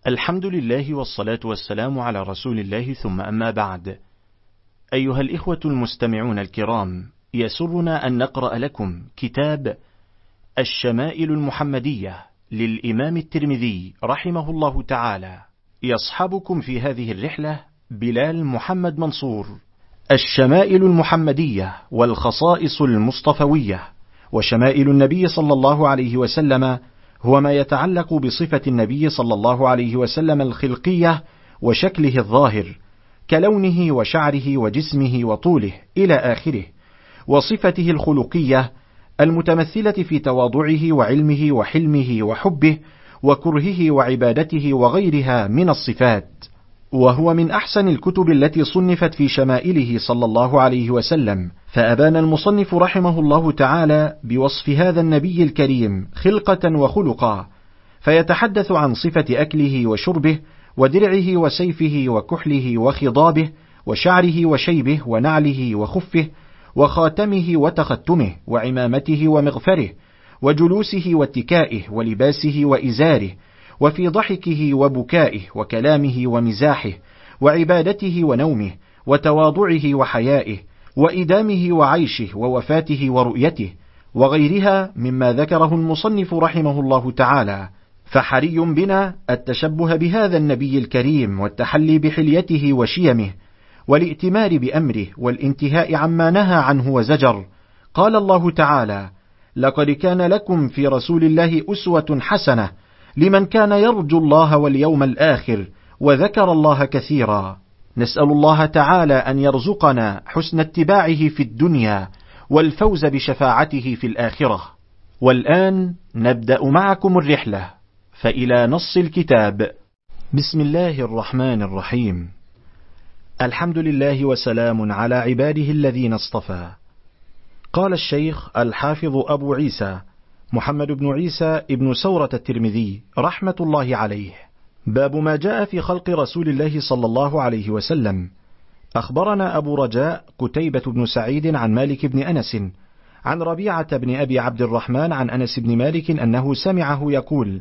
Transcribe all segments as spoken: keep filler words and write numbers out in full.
الحمد لله والصلاة والسلام على رسول الله، ثم أما بعد. أيها الإخوة المستمعون الكرام، يسرنا أن نقرأ لكم كتاب الشمائل المحمدية للإمام الترمذي رحمه الله تعالى. يصحبكم في هذه الرحلة بلال محمد منصور. الشمائل المحمدية والخصائص المصطفوية. وشمائل النبي صلى الله عليه وسلم هو ما يتعلق بصفة النبي صلى الله عليه وسلم الخلقية وشكله الظاهر، كلونه وشعره وجسمه وطوله إلى آخره، وصفته الخلقية المتمثلة في تواضعه وعلمه وحلمه وحبه وكرهه وعبادته وغيرها من الصفات. وهو من أحسن الكتب التي صنفت في شمائله صلى الله عليه وسلم، فأبان المصنف رحمه الله تعالى بوصف هذا النبي الكريم خلقة وخلقا، فيتحدث عن صفة أكله وشربه ودرعه وسيفه وكحله وخضابه وشعره وشيبه ونعله وخفه وخاتمه وتختمه وعمامته ومغفره وجلوسه واتكائه ولباسه وإزاره، وفي ضحكه وبكائه وكلامه ومزاحه وعبادته ونومه وتواضعه وحيائه وإدامه وعيشه ووفاته ورؤيته وغيرها مما ذكره المصنف رحمه الله تعالى. فحري بنا التشبه بهذا النبي الكريم والتحلي بحليته وشيمه والائتمار بأمره والانتهاء عما نهى عنه وزجر. قال الله تعالى: لقد كان لكم في رسول الله أسوة حسنة لمن كان يرجو الله واليوم الآخر وذكر الله كثيرا. نسأل الله تعالى أن يرزقنا حسن اتباعه في الدنيا والفوز بشفاعته في الآخرة. والآن نبدأ معكم الرحلة، فإلى نص الكتاب. بسم الله الرحمن الرحيم. الحمد لله وسلام على عباده الذين اصطفى. قال الشيخ الحافظ أبو عيسى محمد بن عيسى ابن سورة الترمذي رحمة الله عليه: باب ما جاء في خلق رسول الله صلى الله عليه وسلم. أخبرنا أبو رجاء قتيبة بن سعيد عن مالك بن أنس عن ربيعة بن أبي عبد الرحمن عن أنس بن مالك أنه سمعه يقول: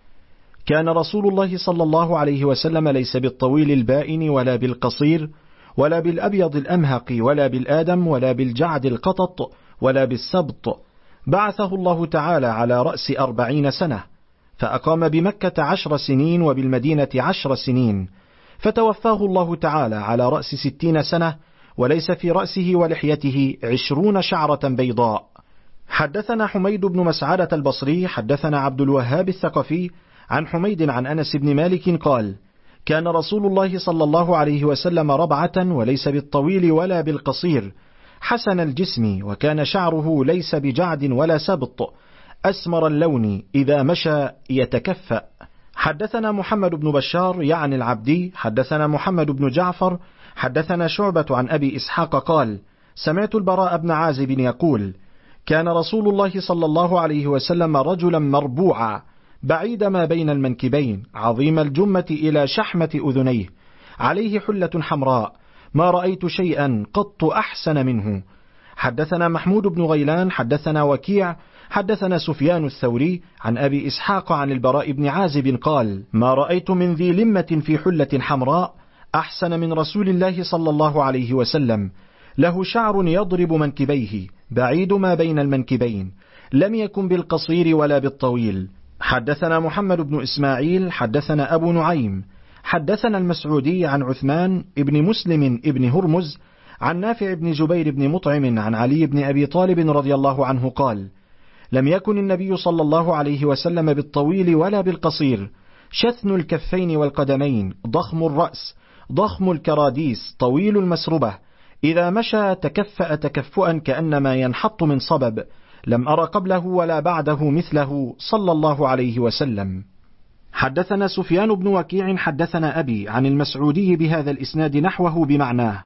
كان رسول الله صلى الله عليه وسلم ليس بالطويل البائن ولا بالقصير ولا بالأبيض الأمهق ولا بالآدم ولا بالجعد القطط ولا بالسبط، بعثه الله تعالى على رأس أربعين سنة، فأقام بمكة عشر سنين وبالمدينة عشر سنين، فتوفاه الله تعالى على رأس ستين سنة، وليس في رأسه ولحيته عشرون شعرة بيضاء. حدثنا حميد بن مسعدة البصري حدثنا عبد الوهاب الثقفي عن حميد عن أنس بن مالك قال: كان رسول الله صلى الله عليه وسلم ربعة وليس بالطويل ولا بالقصير، حسن الجسم، وكان شعره ليس بجعد ولا سبط، أسمر اللون، إذا مشى يتكفأ. حدثنا محمد بن بشار يعني العبدي حدثنا محمد بن جعفر حدثنا شعبة عن أبي إسحاق قال: سمعت البراء بن عازب يقول: كان رسول الله صلى الله عليه وسلم رجلا مربوعا بعيد ما بين المنكبين، عظيم الجمة إلى شحمة أذنيه، عليه حلة حمراء، ما رأيت شيئا قط أحسن منه. حدثنا محمود بن غيلان حدثنا وكيع حدثنا سفيان الثوري عن أبي إسحاق عن البراء بن عازب قال: ما رأيت من ذي لمة في حلة حمراء أحسن من رسول الله صلى الله عليه وسلم، له شعر يضرب منكبيه، بعيد ما بين المنكبين، لم يكن بالقصير ولا بالطويل. حدثنا محمد بن إسماعيل حدثنا أبو نعيم حدثنا المسعودي عن عثمان ابن مسلم ابن هرمز عن نافع بن جبير بن مطعم عن علي بن أبي طالب رضي الله عنه قال: لم يكن النبي صلى الله عليه وسلم بالطويل ولا بالقصير، شثن الكفين والقدمين، ضخم الرأس، ضخم الكراديس، طويل المسربة، إذا مشى تكفأ تكفؤا كأنما ينحط من صبب، لم أر قبله ولا بعده مثله صلى الله عليه وسلم. حدثنا سفيان بن وكيع حدثنا أبي عن المسعودي بهذا الإسناد نحوه بمعناه.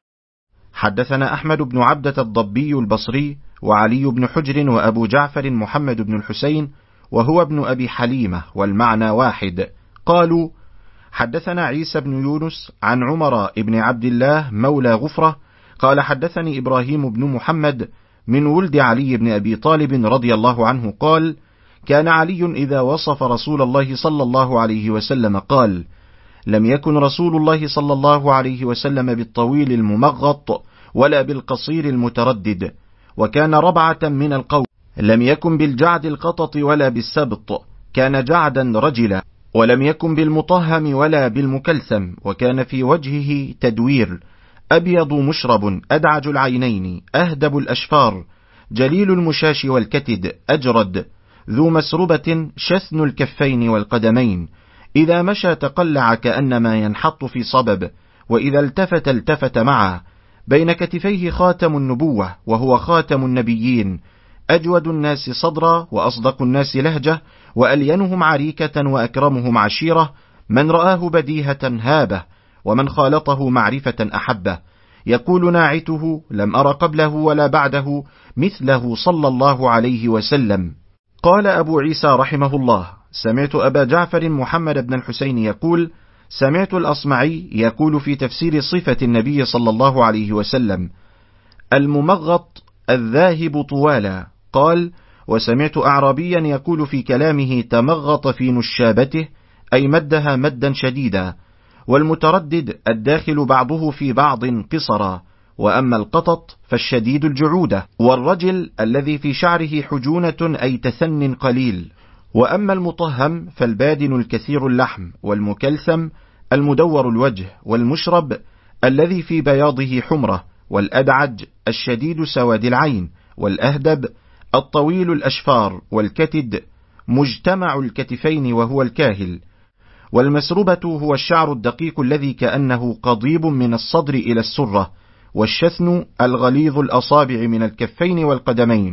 حدثنا أحمد بن عبدة الضبي البصري وعلي بن حجر وأبو جعفر محمد بن الحسين وهو ابن أبي حليمة، والمعنى واحد. قالوا: حدثنا عيسى بن يونس عن عمر بن عبد الله مولى غفرة قال: حدثني إبراهيم بن محمد من ولد علي بن أبي طالب رضي الله عنه قال: كان علي إذا وصف رسول الله صلى الله عليه وسلم قال: لم يكن رسول الله صلى الله عليه وسلم بالطويل الممغط ولا بالقصير المتردد، وكان ربعة من القوم. لم يكن بالجعد القطط ولا بالسبط، كان جعدا رجلا. ولم يكن بالمطهم ولا بالمكلثم، وكان في وجهه تدوير، أبيض مشرب، أدعج العينين، أهدب الأشفار، جليل المشاش والكتد، أجرد، ذو مسربة، شثن الكفين والقدمين، إذا مشى تقلع كأنما ينحط في صبب، وإذا التفت التفت معه، بين كتفيه خاتم النبوة وهو خاتم النبيين، أجود الناس صدرا وأصدق الناس لهجة، وألينهم عريكة وأكرمهم عشيرة، من رآه بديهة هابه، ومن خالطه معرفة أحبه. يقول ناعته: لم أر قبله ولا بعده مثله صلى الله عليه وسلم. قال أبو عيسى رحمه الله: سمعت أبا جعفر محمد بن الحسين يقول: سمعت الأصمعي يقول في تفسير صفة النبي صلى الله عليه وسلم: الممغط الذاهب طوالا. قال: وسمعت أعرابيا يقول في كلامه: تمغط في نشابته، أي مدها مدا شديدا. والمتردد الداخل بعضه في بعض قصرا. وأما القطط فالشديد الجعودة. والرجل الذي في شعره حجونة، أي تثن قليل. وأما المطهم فالبادن الكثير اللحم. والمكلثم المدور الوجه. والمشرب الذي في بياضه حمرة. والأدعج الشديد سواد العين. والأهدب الطويل الأشفار. والكتد مجتمع الكتفين وهو الكاهل. والمسربة هو الشعر الدقيق الذي كأنه قضيب من الصدر إلى السرة. والشثن الغليظ الأصابع من الكفين والقدمين.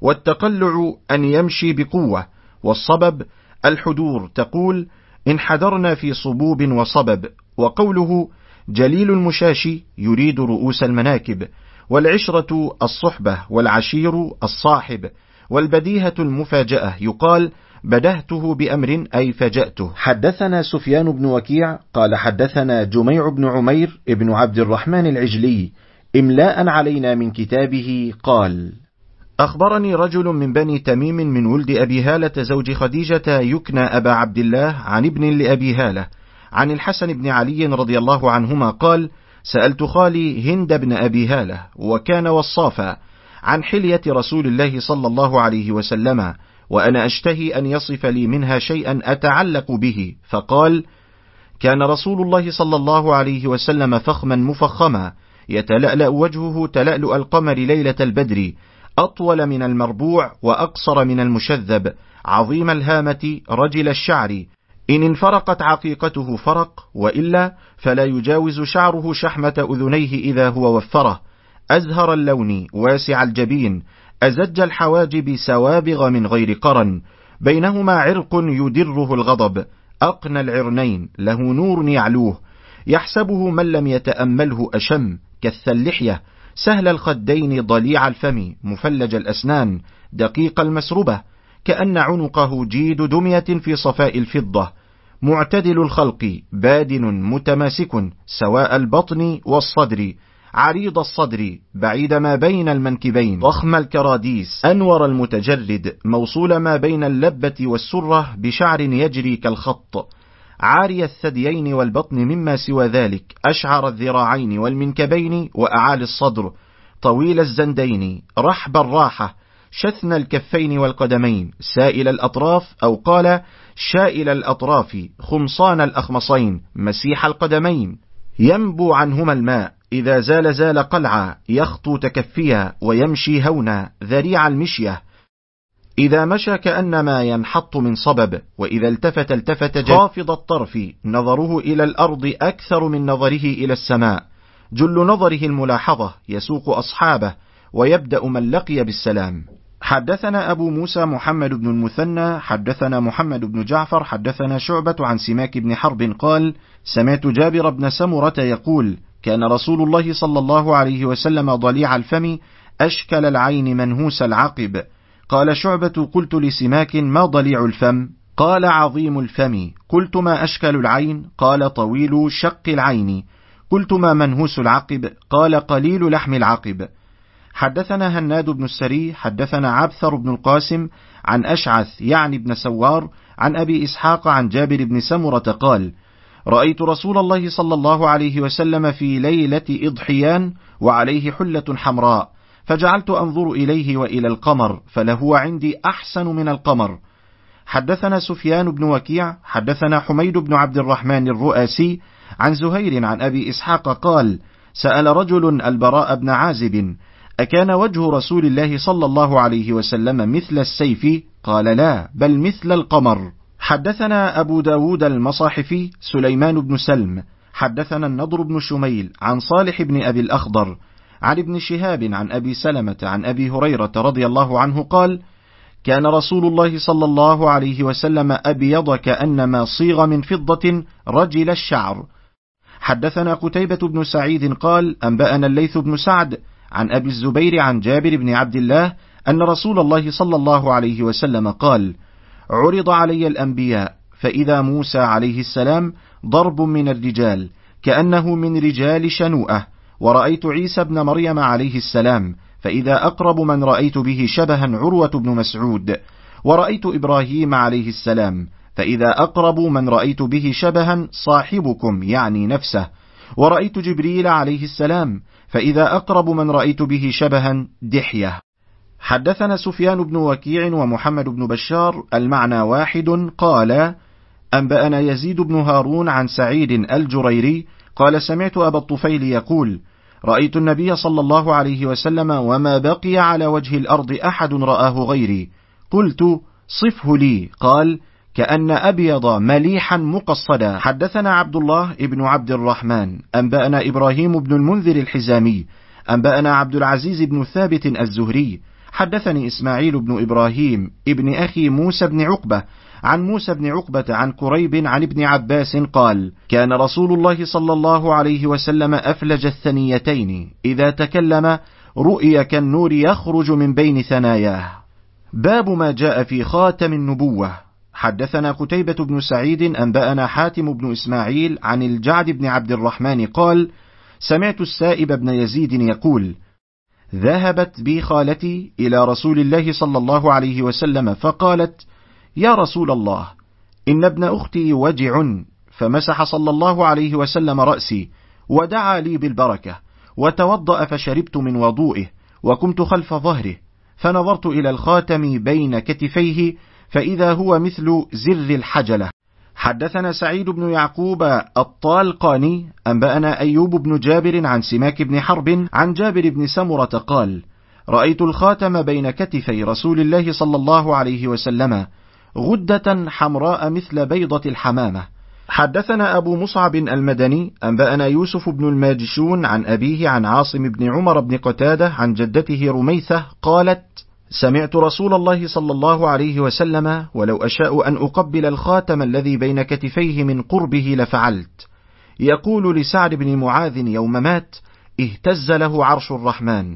والتقلع أن يمشي بقوة. والصبب الحدور، تقول: انحدرنا في صبوب وصبب. وقوله جليل المشاشي يريد رؤوس المناكب. والعشرة الصحبة. والعشير الصاحب. والبديهة المفاجأة، يقال: بدهته بأمر، أي فجأته. حدثنا سفيان بن وكيع قال حدثنا جميع بن عمير ابن عبد الرحمن العجلي إملاء علينا من كتابه قال: أخبرني رجل من بني تميم من ولد أبي هالة زوج خديجة يكنى أبا عبد الله، عن ابن لأبي هالة عن الحسن بن علي رضي الله عنهما قال: سألت خالي هند بن أبي هالة وكان وصافا عن حلية رسول الله صلى الله عليه وسلم، وأنا أشتهي أن يصف لي منها شيئا أتعلق به، فقال: كان رسول الله صلى الله عليه وسلم فخما مفخما، يتلألأ وجهه تلألؤ القمر ليلة البدر، أطول من المربوع وأقصر من المشذب، عظيم الهامة رجل الشعر، إن انفرقت عقيقته فرق، وإلا فلا يجاوز شعره شحمة أذنيه إذا هو وفره، أزهر اللون واسع الجبين، أزج الحواجب سوابغ من غير قرن، بينهما عرق يدره الغضب، أقنى العرنين، له نور يعلوه، يحسبه من لم يتأمله أشم، كث اللحية، سهل الخدين، ضليع الفم، مفلج الأسنان، دقيق المسربة، كأن عنقه جيد دمية في صفاء الفضة، معتدل الخلق، بادن متماسك، سواء البطن والصدر، عريض الصدر، بعيد ما بين المنكبين، ضخم الكراديس، أنور المتجرد، موصول ما بين اللبة والسرة بشعر يجري كالخط، عاري الثديين والبطن مما سوى ذلك، أشعر الذراعين والمنكبين وأعالي الصدر، طويل الزندين، رحب الراحة، شثن الكفين والقدمين، سائل الأطراف، أو قال شائل الأطراف، خمصان الأخمصين، مسيح القدمين، ينبو عنهما الماء، إذا زال زال قلعا، يخطو تكفيا ويمشي هونا، ذريع المشية، إذا مشى كأنما ينحط من صبب، وإذا التفت التفت جل، خافض الطرف، نظره إلى الأرض أكثر من نظره إلى السماء، جل نظره الملاحظة، يسوق أصحابه ويبدأ من لقي بالسلام. حدثنا أبو موسى محمد بن المثنى حدثنا محمد بن جعفر حدثنا شعبة عن سماك بن حرب قال: سمعت جابر بن سمرة يقول: كان رسول الله صلى الله عليه وسلم ضليع الفم، أشكل العين، منهوس العقب. قال شعبة: قلت لسماك: ما ضليع الفم؟ قال: عظيم الفم. قلت: ما أشكل العين؟ قال: طويل شق العين. قلت: ما منهوس العقب؟ قال: قليل لحم العقب. حدثنا هناد بن السري حدثنا عبثر بن القاسم عن أشعث يعني بن سوار عن أبي إسحاق عن جابر بن سمرة قال: رأيت رسول الله صلى الله عليه وسلم في ليلة إضحيان وعليه حلة حمراء، فجعلت أنظر إليه وإلى القمر، فلهو عندي أحسن من القمر. حدثنا سفيان بن وكيع حدثنا حميد بن عبد الرحمن الرؤاسي عن زهير عن أبي إسحاق قال: سأل رجل البراء بن عازب: أكان وجه رسول الله صلى الله عليه وسلم مثل السيف؟ قال: لا، بل مثل القمر. حدثنا أبو داود المصاحفي سليمان بن سلم حدثنا النضر بن شميل عن صالح بن أبي الأخضر عن ابن شهاب عن أبي سلمة عن أبي هريرة رضي الله عنه قال: كان رسول الله صلى الله عليه وسلم أبيض كأنما صيغ من فضة رجل الشعر. حدثنا قتيبة بن سعيد قال: أنبأنا الليث بن سعد عن أبي الزبير عن جابر بن عبد الله أن رسول الله صلى الله عليه وسلم قال: عرض علي الأنبياء، فإذا موسى عليه السلام ضرب من الرجال كأنه من رجال شنوءة، ورأيت عيسى بن مريم عليه السلام، فإذا أقرب من رأيت به شبها عروة بن مسعود، ورأيت إبراهيم عليه السلام، فإذا أقرب من رأيت به شبها صاحبكم يعني نفسه، ورأيت جبريل عليه السلام، فإذا أقرب من رأيت به شبها دحية. حدثنا سفيان بن وكيع ومحمد بن بشار المعنى واحد قال: أنبأنا يزيد بن هارون عن سعيد الجريري قال: سمعت أبا الطفيل يقول: رأيت النبي صلى الله عليه وسلم وما بقي على وجه الأرض أحد رآه غيري. قلت: صفه لي. قال: كأن أبيض مليحا مقصدا. حدثنا عبد الله ابن عبد الرحمن أنبأنا إبراهيم بن المنذر الحزامي أنبأنا عبد العزيز بن ثابت الزهري حدثني إسماعيل بن إبراهيم ابن أخي موسى بن عقبة عن موسى بن عقبة عن كريب عن ابن عباس قال: كان رسول الله صلى الله عليه وسلم أفلج الثنيتين، إذا تكلم رؤي كالنور يخرج من بين ثناياه. باب ما جاء في خاتم النبوة. حدثنا قتيبة بن سعيد أنبأنا حاتم بن إسماعيل عن الجعد بن عبد الرحمن قال: سمعت السائب بن يزيد يقول: ذهبت بي خالتي إلى رسول الله صلى الله عليه وسلم فقالت: يا رسول الله، إن ابن أختي وجع، فمسح صلى الله عليه وسلم رأسي ودعا لي بالبركة، وتوضأ فشربت من وضوئه، وكنت خلف ظهره، فنظرت إلى الخاتم بين كتفيه، فإذا هو مثل زر الحجلة. حدثنا سعيد بن يعقوب الطالقاني أنبأنا أيوب بن جابر عن سماك بن حرب عن جابر بن سمرة قال: رأيت الخاتم بين كتفي رسول الله صلى الله عليه وسلم غدة حمراء مثل بيضة الحمامة. حدثنا أبو مصعب المدني أنبأنا يوسف بن الماجشون عن أبيه عن عاصم بن عمر بن قتادة عن جدته رميثة قالت: سمعت رسول الله صلى الله عليه وسلم: ولو أشاء أن أقبل الخاتم الذي بين كتفيه من قربه لفعلت، يقول لسعد بن معاذ يوم مات: اهتز له عرش الرحمن.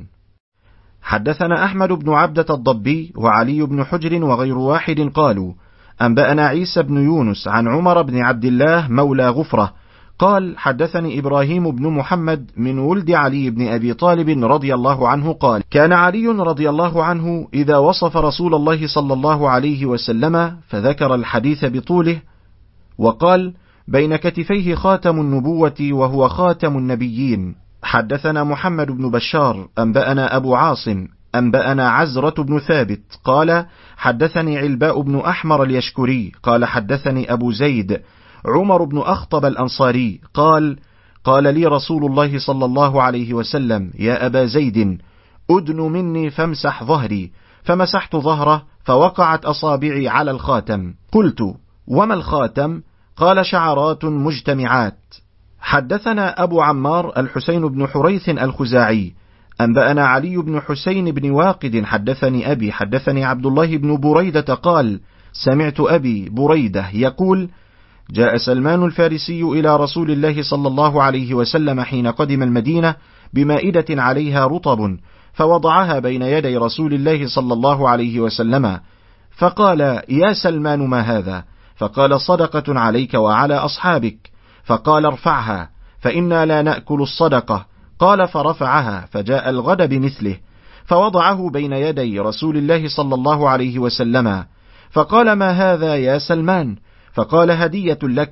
حدثنا أحمد بن عبدة الضبي وعلي بن حجر وغير واحد قالوا: أنبأنا عيسى بن يونس عن عمر بن عبد الله مولى غفرة قال: حدثني إبراهيم بن محمد من ولد علي بن أبي طالب رضي الله عنه قال: كان علي رضي الله عنه إذا وصف رسول الله صلى الله عليه وسلم فذكر الحديث بطوله وقال: بين كتفيه خاتم النبوة وهو خاتم النبيين. حدثنا محمد بن بشار أنبأنا أبو عاصم أنبأنا عزرة بن ثابت قال: حدثني علباء بن أحمر اليشكري قال: حدثني أبو زيد عمر بن أخطب الأنصاري قال: قال لي رسول الله صلى الله عليه وسلم: يا أبا زيد، أدن مني فامسح ظهري، فمسحت ظهره فوقعت أصابعي على الخاتم. قلت: وما الخاتم؟ قال: شعرات مجتمعات. حدثنا أبو عمار الحسين بن حريث الخزاعي أنبأنا علي بن حسين بن واقد حدثني أبي حدثني عبد الله بن بريدة قال: سمعت أبي بريدة يقول: جاء سلمان الفارسي إلى رسول الله صلى الله عليه وسلم حين قدم المدينة بمائدة عليها رطب، فوضعها بين يدي رسول الله صلى الله عليه وسلم، فقال: يا سلمان، ما هذا؟ فقال: صدقة عليك وعلى أصحابك. فقال: ارفعها، فإنا لا نأكل الصدقة. قال: فرفعها، فجاء الغد بمثله، فوضعه بين يدي رسول الله صلى الله عليه وسلم، فقال: ما هذا يا سلمان؟ فقال: هدية لك.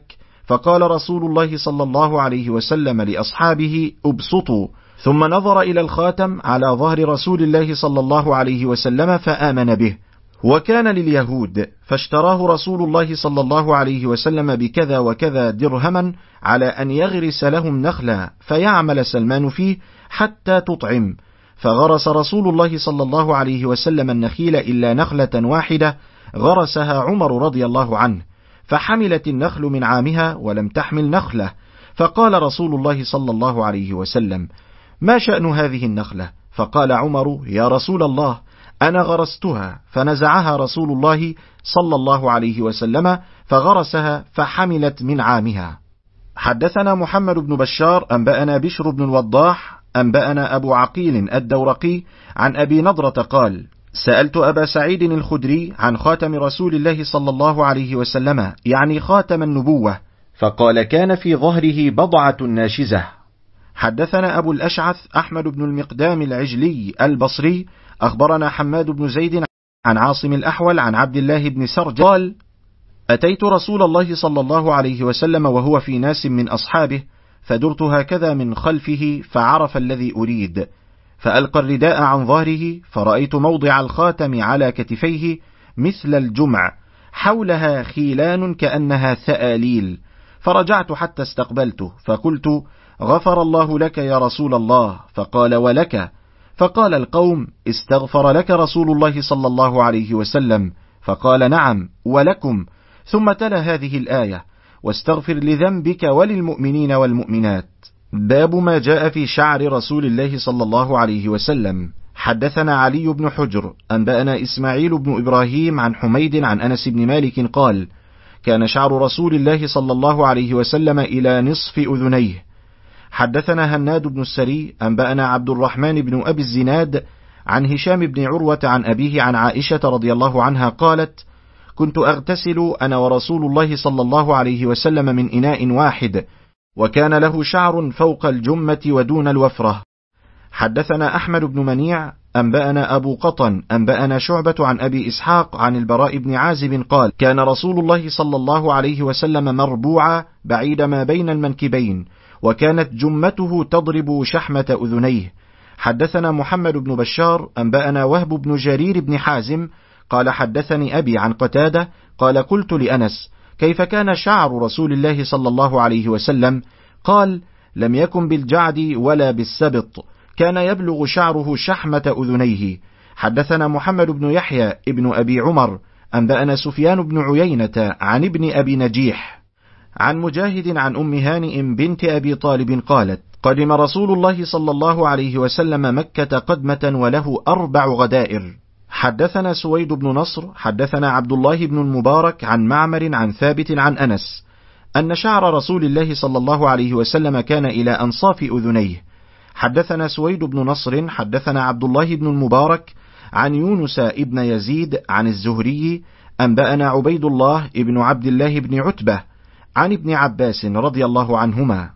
فقال رسول الله صلى الله عليه وسلم لأصحابه: ابسطوا. ثم نظر إلى الخاتم على ظهر رسول الله صلى الله عليه وسلم فآمن به، وكان لليهود، فاشتراه رسول الله صلى الله عليه وسلم بكذا وكذا درهما على أن يغرس لهم نخلا فيعمل سلمان فيه حتى تطعم، فغرس رسول الله صلى الله عليه وسلم النخيل إلا نخلة واحدة غرسها عمر رضي الله عنه، فحملت النخل من عامها ولم تحمل نخلة، فقال رسول الله صلى الله عليه وسلم: ما شأن هذه النخلة؟ فقال عمر: يا رسول الله، أنا غرستها. فنزعها رسول الله صلى الله عليه وسلم فغرسها فحملت من عامها. حدثنا محمد بن بشار أنبأنا بشر بن الوضاح أنبأنا أبو عقيل الدورقي عن أبي نضرة قال: سألت أبا سعيد الخدري عن خاتم رسول الله صلى الله عليه وسلم، يعني خاتم النبوة، فقال: كان في ظهره بضعة ناشزة. حدثنا أبو الأشعث أحمد بن المقدام العجلي البصري أخبرنا حماد بن زيد عن عاصم الأحول عن عبد الله بن سرج قال: أتيت رسول الله صلى الله عليه وسلم وهو في ناس من أصحابه، فدرت هكذا من خلفه فعرف الذي أريد، فألقى الرداء عن ظهره، فرأيت موضع الخاتم على كتفيه مثل الجمع، حولها خيلان كأنها ثآليل، فرجعت حتى استقبلته فقلت: غفر الله لك يا رسول الله. فقال: ولك؟ فقال القوم: استغفر لك رسول الله صلى الله عليه وسلم. فقال: نعم ولكم. ثم تلا هذه الآية: واستغفر لذنبك وللمؤمنين والمؤمنات. باب ما جاء في شعر رسول الله صلى الله عليه وسلم. حدثنا علي بن حجر أنبأنا إسماعيل بن إبراهيم عن حميد عن أنس بن مالك قال: كان شعر رسول الله صلى الله عليه وسلم إلى نصف أذنيه. حدثنا هناد بن السري أنبأنا عبد الرحمن بن أبي الزناد عن هشام بن عروة عن أبيه عن عائشة رضي الله عنها قالت: كنت أغتسل أنا ورسول الله صلى الله عليه وسلم من إناء واحد، وكان له شعر فوق الجمة ودون الوفرة. حدثنا أحمد بن منيع أنبأنا أبو قطن أنبأنا شعبة عن أبي إسحاق عن البراء بن عازب قال: كان رسول الله صلى الله عليه وسلم مربوعا بعيد ما بين المنكبين، وكانت جمته تضرب شحمة أذنيه. حدثنا محمد بن بشار أنبأنا وهب بن جرير بن حازم قال: حدثني أبي عن قتادة قال: قلت لأنس: كيف كان شعر رسول الله صلى الله عليه وسلم؟ قال: لم يكن بالجعد ولا بالسبط، كان يبلغ شعره شحمة أذنيه. حدثنا محمد بن يحيى ابن أبي عمر أنبأنا سفيان بن عيينة عن ابن أبي نجيح عن مجاهد عن أم هانئ بنت أبي طالب قالت: قدم رسول الله صلى الله عليه وسلم مكة قدمة وله أربع غدائر. حدثنا سويد بن نصر حدثنا عبد الله بن المبارك عن معمر عن ثابت عن أنس أن شعر رسول الله صلى الله عليه وسلم كان إلى أنصاف أذنيه. حدثنا سويد بن نصر حدثنا عبد الله بن المبارك عن يونس ابن يزيد عن الزهري أنبأنا عبيد الله ابن عبد الله بن عتبة عن ابن عباس رضي الله عنهما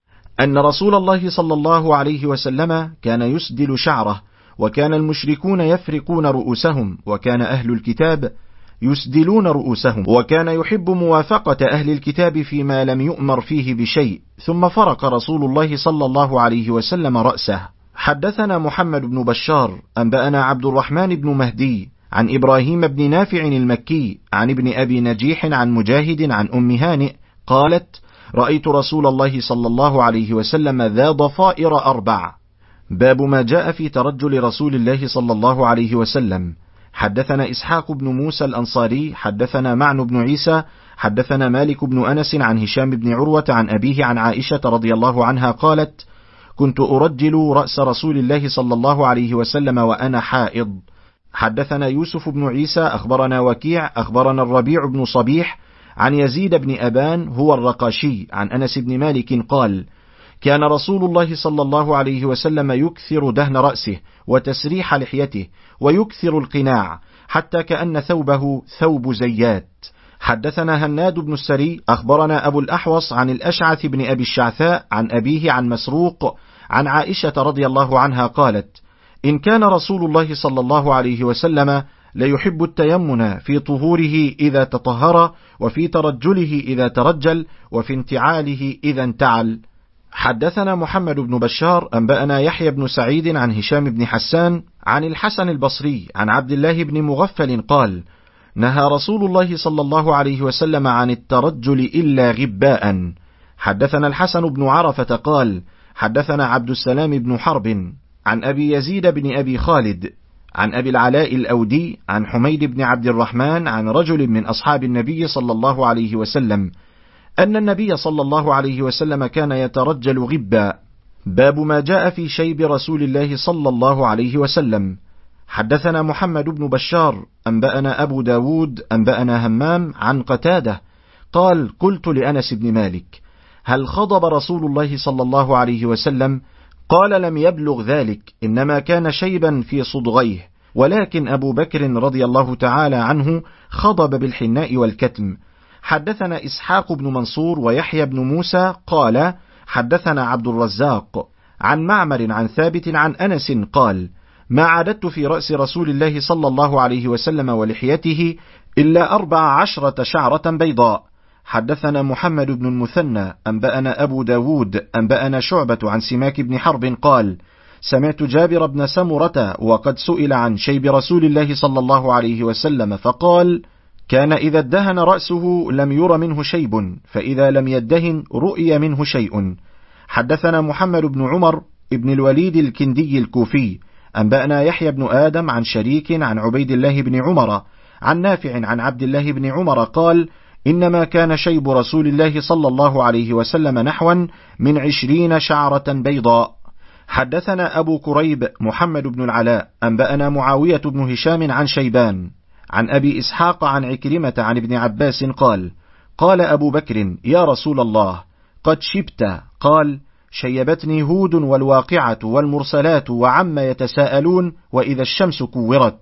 أن رسول الله صلى الله عليه وسلم كان يسدل شعره، وكان المشركون يفرقون رؤوسهم، وكان أهل الكتاب يسدلون رؤوسهم، وكان يحب موافقة أهل الكتاب فيما لم يؤمر فيه بشيء، ثم فرق رسول الله صلى الله عليه وسلم رأسه. حدثنا محمد بن بشار أنبأنا عبد الرحمن بن مهدي عن إبراهيم بن نافع المكي عن ابن أبي نجيح عن مجاهد عن أم هانئ قالت: رأيت رسول الله صلى الله عليه وسلم ذا ضفائر أربع. باب ما جاء في ترجل رسول الله صلى الله عليه وسلم. حدثنا إسحاق بن موسى الأنصاري حدثنا معن بن عيسى حدثنا مالك بن أنس عن هشام بن عروة عن أبيه عن عائشة رضي الله عنها قالت: كنت أرجل رأس رسول الله صلى الله عليه وسلم وأنا حائض. حدثنا يوسف بن عيسى أخبرنا وكيع أخبرنا الربيع بن صبيح عن يزيد بن أبان هو الرقاشي عن أنس بن مالك قال: كان رسول الله صلى الله عليه وسلم يكثر دهن رأسه وتسريح لحيته ويكثر القناع حتى كأن ثوبه ثوب زيات. حدثنا هناد بن السري أخبرنا أبو الأحوص عن الأشعث بن أبي الشعثاء عن أبيه عن مسروق عن عائشة رضي الله عنها قالت: إن كان رسول الله صلى الله عليه وسلم ليحب التيمن في طهوره إذا تطهر، وفي ترجله إذا ترجل، وفي انتعاله إذا انتعل. حدثنا محمد بن بشار أنبأنا يحيى بن سعيد عن هشام بن حسان عن الحسن البصري عن عبد الله بن مغفل قال: نهى رسول الله صلى الله عليه وسلم عن الترجل إلا غباء. حدثنا الحسن بن عرفة قال: حدثنا عبد السلام بن حرب عن أبي يزيد بن أبي خالد عن أبي العلاء الأودي عن حميد بن عبد الرحمن عن رجل من أصحاب النبي صلى الله عليه وسلم أن النبي صلى الله عليه وسلم كان يترجل غبا. باب ما جاء في شيب رسول الله صلى الله عليه وسلم. حدثنا محمد بن بشار أنبأنا أبو داود أنبأنا همام عن قتادة قال: قلت لأنس بن مالك: هل خضب رسول الله صلى الله عليه وسلم؟ قال: لم يبلغ ذلك، إنما كان شيبا في صدغيه، ولكن أبو بكر رضي الله تعالى عنه خضب بالحناء والكتم. حدثنا إسحاق بن منصور ويحيى بن موسى قال: حدثنا عبد الرزاق عن معمر عن ثابت عن أنس قال: ما عددت في رأس رسول الله صلى الله عليه وسلم ولحيته إلا أربع عشرة شعرة بيضاء. حدثنا محمد بن المثنى أنبأنا أبو داود أنبأنا شعبة عن سماك بن حرب قال: سمعت جابر بن سمرة وقد سئل عن شيب رسول الله صلى الله عليه وسلم فقال: كان إذا ادهن رأسه لم ير منه شيب، فإذا لم يدهن رؤي منه شيء. حدثنا محمد بن عمر ابن الوليد الكندي الكوفي أنبأنا يحيى بن آدم عن شريك عن عبيد الله بن عمر عن نافع عن عبد الله بن عمر قال: إنما كان شيب رسول الله صلى الله عليه وسلم نحوا من عشرين شعرة بيضاء. حدثنا أبو كريب محمد بن العلاء أنبأنا معاوية بن هشام عن شيبان عن أبي إسحاق عن عكرمة عن ابن عباس قال: قال أبو بكر: يا رسول الله، قد شبت. قال: شيبتني هود والواقعة والمرسلات وعما يتساءلون وإذا الشمس كورت.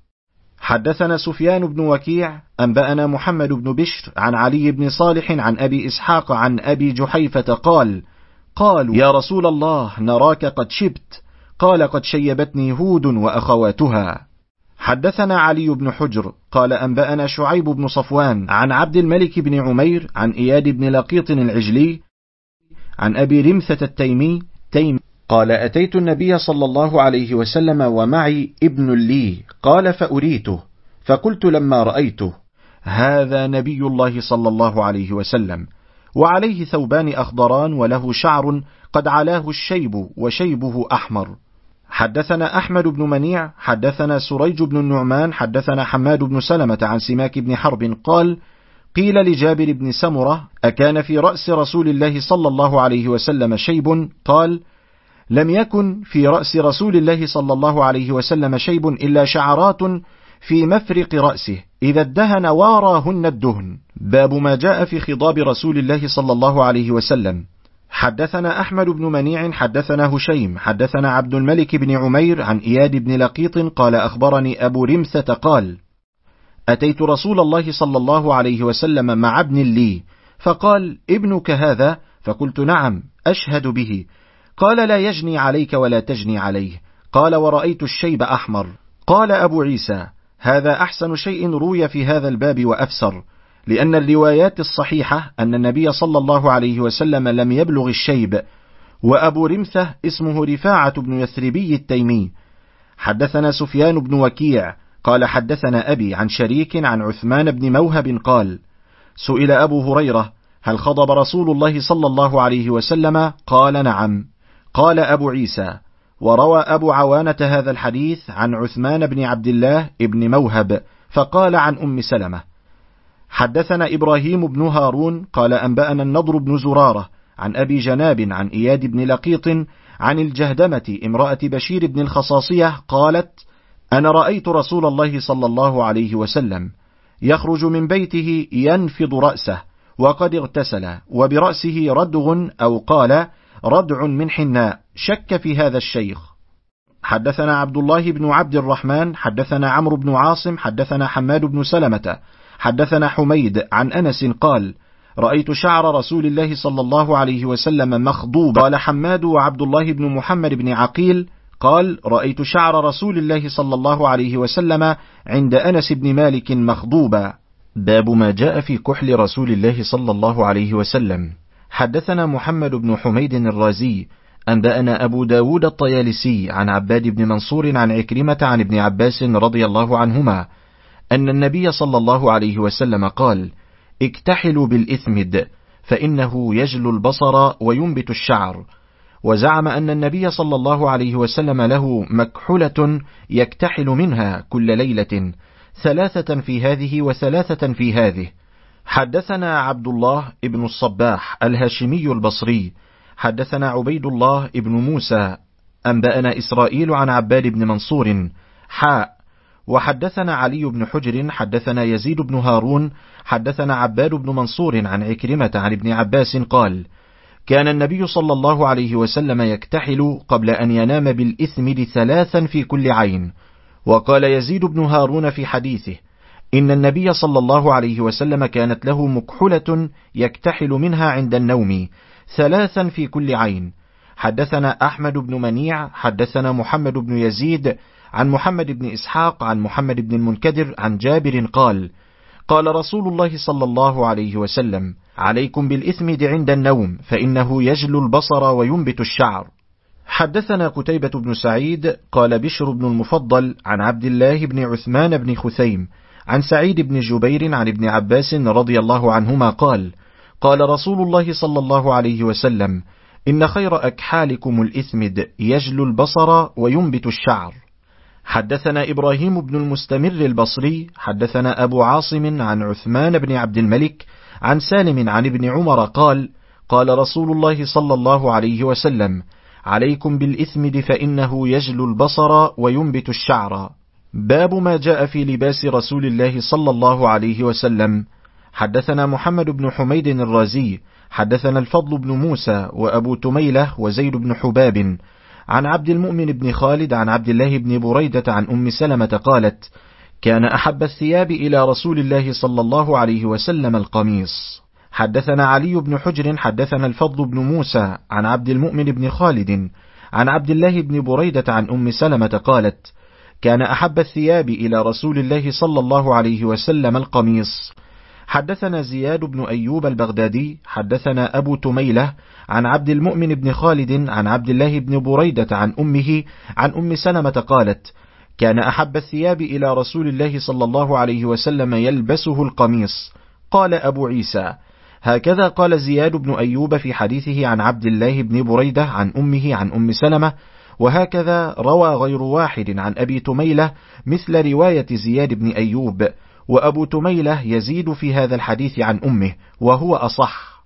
حدثنا سفيان بن وكيع أنبأنا محمد بن بشر عن علي بن صالح عن أبي إسحاق عن أبي جحيفة قال: قالوا: يا رسول الله، نراك قد شبت. قال: قد شيبتني هود وأخواتها. حدثنا علي بن حجر قال أنبأنا شعيب بن صفوان عن عبد الملك بن عمير عن إياد بن لقيط العجلي عن أبي رمثة التيمي تيم قال: أتيت النبي صلى الله عليه وسلم ومعي ابن لي، قال: فأريته، فقلت لما رأيته: هذا نبي الله صلى الله عليه وسلم، وعليه ثوبان أخضران وله شعر قد علاه الشيب وشيبه أحمر. حدثنا أحمد بن منيع حدثنا سريج بن النعمان حدثنا حماد بن سلمة عن سماك بن حرب قال: قيل لجابر بن سمرة: أكان في رأس رسول الله صلى الله عليه وسلم شيب؟ قال: لم يكن في رأس رسول الله صلى الله عليه وسلم شيب إلا شعرات في مفرق رأسه إذا ادهن واراهن الدهن. باب ما جاء في خضاب رسول الله صلى الله عليه وسلم. حدثنا أحمد بن منيع حدثنا هشيم حدثنا عبد الملك بن عمير عن إياد بن لقيط قال: أخبرني أبو رمثة قال: أتيت رسول الله صلى الله عليه وسلم مع ابن لي، فقال: ابنك هذا؟ فقلت: نعم، أشهد به. قال: لا يجني عليك ولا تجني عليه. قال: ورأيت الشيب أحمر. قال أبو عيسى: هذا أحسن شيء روي في هذا الباب وأفسر، لأن الروايات الصحيحة أن النبي صلى الله عليه وسلم لم يبلغ الشيب. وأبو رمثة اسمه رفاعة بن يثربي التيمي. حدثنا سفيان بن وكيع قال: حدثنا أبي عن شريك عن عثمان بن موهب قال: سئل أبو هريرة: هل خضب رسول الله صلى الله عليه وسلم؟ قال: نعم. قال أبو عيسى: وروى أبو عوانة هذا الحديث عن عثمان بن عبد الله بن موهب فقال عن أم سلمة. حدثنا إبراهيم بن هارون قال أنبأنا النضر بن زرارة عن أبي جناب عن إياد بن لقيط عن الجهدمة امرأة بشير بن الخصاصية قالت: أنا رأيت رسول الله صلى الله عليه وسلم يخرج من بيته ينفض رأسه وقد اغتسل وبرأسه ردغ أو قال ردع من حناء، شك في هذا الشيخ. حدثنا عبد الله بن عبد الرحمن حدثنا عمرو بن عاصم حدثنا حماد بن سلمة حدثنا حميد عن أنس قال: رأيت شعر رسول الله صلى الله عليه وسلم مخضوبا. قال حماد وعبد الله بن محمد بن عقيل: قال: رأيت شعر رسول الله صلى الله عليه وسلم عند أنس بن مالك مخضوبا. باب ما جاء في كحل رسول الله صلى الله عليه وسلم. حدثنا محمد بن حميد الرازي أنبأنا أبو داود الطيالسي عن عباد بن منصور عن عكرمة عن ابن عباس رضي الله عنهما أن النبي صلى الله عليه وسلم قال: اكتحلوا بالإثمد فإنه يجلو البصر وينبت الشعر. وزعم أن النبي صلى الله عليه وسلم له مكحلة يكتحل منها كل ليلة، ثلاثة في هذه وثلاثة في هذه. حدثنا عبد الله ابن الصباح الهاشمي البصري حدثنا عبيد الله ابن موسى أنبأنا إسرائيل عن عباد بن منصور حاء. وحدثنا علي بن حجر حدثنا يزيد بن هارون حدثنا عباد بن منصور عن عكرمة عن ابن عباس قال: كان النبي صلى الله عليه وسلم يكتحل قبل أن ينام بالإثمد ثلاثا في كل عين. وقال يزيد بن هارون في حديثه: إن النبي صلى الله عليه وسلم كانت له مكحلة يكتحل منها عند النوم ثلاثا في كل عين. حدثنا أحمد بن منيع حدثنا محمد بن يزيد عن محمد بن إسحاق عن محمد بن المنكدر عن جابر قال: قال رسول الله صلى الله عليه وسلم: عليكم بالإثمد عند النوم فإنه يجلو البصر وينبت الشعر. حدثنا قتيبة بن سعيد قال بشر بن المفضل عن عبد الله بن عثمان بن خثيم عن سعيد بن جبير عن ابن عباس رضي الله عنهما قال: قال رسول الله صلى الله عليه وسلم: إن خير أكحالكم الإثمد يجلو البصر وينبت الشعر. حدثنا إبراهيم بن المستمر البصري حدثنا أبو عاصم عن عثمان بن عبد الملك عن سالم عن ابن عمر قال: قال رسول الله صلى الله عليه وسلم: عليكم بالإثمد فإنه يجلو البصر وينبت الشعر. باب ما جاء في لباس رسول الله صلى الله عليه وسلم. حدثنا محمد بن حميد الرازي حدثنا الفضل بن موسى وأبو تميلة وزيد بن حباب عن عبد المؤمن بن خالد عن عبد الله بن بريدة عن أم سلمة قالت: كان أحب الثياب إلى رسول الله صلى الله عليه وسلم القميص. حدثنا علي بن حجر حدثنا الفضل بن موسى عن عبد المؤمن بن خالد عن عبد الله بن بريدة عن أم سلمة قالت: كان أحب الثياب إلى رسول الله صلى الله عليه وسلم القميص. حدثنا زياد بن أيوب البغدادي حدثنا أبو تميلة عن عبد المؤمن بن خالد عن عبد الله بن بريدة عن أمه عن أم سلمة قالت: كان أحب الثياب إلى رسول الله صلى الله عليه وسلم يلبسه القميص. قال أبو عيسى: هكذا قال زياد بن أيوب في حديثه عن عبد الله بن بريدة عن أمه عن أم سلمة، وهكذا روى غير واحد عن أبي تميلة مثل رواية زياد بن أيوب، وأبو تميلة يزيد في هذا الحديث عن أمه وهو أصح.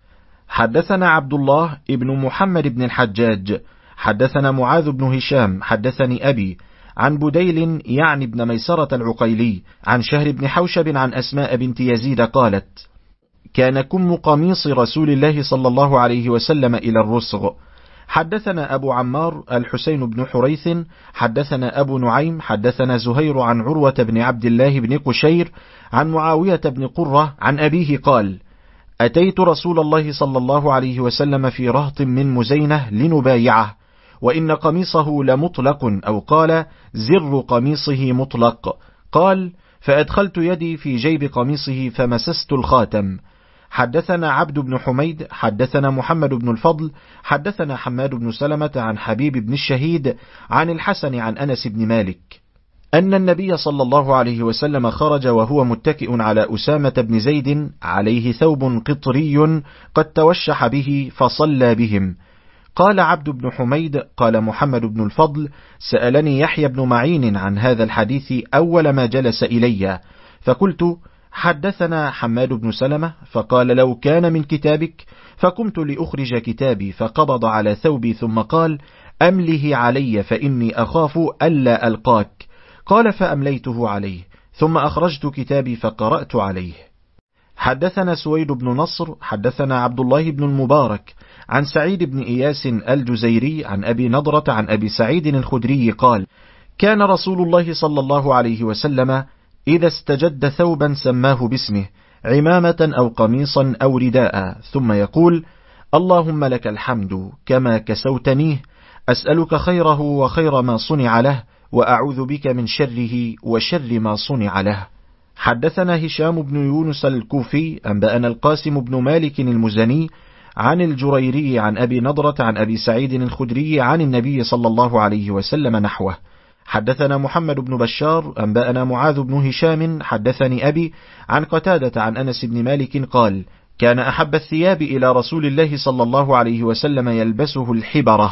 حدثنا عبد الله ابن محمد بن الحجاج حدثنا معاذ بن هشام حدثني أبي عن بديل يعني ابن ميسرة العقيلي عن شهر بن حوشب عن أسماء بنت يزيد قالت: كان كم قميص رسول الله صلى الله عليه وسلم إلى الرسغ. حدثنا أبو عمار الحسين بن حريث حدثنا أبو نعيم حدثنا زهير عن عروة بن عبد الله بن قشير عن معاوية بن قرة عن أبيه قال: أتيت رسول الله صلى الله عليه وسلم في رهط من مزينة لنبايعه، وإن قميصه لمطلق، أو قال زر قميصه مطلق. قال: فأدخلت يدي في جيب قميصه فمسست الخاتم. حدثنا عبد بن حميد حدثنا محمد بن الفضل حدثنا حماد بن سلمة عن حبيب بن الشهيد عن الحسن عن أنس بن مالك أن النبي صلى الله عليه وسلم خرج وهو متكئ على أسامة بن زيد عليه ثوب قطري قد توشح به فصلى بهم. قال عبد بن حميد: قال محمد بن الفضل: سألني يحيى بن معين عن هذا الحديث أول ما جلس إلي، فقلت: حدثنا حماد بن سلمة. فقال: لو كان من كتابك. فقمت لأخرج كتابي فقبض على ثوبي ثم قال: أمله علي فإني أخاف ألا ألقاك. قال: فأمليته عليه ثم أخرجت كتابي فقرأت عليه. حدثنا سويد بن نصر حدثنا عبد الله بن المبارك عن سعيد بن إياس الجزيري عن أبي نضرة عن أبي سعيد الخدري قال: كان رسول الله صلى الله عليه وسلم إذا استجد ثوبا سماه باسمه، عمامة أو قميصا أو رداء، ثم يقول: اللهم لك الحمد كما كسوتنيه، أسألك خيره وخير ما صنع له، وأعوذ بك من شره وشر ما صنع له. حدثنا هشام بن يونس الكوفي أنبأنا القاسم بن مالك المزني عن الجريري عن أبي نضرة عن أبي سعيد الخدري عن النبي صلى الله عليه وسلم نحوه. حدثنا محمد بن بشار أنبأنا معاذ بن هشام حدثني أبي عن قتادة عن أنس بن مالك قال: كان أحب الثياب إلى رسول الله صلى الله عليه وسلم يلبسه الحبرة.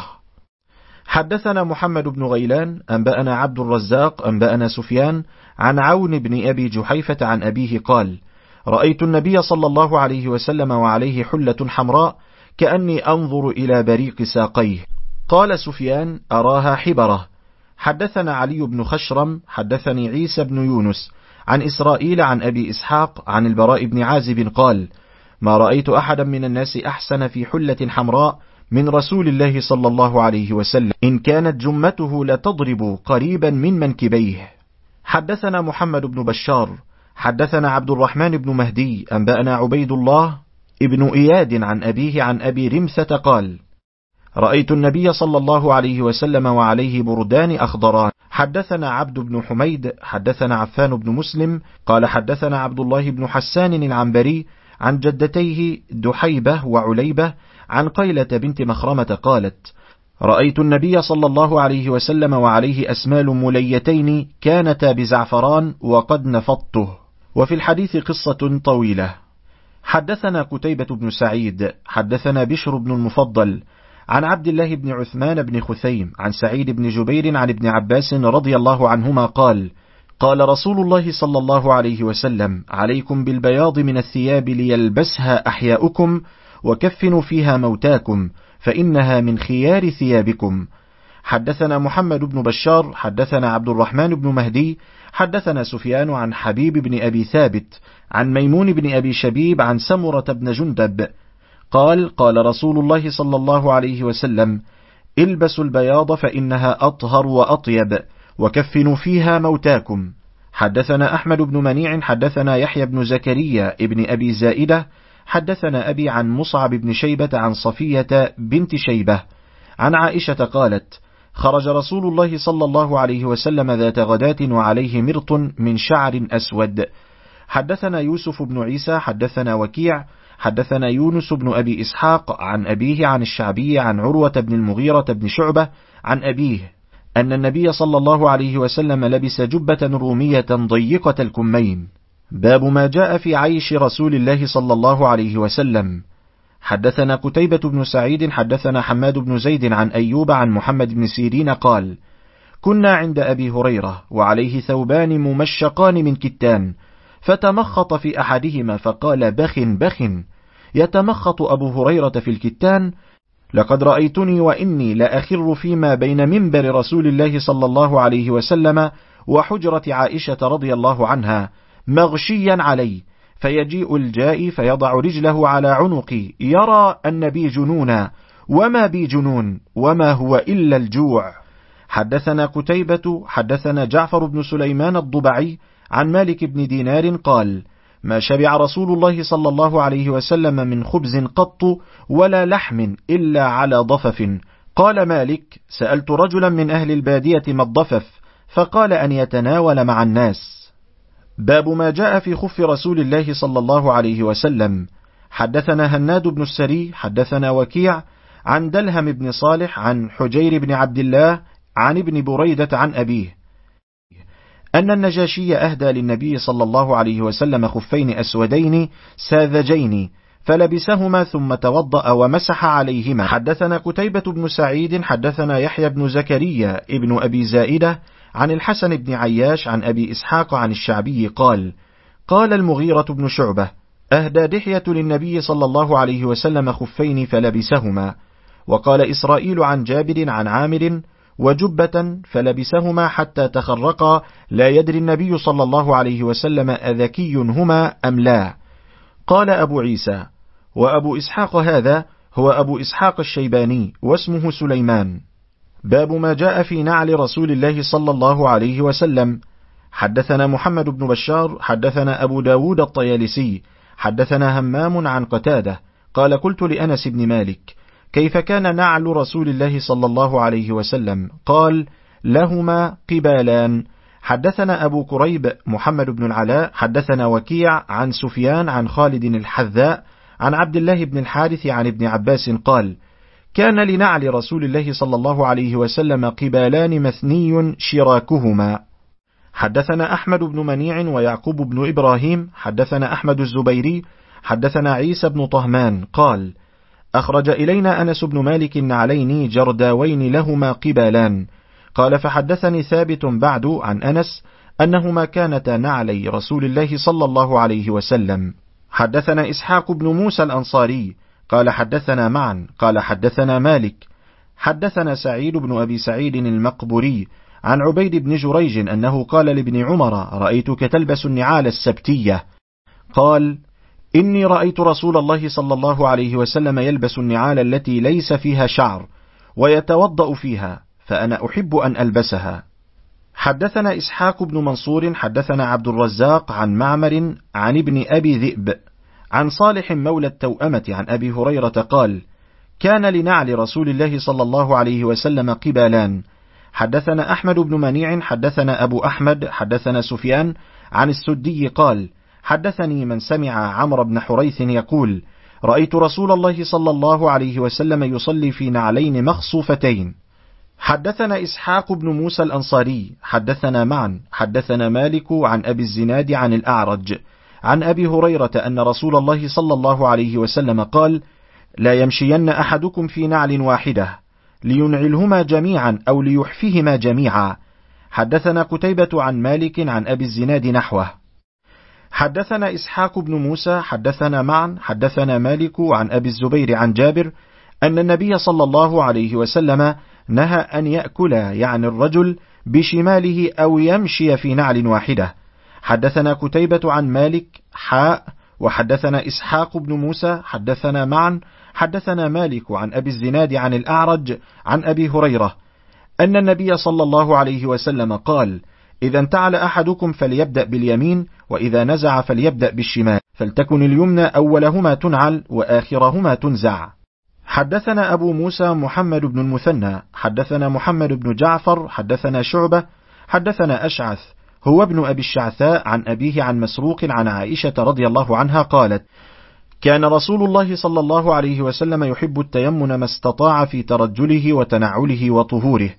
حدثنا محمد بن غيلان أنبأنا عبد الرزاق أنبأنا سفيان عن عون بن أبي جحيفة عن أبيه قال: رأيت النبي صلى الله عليه وسلم وعليه حلة حمراء كأني أنظر إلى بريق ساقيه. قال سفيان: أراها حبرة. حدثنا علي بن خشرم حدثني عيسى بن يونس عن إسرائيل عن أبي إسحاق عن البراء بن عازب قال: ما رأيت أحدا من الناس أحسن في حلة حمراء من رسول الله صلى الله عليه وسلم، إن كانت جمته لتضرب قريبا من منكبيه. حدثنا محمد بن بشار حدثنا عبد الرحمن بن مهدي أنبأنا عبيد الله ابن إياد عن أبيه عن أبي رمثة قال: رأيت النبي صلى الله عليه وسلم وعليه بردان أخضران. حدثنا عبد بن حميد حدثنا عفان بن مسلم قال: حدثنا عبد الله بن حسان العنبري عن جدتيه دحيبة وعليبة عن قيلة بنت مخرمة قالت: رأيت النبي صلى الله عليه وسلم وعليه أسمال مليتين كانتا بزعفران وقد نفضته. وفي الحديث قصة طويلة. حدثنا قتيبة بن سعيد حدثنا بشر بن المفضل عن عبد الله بن عثمان بن خثيم عن سعيد بن جبير عن ابن عباس رضي الله عنهما قال: قال رسول الله صلى الله عليه وسلم: عليكم بالبياض من الثياب ليلبسها أحياؤكم، وكفنوا فيها موتاكم، فإنها من خيار ثيابكم. حدثنا محمد بن بشار حدثنا عبد الرحمن بن مهدي حدثنا سفيان عن حبيب بن أبي ثابت عن ميمون بن أبي شبيب عن سمرة بن جندب قال: قال رسول الله صلى الله عليه وسلم: البسوا البياض فإنها أطهر وأطيب، وكفنوا فيها موتاكم. حدثنا أحمد بن منيع حدثنا يحيى بن زكريا ابن أبي زائدة حدثنا أبي عن مصعب بن شيبة عن صفية بنت شيبة عن عائشة قالت: خرج رسول الله صلى الله عليه وسلم ذات غداة وعليه مرط من شعر أسود. حدثنا يوسف بن عيسى حدثنا وكيع حدثنا يونس بن أبي إسحاق عن أبيه عن الشعبي عن عروة بن المغيرة بن شعبة عن أبيه أن النبي صلى الله عليه وسلم لبس جبة رومية ضيقة الكمين. باب ما جاء في عيش رسول الله صلى الله عليه وسلم. حدثنا قتيبة بن سعيد حدثنا حماد بن زيد عن أيوب عن محمد بن سيرين قال: كنا عند أبي هريرة وعليه ثوبان ممشقان من كتان، فتمخط في أحدهما فقال: بخ بخ. يتمخط أبو هريرة في الكتان: لقد رأيتني وإني لأخر فيما بين منبر رسول الله صلى الله عليه وسلم وحجرة عائشة رضي الله عنها مغشيا علي، فيجيء الجائي فيضع رجله على عنقي يرى أن بي جنونا، وما بي جنون، وما هو إلا الجوع. حدثنا قتيبة حدثنا جعفر بن سليمان الضبعي عن مالك بن دينار قال: ما شبع رسول الله صلى الله عليه وسلم من خبز قط ولا لحم إلا على ضفف. قال مالك: سألت رجلا من أهل البادية ما الضفف، فقال: أن يتناول مع الناس. باب ما جاء في خف رسول الله صلى الله عليه وسلم. حدثنا هناد بن السري حدثنا وكيع عن دلهم بن صالح عن حجير بن عبد الله عن ابن بريدة عن أبيه أن النجاشي أهدى للنبي صلى الله عليه وسلم خفين أسودين ساذجين، فلبسهما ثم توضأ ومسح عليهما. حدثنا قتيبة بن سعيد حدثنا يحيى بن زكريا ابن أبي زائدة عن الحسن بن عياش عن أبي إسحاق عن الشعبي قال: قال المغيرة بن شعبة: أهدى دحية للنبي صلى الله عليه وسلم خفين فلبسهما. وقال إسرائيل عن جابر عن عامر: وجبة فلبسهما حتى تخرقا، لا يدري النبي صلى الله عليه وسلم أذكي هما أم لا. قال أبو عيسى: وأبو إسحاق هذا هو أبو إسحاق الشيباني واسمه سليمان. باب ما جاء في نعل رسول الله صلى الله عليه وسلم. حدثنا محمد بن بشار حدثنا أبو داود الطيالسي حدثنا همام عن قتادة قال: قلت لأنس بن مالك: كيف كان نعل رسول الله صلى الله عليه وسلم؟ قال: لهما قبالان. حدثنا أبو كريب محمد بن العلاء حدثنا وكيع عن سفيان عن خالد الحذاء عن عبد الله بن الحارث عن ابن عباس قال: كان لنعل رسول الله صلى الله عليه وسلم قبالان مثني شراكهما. حدثنا أحمد بن منيع ويعقوب بن إبراهيم حدثنا أحمد الزبيري حدثنا عيسى بن طهمان قال: أخرج إلينا أنس بن مالك نعلين جرداوين لهما قبالان. قال: فحدثني ثابت بعد عن أنس أنهما كانتا نعلي رسول الله صلى الله عليه وسلم. حدثنا إسحاق بن موسى الأنصاري قال: حدثنا معا قال: حدثنا مالك حدثنا سعيد بن أبي سعيد المقبوري عن عبيد بن جريج أنه قال لابن عمر: رأيتك تلبس النعال السبتية. قال: إني رأيت رسول الله صلى الله عليه وسلم يلبس النعال التي ليس فيها شعر ويتوضأ فيها، فأنا أحب أن ألبسها. حدثنا إسحاق بن منصور حدثنا عبد الرزاق عن معمر عن ابن أبي ذئب عن صالح مولى التوأمة عن أبي هريرة قال: كان لنعل رسول الله صلى الله عليه وسلم قبالان. حدثنا أحمد بن منيع حدثنا أبو أحمد حدثنا سفيان عن السدي قال: حدثني من سمع عمرو بن حريث يقول: رأيت رسول الله صلى الله عليه وسلم يصلي في نعلين مخصوفتين. حدثنا إسحاق بن موسى الأنصاري حدثنا معا حدثنا مالك عن أبي الزناد عن الأعرج عن أبي هريرة أن رسول الله صلى الله عليه وسلم قال: لا يمشين أحدكم في نعل واحدة لينعلهما جميعا أو ليحفهما جميعا. حدثنا قتيبة عن مالك عن أبي الزناد نحوه. حدثنا إسحاق بن موسى حدثنا معا حدثنا مالك عن أبي الزبير عن جابر أن النبي صلى الله عليه وسلم نهى أن يأكل يعني الرجل بشماله أو يمشي في نعل واحدة. حدثنا قتيبة عن مالك حاء وحدثنا إسحاق بن موسى حدثنا معا حدثنا مالك عن أبي الزناد عن الأعرج عن أبي هريرة أن النبي صلى الله عليه وسلم قال: إذا انتعل أحدكم فليبدأ باليمين، وإذا نزع فليبدأ بالشمال، فلتكن اليمنى أولهما تنعل وآخرهما تنزع. حدثنا أبو موسى محمد بن المثنى حدثنا محمد بن جعفر حدثنا شعبة حدثنا أشعث هو ابن أبي الشعثاء عن أبيه عن مسروق عن عائشة رضي الله عنها قالت: كان رسول الله صلى الله عليه وسلم يحب التيمن ما استطاع في ترجله وتنعله وطهوره.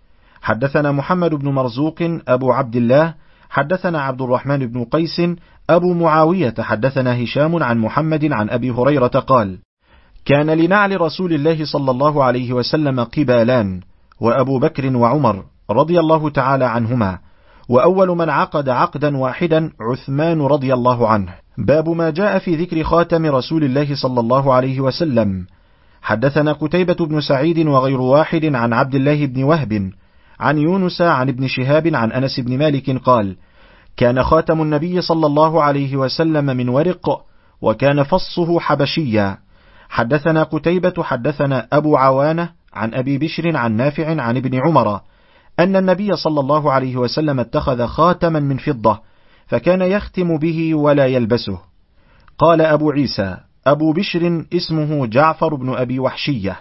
حدثنا محمد بن مرزوق أبو عبد الله حدثنا عبد الرحمن بن قيس أبو معاوية حدثنا هشام عن محمد عن أبي هريرة قال: كان لنعل رسول الله صلى الله عليه وسلم قبالان، وأبو بكر وعمر رضي الله تعالى عنهما، وأول من عقد عقدا واحدا عثمان رضي الله عنه. باب ما جاء في ذكر خاتم رسول الله صلى الله عليه وسلم. حدثنا قتيبة بن سعيد وغير واحد عن عبد الله بن وهب عن يونس عن ابن شهاب عن أنس بن مالك قال: كان خاتم النبي صلى الله عليه وسلم من ورق، وكان فصه حبشيا. حدثنا قتيبة حدثنا أبو عوانة عن أبي بشر عن نافع عن ابن عمر أن النبي صلى الله عليه وسلم اتخذ خاتما من فضة فكان يختم به ولا يلبسه. قال أبو عيسى: أبو بشر اسمه جعفر بن أبي وحشية.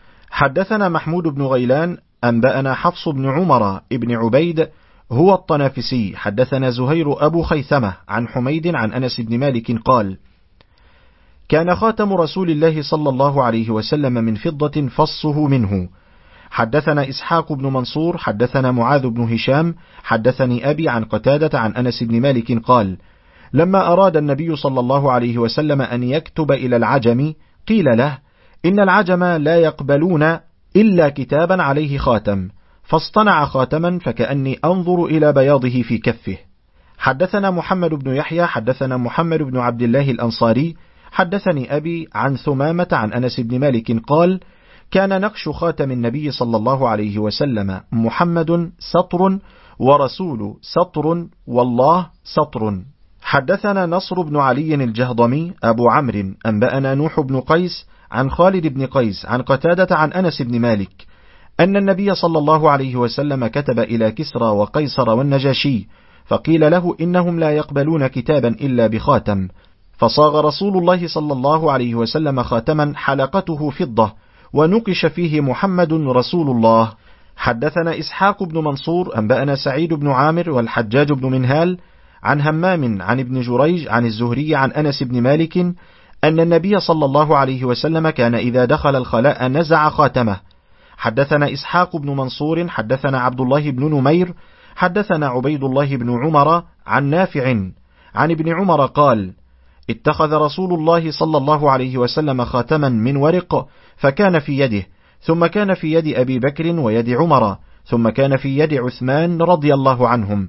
حدثنا محمود بن غيلان أنبأنا حفص بن عمر ابن عبيد هو الطنافسي حدثنا زهير أبو خيثمة عن حميد عن أنس بن مالك قال: كان خاتم رسول الله صلى الله عليه وسلم من فضة فصه منه. حدثنا إسحاق بن منصور حدثنا معاذ بن هشام حدثني أبي عن قتادة عن أنس بن مالك قال: لما أراد النبي صلى الله عليه وسلم أن يكتب إلى العجم قيل له: إن العجم لا يقبلون إلا كتابا عليه خاتم، فاصطنع خاتما فكأني أنظر إلى بياضه في كفه. حدثنا محمد بن يحيى حدثنا محمد بن عبد الله الأنصاري حدثني أبي عن ثمامة عن أنس بن مالك قال: كان نقش خاتم النبي صلى الله عليه وسلم محمد سطر ورسول سطر والله سطر. حدثنا نصر بن علي الجهضمي أبو عمرو أنبأنا نوح بن قيس عن خالد بن قيس عن قتادة عن أنس بن مالك أن النبي صلى الله عليه وسلم كتب إلى كسرى وقيصر والنجاشي فقيل له: إنهم لا يقبلون كتابا إلا بخاتم، فصاغ رسول الله صلى الله عليه وسلم خاتما حلقته فضة ونقش فيه محمد رسول الله. حدثنا إسحاق بن منصور أنبأنا سعيد بن عامر والحجاج بن منهال عن همام عن ابن جريج عن الزهري عن أنس بن مالك أن النبي صلى الله عليه وسلم كان إذا دخل الخلاء نزع خاتمه. حدثنا إسحاق بن منصور حدثنا عبد الله بن نمير حدثنا عبيد الله بن عمر عن نافع عن ابن عمر قال: اتخذ رسول الله صلى الله عليه وسلم خاتما من ورق فكان في يده، ثم كان في يد أبي بكر ويد عمر، ثم كان في يد عثمان رضي الله عنهم،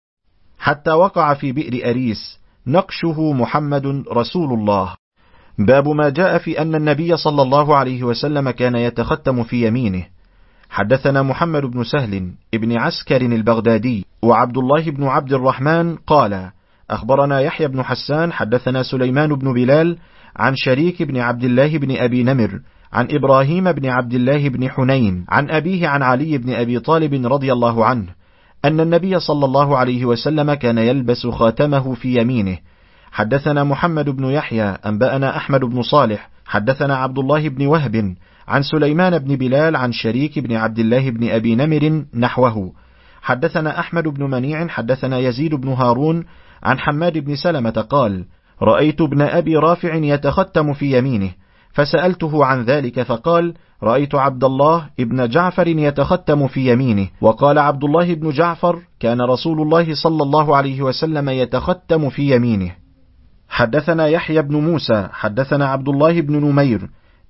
حتى وقع في بئر أريس، نقشه محمد رسول الله. باب ما جاء في أن النبي صلى الله عليه وسلم كان يتختم في يمينه. حدثنا محمد بن سهل ابن عسكر البغدادي وعبد الله بن عبد الرحمن قال: أخبرنا يحيى بن حسان حدثنا سليمان بن بلال عن شريك بن عبد الله بن أبي نمر عن إبراهيم بن عبد الله بن حنين عن أبيه عن علي بن أبي طالب رضي الله عنه أن النبي صلى الله عليه وسلم كان يلبس خاتمه في يمينه. حدثنا محمد بن يحيى أنبأنا أحمد بن صالح حدثنا عبد الله بن وهب عن سليمان بن بلال عن شريك بن عبد الله بن أبي نمر نحوه. حدثنا أحمد بن منيع حدثنا يزيد بن هارون عن حماد بن سلمة قال: رأيت ابن أبي رافع يتختم في يمينه، فسألته عن ذلك فقال: رأيت عبد الله ابن جعفر يتختم في يمينه. وقال عبد الله بن جعفر: كان رسول الله صلى الله عليه وسلم يتختم في يمينه. حدثنا يحيى بن موسى حدثنا عبد الله بن نمير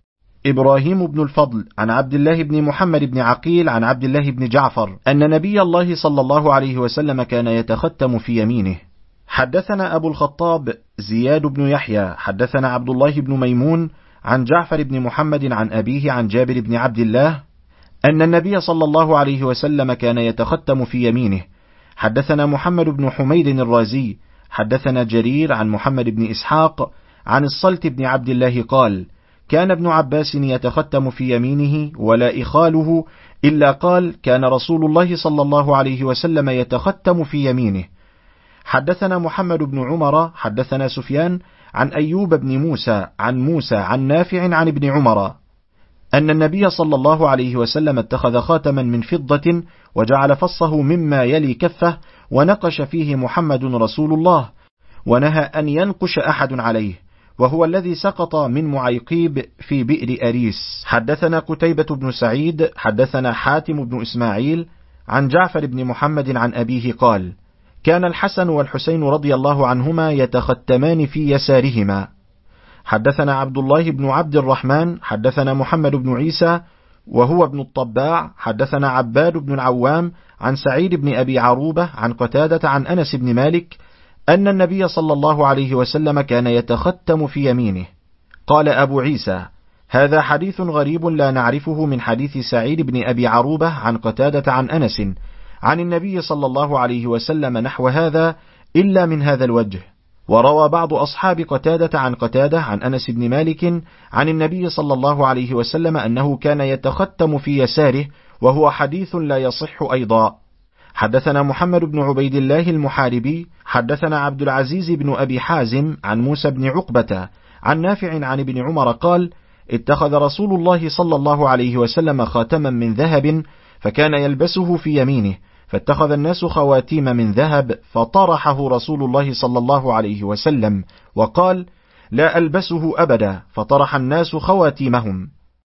إبراهيم بن الفضل عن عبد الله بن محمد بن عقيل عن عبد الله بن جعفر أن نبي الله صلى الله عليه وسلم كان يتختم في يمينه. حدثنا أبو الخطاب زياد بن يحيى حدثنا عبد الله بن ميمون عن جعفر بن محمد عن أبيه عن جابر بن عبد الله أن النبي صلى الله عليه وسلم كان يتختم في يمينه. حدثنا محمد بن حميد الرازي حدثنا جرير عن محمد بن إسحاق عن الصلت بن عبد الله قال: كان ابن عباس يتختم في يمينه ولا إخاله، إلا قال: كان رسول الله صلى الله عليه وسلم يتختم في يمينه. حدثنا محمد بن عمر حدثنا سفيان عن أيوب بن موسى عن موسى عن نافع عن ابن عمر أن النبي صلى الله عليه وسلم اتخذ خاتما من فضة وجعل فصه مما يلي كفه ونقش فيه محمد رسول الله، ونهى أن ينقش أحد عليه، وهو الذي سقط من معيقيب في بئر أريس. حدثنا قتيبة بن سعيد حدثنا حاتم بن إسماعيل عن جعفر بن محمد عن أبيه قال: كان الحسن والحسين رضي الله عنهما يتختمان في يسارهما. حدثنا عبد الله بن عبد الرحمن حدثنا محمد بن عيسى وهو ابن الطباع حدثنا عباد بن العوام عن سعيد بن أبي عروبة عن قتادة عن أنس بن مالك أن النبي صلى الله عليه وسلم كان يتختم في يمينه. قال أبو عيسى: هذا حديث غريب لا نعرفه من حديث سعيد بن أبي عروبة عن قتادة عن أنس عن النبي صلى الله عليه وسلم نحو هذا إلا من هذا الوجه. وروى بعض أصحاب قتادة عن قتادة عن أنس بن مالك عن النبي صلى الله عليه وسلم أنه كان يتختم في يساره، وهو حديث لا يصح أيضا. حدثنا محمد بن عبيد الله المحاربي حدثنا عبد العزيز بن أبي حازم عن موسى بن عقبة عن نافع عن ابن عمر قال: اتخذ رسول الله صلى الله عليه وسلم خاتما من ذهب فكان يلبسه في يمينه، فاتخذ الناس خواتيم من ذهب فطرحه رسول الله صلى الله عليه وسلم وقال: لا ألبسه أبدا، فطرح الناس خواتيمهم.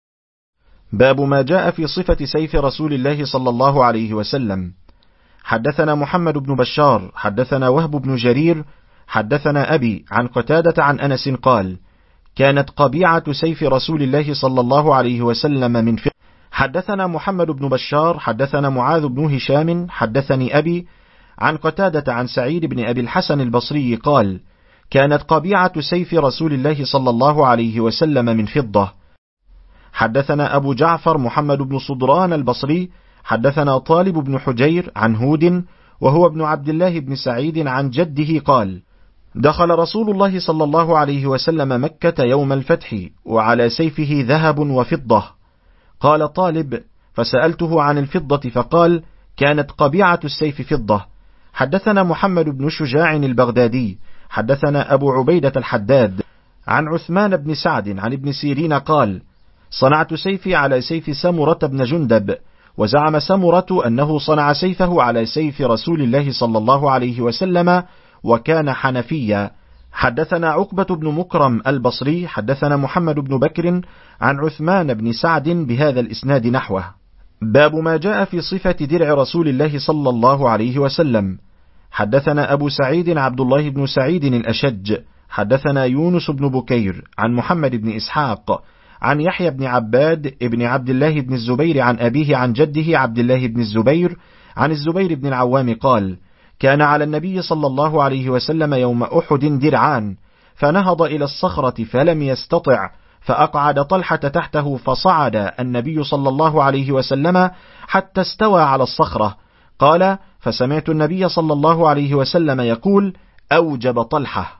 باب ما جاء في صفة سيف رسول الله صلى الله عليه وسلم. حدثنا محمد بن بشار حدثنا وهب بن جرير حدثنا أبي عن قتادة عن أنس قال: كانت قبيعة سيف رسول الله صلى الله عليه وسلم من فضة. حدثنا محمد بن بشار حدثنا معاذ بن هشام حدثني أبي عن قتادة عن سعيد بن أبي الحسن البصري قال: كانت قبيعة سيف رسول الله صلى الله عليه وسلم من فضة. حدثنا أبو جعفر محمد بن صدران البصري حدثنا طالب بن حجير عن هود وهو ابن عبد الله بن سعيد عن جده قال: دخل رسول الله صلى الله عليه وسلم مكة يوم الفتح وعلى سيفه ذهب وفضة. قال طالب: فسألته عن الفضة فقال: كانت قبيعة السيف فضة. حدثنا محمد بن شجاع البغدادي حدثنا أبو عبيدة الحداد عن عثمان بن سعد عن ابن سيرين قال: صنعت سيفي على سيف سمرة بن جندب. وزعم سمرة أنه صنع سيفه على سيف رسول الله صلى الله عليه وسلم وكان حنفيا. حدثنا عقبة بن مكرم البصري حدثنا محمد بن بكر عن عثمان بن سعد بهذا الإسناد نحوه. باب ما جاء في صفة درع رسول الله صلى الله عليه وسلم. حدثنا أبو سعيد عبد الله بن سعيد الأشج حدثنا يونس بن بكير عن محمد بن إسحاق عن يحيى بن عباد ابن عبد الله بن الزبير عن أبيه عن جده عبد الله بن الزبير عن الزبير بن العوام قال: كان على النبي صلى الله عليه وسلم يوم أحد درعان، فنهض إلى الصخرة فلم يستطع، فأقعد طلحة تحته، فصعد النبي صلى الله عليه وسلم حتى استوى على الصخرة. قال: فسمعت النبي صلى الله عليه وسلم يقول: أوجب طلحة.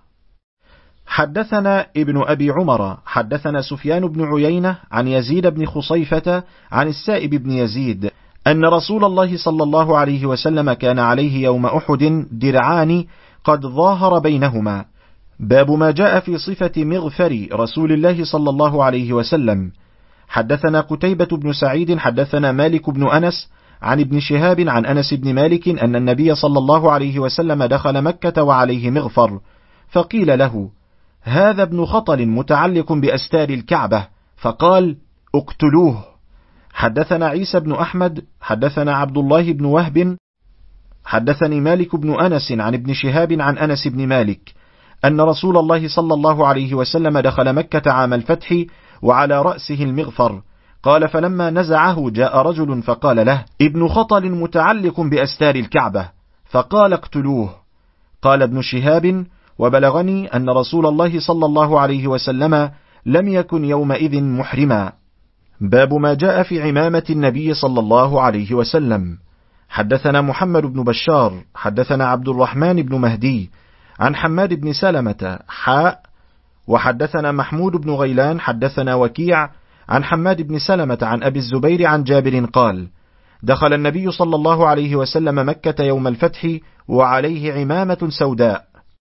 حدثنا ابن أبي عمر حدثنا سفيان بن عيينة عن يزيد بن خصيفة عن السائب بن يزيد أن رسول الله صلى الله عليه وسلم كان عليه يوم أحد درعان قد ظاهر بينهما. باب ما جاء في صفة مغفر رسول الله صلى الله عليه وسلم. حدثنا قتيبة بن سعيد حدثنا مالك بن أنس عن ابن شهاب عن أنس بن مالك أن النبي صلى الله عليه وسلم دخل مكة وعليه مغفر، فقيل له: هذا ابن خطل متعلق بأستار الكعبة، فقال: اقتلوه. حدثنا عيسى بن أحمد حدثنا عبد الله بن وهب حدثني مالك بن أنس عن ابن شهاب عن أنس بن مالك أن رسول الله صلى الله عليه وسلم دخل مكة عام الفتح وعلى رأسه المغفر. قال: فلما نزعه جاء رجل فقال له: ابن خطل متعلق بأستار الكعبة، فقال: اقتلوه. قال ابن شهاب: وبلغني أن رسول الله صلى الله عليه وسلم لم يكن يومئذ محرما. باب ما جاء في عمامة النبي صلى الله عليه وسلم. حدثنا محمد بن بشار حدثنا عبد الرحمن بن مهدي عن حماد بن سلمة حاء وحدثنا محمود بن غيلان حدثنا وكيع عن حماد بن سلمة عن أبي الزبير عن جابر قال: دخل النبي صلى الله عليه وسلم مكة يوم الفتح وعليه عمامة سوداء.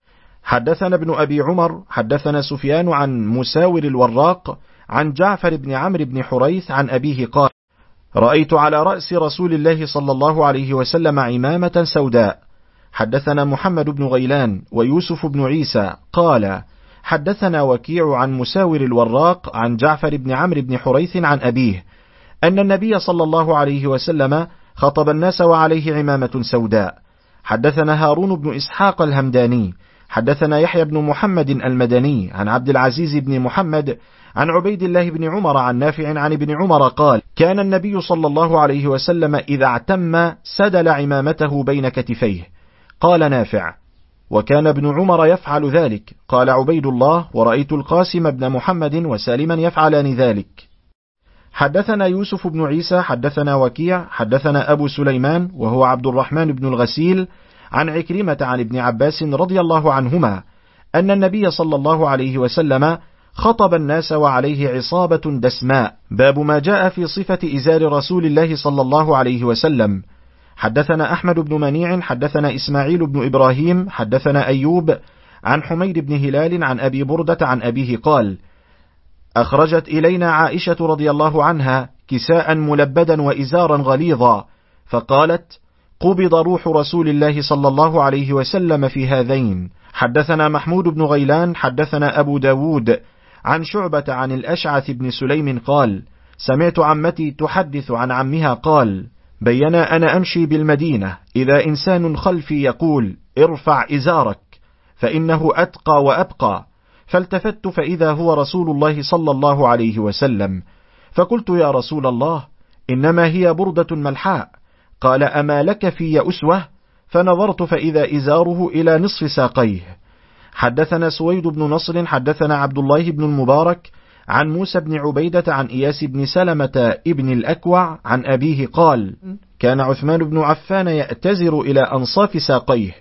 حدثنا ابن أبي عمر حدثنا سفيان عن مساور الوراق عن جعفر بن عمرو بن حريث عن أبيه قال: رأيت على رأس رسول الله صلى الله عليه وسلم عمامة سوداء. حدثنا محمد بن غيلان ويوسف بن عيسى قال: حدثنا وكيع عن مساور الوراق عن جعفر بن عمرو بن حريث عن أبيه أن النبي صلى الله عليه وسلم خطب الناس وعليه عمامة سوداء. حدثنا هارون بن إسحاق الهمداني حدثنا يحيى بن محمد المدني عن عبد العزيز بن محمد عن عبيد الله بن عمر عن نافع عن ابن عمر قال: كان النبي صلى الله عليه وسلم إذا اعتم سدل عمامته بين كتفيه. قال نافع: وكان ابن عمر يفعل ذلك. قال عبيد الله: ورأيت القاسم بن محمد وسالما يفعلان ذلك. حدثنا يوسف بن عيسى حدثنا وكيع حدثنا أبو سليمان وهو عبد الرحمن بن الغسيل عن عكرمة عن ابن عباس رضي الله عنهما أن النبي صلى الله عليه وسلم خطب الناس وعليه عصابة دسماء. باب ما جاء في صفة إزار رسول الله صلى الله عليه وسلم. حدثنا أحمد بن منيع حدثنا إسماعيل بن إبراهيم حدثنا أيوب عن حميد بن هلال عن أبي بردة عن أبيه قال: أخرجت إلينا عائشة رضي الله عنها كساء ملبدا وإزارا غليظا، فقالت: قبض روح رسول الله صلى الله عليه وسلم في هذين. حدثنا محمود بن غيلان حدثنا أبو داود عن شعبة عن الأشعث بن سليم قال: سمعت عمتي تحدث عن عمها قال: بينا أنا أمشي بالمدينة إذا إنسان خلفي يقول: ارفع إزارك فإنه أتقى وأبقى، فالتفت فإذا هو رسول الله صلى الله عليه وسلم، فقلت: يا رسول الله، إنما هي بردة ملحاء. قال: أما لك في أسوة؟ فنظرت فإذا إزاره إلى نصف ساقيه. حدثنا سويد بن نصر حدثنا عبد الله بن المبارك عن موسى بن عبيدة عن إياس بن سلمة ابن الأكوع عن أبيه قال: كان عثمان بن عفان يأتزر إلى أنصاف ساقيه،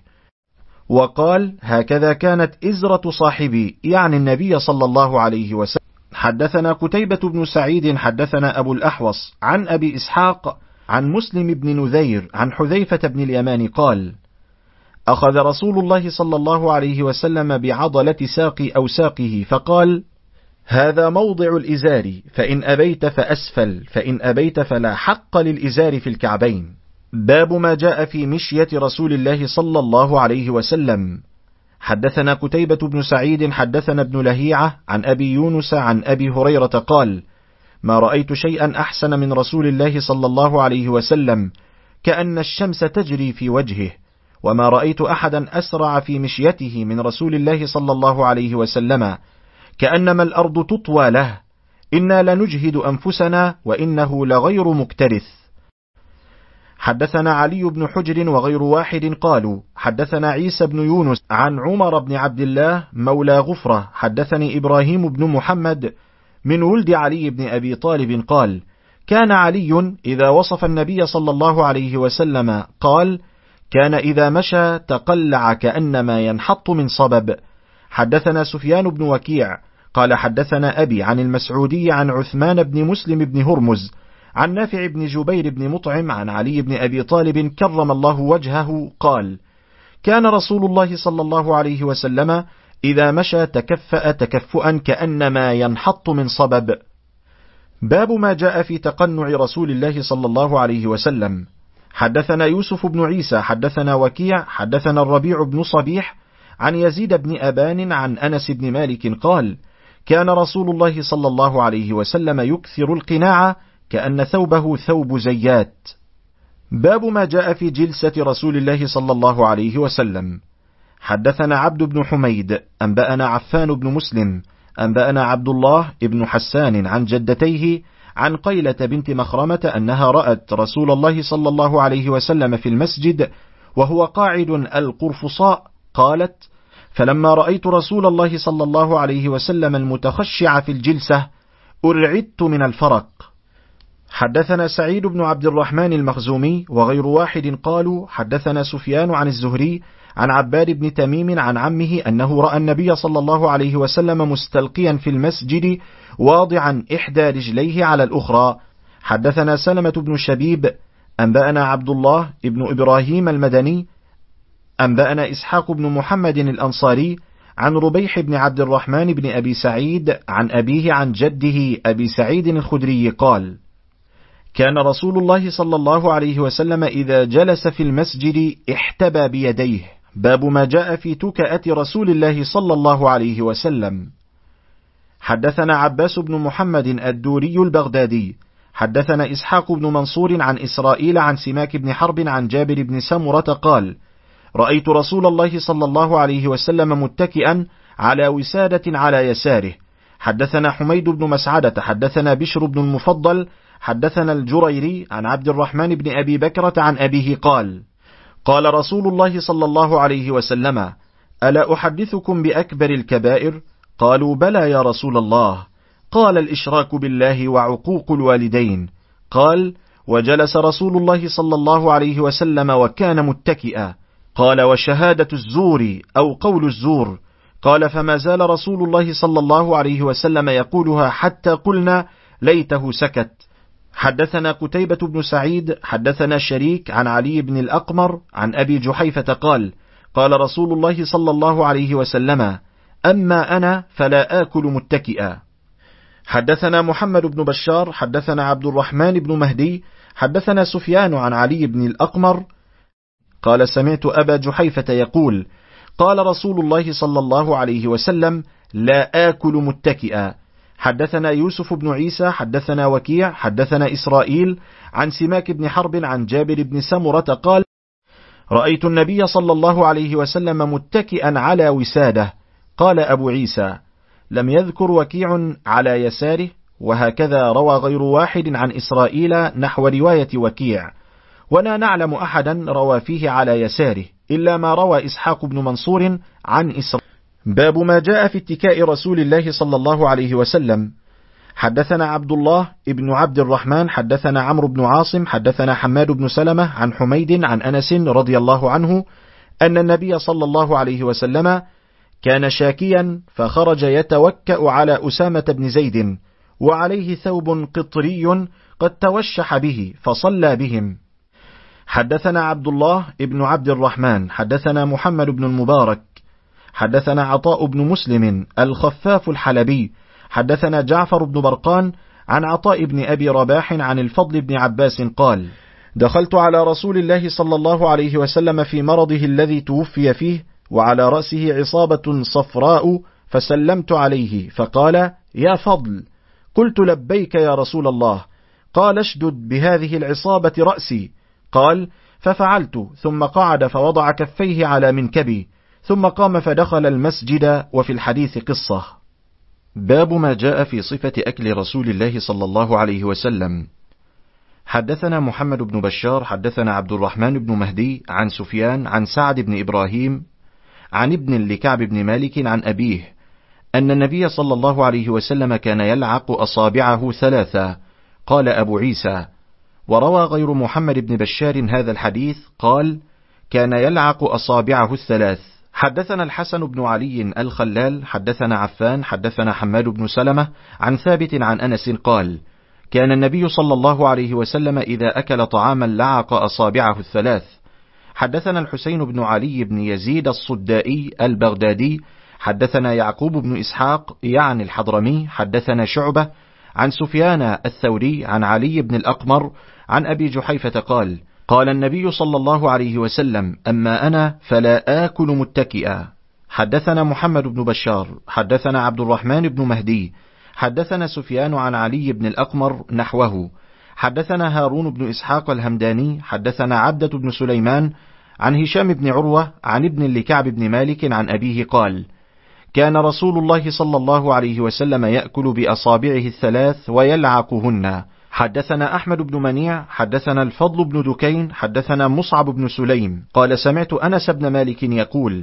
وقال: هكذا كانت إزرة صاحبي، يعني النبي صلى الله عليه وسلم. حدثنا قتيبة بن سعيد حدثنا أبو الأحوص عن أبي إسحاق عن مسلم بن نذير عن حذيفة بن اليمان قال: أخذ رسول الله صلى الله عليه وسلم بعضلة ساق أو ساقه فقال: هذا موضع الإزار، فإن أبيت فأسفل، فإن أبيت فلا حق للإزار في الكعبين. باب ما جاء في مشية رسول الله صلى الله عليه وسلم. حدثنا قتيبة بن سعيد حدثنا ابن لهيعة عن أبي يونس عن أبي هريرة قال: ما رأيت شيئا أحسن من رسول الله صلى الله عليه وسلم، كأن الشمس تجري في وجهه، وما رأيت أحدا أسرع في مشيته من رسول الله صلى الله عليه وسلم، كأنما الأرض تطوى له، إنا لنجهد أنفسنا وإنه لغير مكترث. حدثنا علي بن حجر وغير واحد قالوا: حدثنا عيسى بن يونس عن عمر بن عبد الله مولى غفرة حدثني إبراهيم بن محمد من ولد علي بن أبي طالب قال: كان علي إذا وصف النبي صلى الله عليه وسلم قال: كان إذا مشى تقلع كأنما ينحط من صبب. حدثنا سفيان بن وكيع قال: حدثنا أبي عن المسعودي عن عثمان بن مسلم بن هرمز عن نافع بن جبير بن مطعم عن علي بن أبي طالب كرم الله وجهه قال: كان رسول الله صلى الله عليه وسلم إذا مشى تكفأ تكفؤا كأنما ينحط من صبب. باب ما جاء في تقنع رسول الله صلى الله عليه وسلم. حدثنا يوسف بن عيسى حدثنا وكيع حدثنا الربيع بن صبيح عن يزيد بن أبان عن أنس بن مالك قال: كان رسول الله صلى الله عليه وسلم يكثر القناع كأن ثوبه ثوب زيات. باب ما جاء في جلسة رسول الله صلى الله عليه وسلم. حدثنا عبد بن حميد أنبأنا عفان بن مسلم أنبأنا عبد الله بن حسان عن جدتيه عن قيلة بنت مخرمة أنها رأت رسول الله صلى الله عليه وسلم في المسجد وهو قاعد القرفصاء، قالت: فلما رأيت رسول الله صلى الله عليه وسلم المتخشع في الجلسة أرعدت من الفرق. حدثنا سعيد بن عبد الرحمن المخزومي وغير واحد قالوا: حدثنا سفيان عن الزهري عن عباد بن تميم عن عمه أنه رأى النبي صلى الله عليه وسلم مستلقيا في المسجد واضعا إحدى رجليه على الأخرى. حدثنا سلمة بن شبيب أنبأنا عبد الله بن إبراهيم المدني أنبأنا إسحاق بن محمد الأنصاري عن ربيح بن عبد الرحمن بن أبي سعيد عن أبيه عن جده أبي سعيد الخدري قال: كان رسول الله صلى الله عليه وسلم إذا جلس في المسجد احتبى بيديه. باب ما جاء في تكأة رسول الله صلى الله عليه وسلم. حدثنا عباس بن محمد الدوري البغدادي حدثنا إسحاق بن منصور عن إسرائيل عن سماك بن حرب عن جابر بن سمرة قال: رأيت رسول الله صلى الله عليه وسلم متكئا على وسادة على يساره. حدثنا حميد بن مسعدة حدثنا بشر بن المفضل حدثنا الجريري عن عبد الرحمن بن أبي بكرة عن أبيه قال: قال رسول الله صلى الله عليه وسلم: ألا أحدثكم بأكبر الكبائر؟ قالوا: بلى يا رسول الله. قال: الإشراك بالله وعقوق الوالدين. قال: وجلس رسول الله صلى الله عليه وسلم وكان متكئا. قال: وشهادة الزور أو قول الزور. قال: فما زال رسول الله صلى الله عليه وسلم يقولها حتى قلنا ليته سكت. حدثنا قتيبة بن سعيد حدثنا شريك عن علي بن الأقمر عن أبي جحيفة قال: قال رسول الله صلى الله عليه وسلم: أما أنا فلا آكل متكئا. حدثنا محمد بن بشار حدثنا عبد الرحمن بن مهدي حدثنا سفيان عن علي بن الأقمر قال: سمعت أبا جحيفة يقول: قال رسول الله صلى الله عليه وسلم: لا آكل متكئا. حدثنا يوسف بن عيسى حدثنا وكيع حدثنا إسرائيل عن سماك بن حرب عن جابر بن سمرة قال: رأيت النبي صلى الله عليه وسلم متكئا على وساده. قال أبو عيسى: لم يذكر وكيع على يساره، وهكذا روى غير واحد عن إسرائيل نحو رواية وكيع، ولا نعلم أحدا روى فيه على يساره إلا ما روى إسحاق بن منصور عن إسرائيل. باب ما جاء في اتكاء رسول الله صلى الله عليه وسلم. حدثنا عبد الله ابن عبد الرحمن حدثنا عمرو بن عاصم حدثنا حماد بن سلمة عن حميد عن أنس رضي الله عنه أن النبي صلى الله عليه وسلم كان شاكيا فخرج يتوكأ على أسامة بن زيد وعليه ثوب قطري قد توشح به فصلى بهم. حدثنا عبد الله ابن عبد الرحمن حدثنا محمد بن المبارك حدثنا عطاء بن مسلم الخفاف الحلبي حدثنا جعفر بن برقان عن عطاء بن أبي رباح عن الفضل بن عباس قال: دخلت على رسول الله صلى الله عليه وسلم في مرضه الذي توفي فيه، وعلى رأسه عصابة صفراء، فسلمت عليه فقال: يا فضل. قلت: لبيك يا رسول الله. قال: اشدد بهذه العصابة رأسي. قال: ففعلت، ثم قعد فوضع كفيه على منكبي، ثم قام فدخل المسجد. وفي الحديث قصة. باب ما جاء في صفة أكل رسول الله صلى الله عليه وسلم. حدثنا محمد بن بشار حدثنا عبد الرحمن بن مهدي عن سفيان عن سعد بن إبراهيم عن ابن لكعب بن مالك عن أبيه أن النبي صلى الله عليه وسلم كان يلعق أصابعه ثلاثة. قال أبو عيسى: وروى غير محمد بن بشار هذا الحديث قال: كان يلعق أصابعه الثلاث. حدثنا الحسن بن علي الخلال حدثنا عفان حدثنا حماد بن سلمة عن ثابت عن أنس قال: كان النبي صلى الله عليه وسلم إذا أكل طعاما لعق أصابعه الثلاث. حدثنا الحسين بن علي بن يزيد الصدائي البغدادي حدثنا يعقوب بن إسحاق يعني الحضرمي حدثنا شعبة عن سفيان الثوري عن علي بن الأقمر عن أبي جحيفة قال: قال النبي صلى الله عليه وسلم: أما أنا فلا آكل متكئا. حدثنا محمد بن بشار حدثنا عبد الرحمن بن مهدي حدثنا سفيان عن علي بن الأقمر نحوه. حدثنا هارون بن إسحاق الهمداني حدثنا عبدة بن سليمان عن هشام بن عروة عن ابن لكعب بن مالك عن أبيه قال: كان رسول الله صلى الله عليه وسلم يأكل بأصابعه الثلاث ويلعقهن. حدثنا أحمد بن منيع حدثنا الفضل بن دكين حدثنا مصعب بن سليم قال: سمعت أنس بن مالك يقول: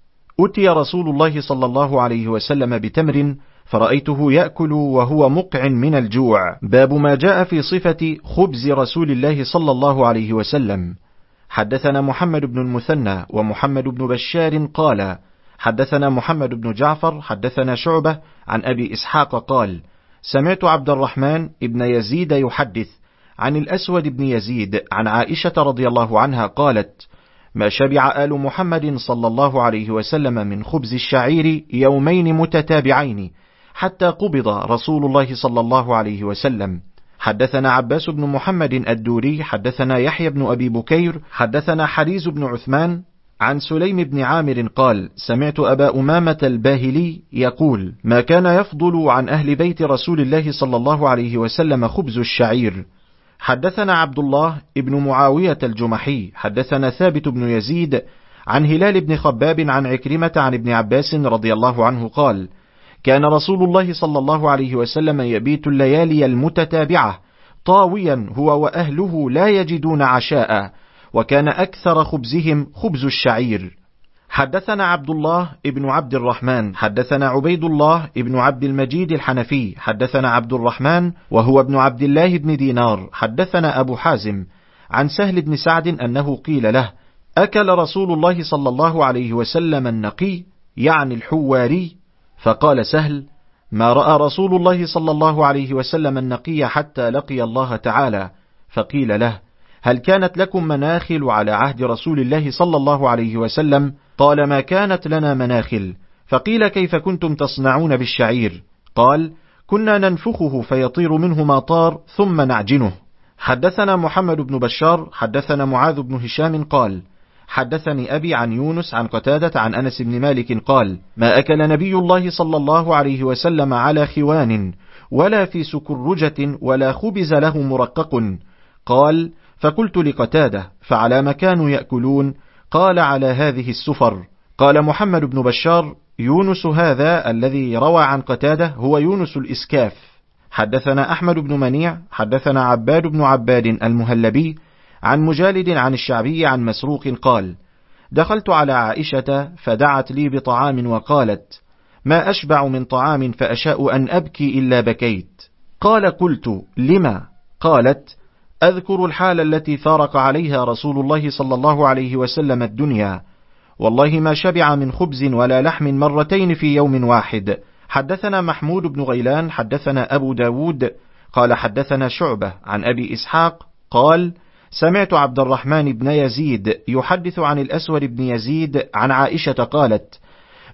أتي رسول الله صلى الله عليه وسلم بتمر فرأيته يأكل وهو مقع من الجوع. باب ما جاء في صفة خبز رسول الله صلى الله عليه وسلم. حدثنا محمد بن المثنى ومحمد بن بشار قال: حدثنا محمد بن جعفر حدثنا شعبة عن أبي إسحاق قال: سمعت عبد الرحمن ابن يزيد يحدث عن الأسود بن يزيد عن عائشة رضي الله عنها قالت: ما شبع آل محمد صلى الله عليه وسلم من خبز الشعير يومين متتابعين حتى قبض رسول الله صلى الله عليه وسلم. حدثنا عباس بن محمد الدوري حدثنا يحيى بن أبي بكير حدثنا حريز بن عثمان عن سليم بن عامر قال: سمعت أبا أمامة الباهلي يقول: ما كان يفضل عن أهل بيت رسول الله صلى الله عليه وسلم خبز الشعير. حدثنا عبد الله ابن معاوية الجمحي حدثنا ثابت بن يزيد عن هلال بن خباب عن عكرمة عن ابن عباس رضي الله عنه قال: كان رسول الله صلى الله عليه وسلم يبيت الليالي المتتابعة طاويا هو وأهله لا يجدون عشاء، وكان أكثر خبزهم خبز الشعير. حدثنا عبد الله ابن عبد الرحمن حدثنا عبيد الله ابن عبد المجيد الحنفي حدثنا عبد الرحمن وهو ابن عبد الله بن دينار حدثنا أبو حازم عن سهل بن سعد أنه قيل له: أكل رسول الله صلى الله عليه وسلم النقي يعني الحواري؟ فقال سهل: ما رأى رسول الله صلى الله عليه وسلم النقي حتى لقي الله تعالى. فقيل له: هل كانت لكم مناخل على عهد رسول الله صلى الله عليه وسلم؟ قال: ما كانت لنا مناخل. فقيل: كيف كنتم تصنعون بالشعير؟ قال: كنا ننفخه فيطير منه ما طار ثم نعجنه. حدثنا محمد بن بشار حدثنا معاذ بن هشام قال: حدثني أبي عن يونس عن قتادة عن أنس بن مالك قال: ما أكل نبي الله صلى الله عليه وسلم على خوان ولا في سكرجة ولا خبز له مرقق. قال: فقلت لقتادة: فعلى ما كانوا يأكلون؟ قال: على هذه السفر. قال محمد بن بشار: يونس هذا الذي روى عن قتادة هو يونس الإسكاف. حدثنا أحمد بن منيع حدثنا عباد بن عباد المهلبي عن مجالد عن الشعبي عن مسروق قال: دخلت على عائشة فدعت لي بطعام وقالت: ما أشبع من طعام فأشاء أن أبكي إلا بكيت. قال: قلت: لما؟ قالت: أذكر الحال التي فارق عليها رسول الله صلى الله عليه وسلم الدنيا، والله ما شبع من خبز ولا لحم مرتين في يوم واحد. حدثنا محمود بن غيلان حدثنا أبو داود قال: حدثنا شعبة عن أبي إسحاق قال: سمعت عبد الرحمن بن يزيد يحدث عن الأسود بن يزيد عن عائشة قالت: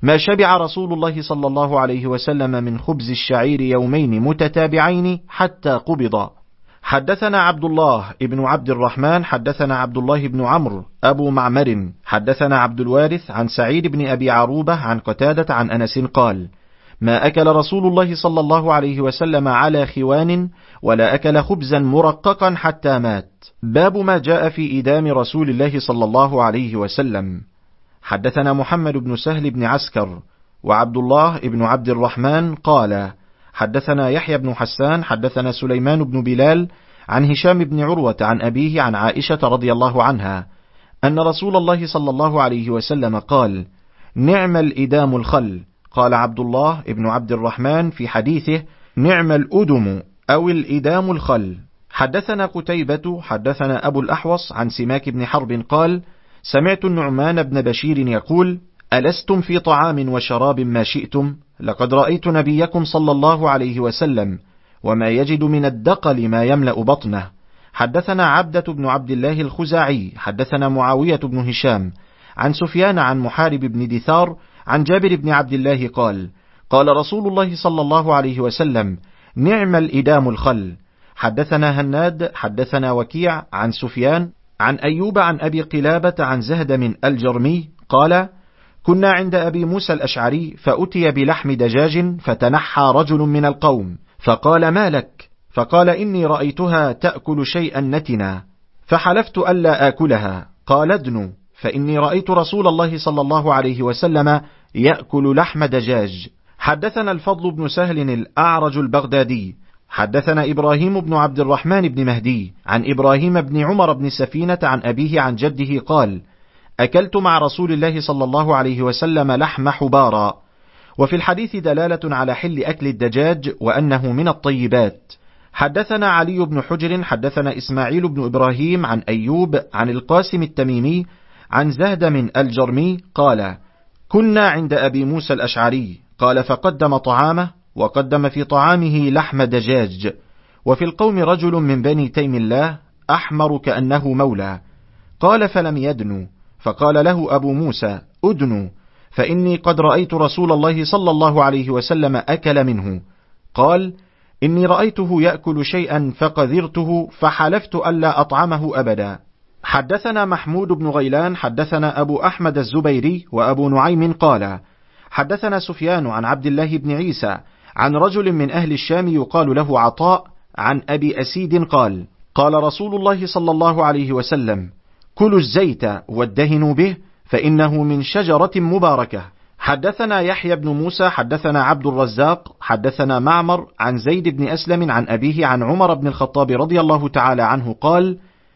ما شبع رسول الله صلى الله عليه وسلم من خبز الشعير يومين متتابعين حتى قبض. حدثنا عبد الله ابن عبد الرحمن حدثنا عبد الله بن عمرو أبو معمر حدثنا عبد الوارث عن سعيد بن أبي عروبة عن قتادة عن أنس قال: ما أكل رسول الله صلى الله عليه وسلم على خوان ولا أكل خبزا مرققا حتى مات. باب ما جاء في إدام رسول الله صلى الله عليه وسلم. حدثنا محمد بن سهل بن عسكر وعبد الله بن عبد الرحمن قال: حدثنا يحيى بن حسان حدثنا سليمان بن بلال عن هشام بن عروة عن أبيه عن عائشة رضي الله عنها أن رسول الله صلى الله عليه وسلم قال: نعم الإدام الخل. قال عبد الله بن عبد الرحمن في حديثه: نعم الأدم أو الإدام الخل. حدثنا قتيبة حدثنا أبو الأحوص عن سماك بن حرب قال: سمعت النعمان بن بشير يقول: ألستم في طعام وشراب ما شئتم؟ لقد رأيت نبيكم صلى الله عليه وسلم وما يجد من الدقل ما يملأ بطنه. حدثنا عبدة بن عبد الله الخزاعي حدثنا معاوية بن هشام عن سفيان عن محارب بن دثار عن جابر بن عبد الله قال: قال رسول الله صلى الله عليه وسلم: نعم الإدام الخل. حدثنا هناد حدثنا وكيع عن سفيان عن أيوب عن أبي قلابة عن زهد من الجرمي قال: كنا عند أبي موسى الأشعري فأتي بلحم دجاج فتنحى رجل من القوم فقال: ما لك؟ فقال: إني رأيتها تأكل شيئا نتنا فحلفت ألا آكلها. قال: ادنوا، فإني رأيت رسول الله صلى الله عليه وسلم يأكل لحم دجاج. حدثنا الفضل بن سهل الأعرج البغدادي حدثنا إبراهيم بن عبد الرحمن بن مهدي عن إبراهيم بن عمر بن سفينة عن أبيه عن جده قال: أكلت مع رسول الله صلى الله عليه وسلم لحم حبارا. وفي الحديث دلالة على حل أكل الدجاج وأنه من الطيبات. حدثنا علي بن حجر حدثنا إسماعيل بن إبراهيم عن أيوب عن القاسم التميمي عن زهد من الجرمي قال: كنا عند أبي موسى الأشعري قال: فقدم طعامه وقدم في طعامه لحم دجاج، وفي القوم رجل من بني تيم الله أحمر كأنه مولى. قال: فلم يدنوا، فقال له أبو موسى: أدنوا، فإني قد رأيت رسول الله صلى الله عليه وسلم أكل منه. قال: إني رأيته يأكل شيئا فقذرته فحلفت ألا أطعمه أبدا. حدثنا محمود بن غيلان حدثنا أبو أحمد الزبيري وأبو نعيم قال: حدثنا سفيان عن عبد الله بن عيسى عن رجل من أهل الشام يقال له عطاء عن أبي أسيد قال: قال رسول الله صلى الله عليه وسلم: كلوا الزيت وادهنوا به فإنه من شجرة مباركة. حدثنا يحيى بن موسى حدثنا عبد الرزاق حدثنا معمر عن زيد بن أسلم عن أبيه عن عمر بن الخطاب رضي الله تعالى عنه قال: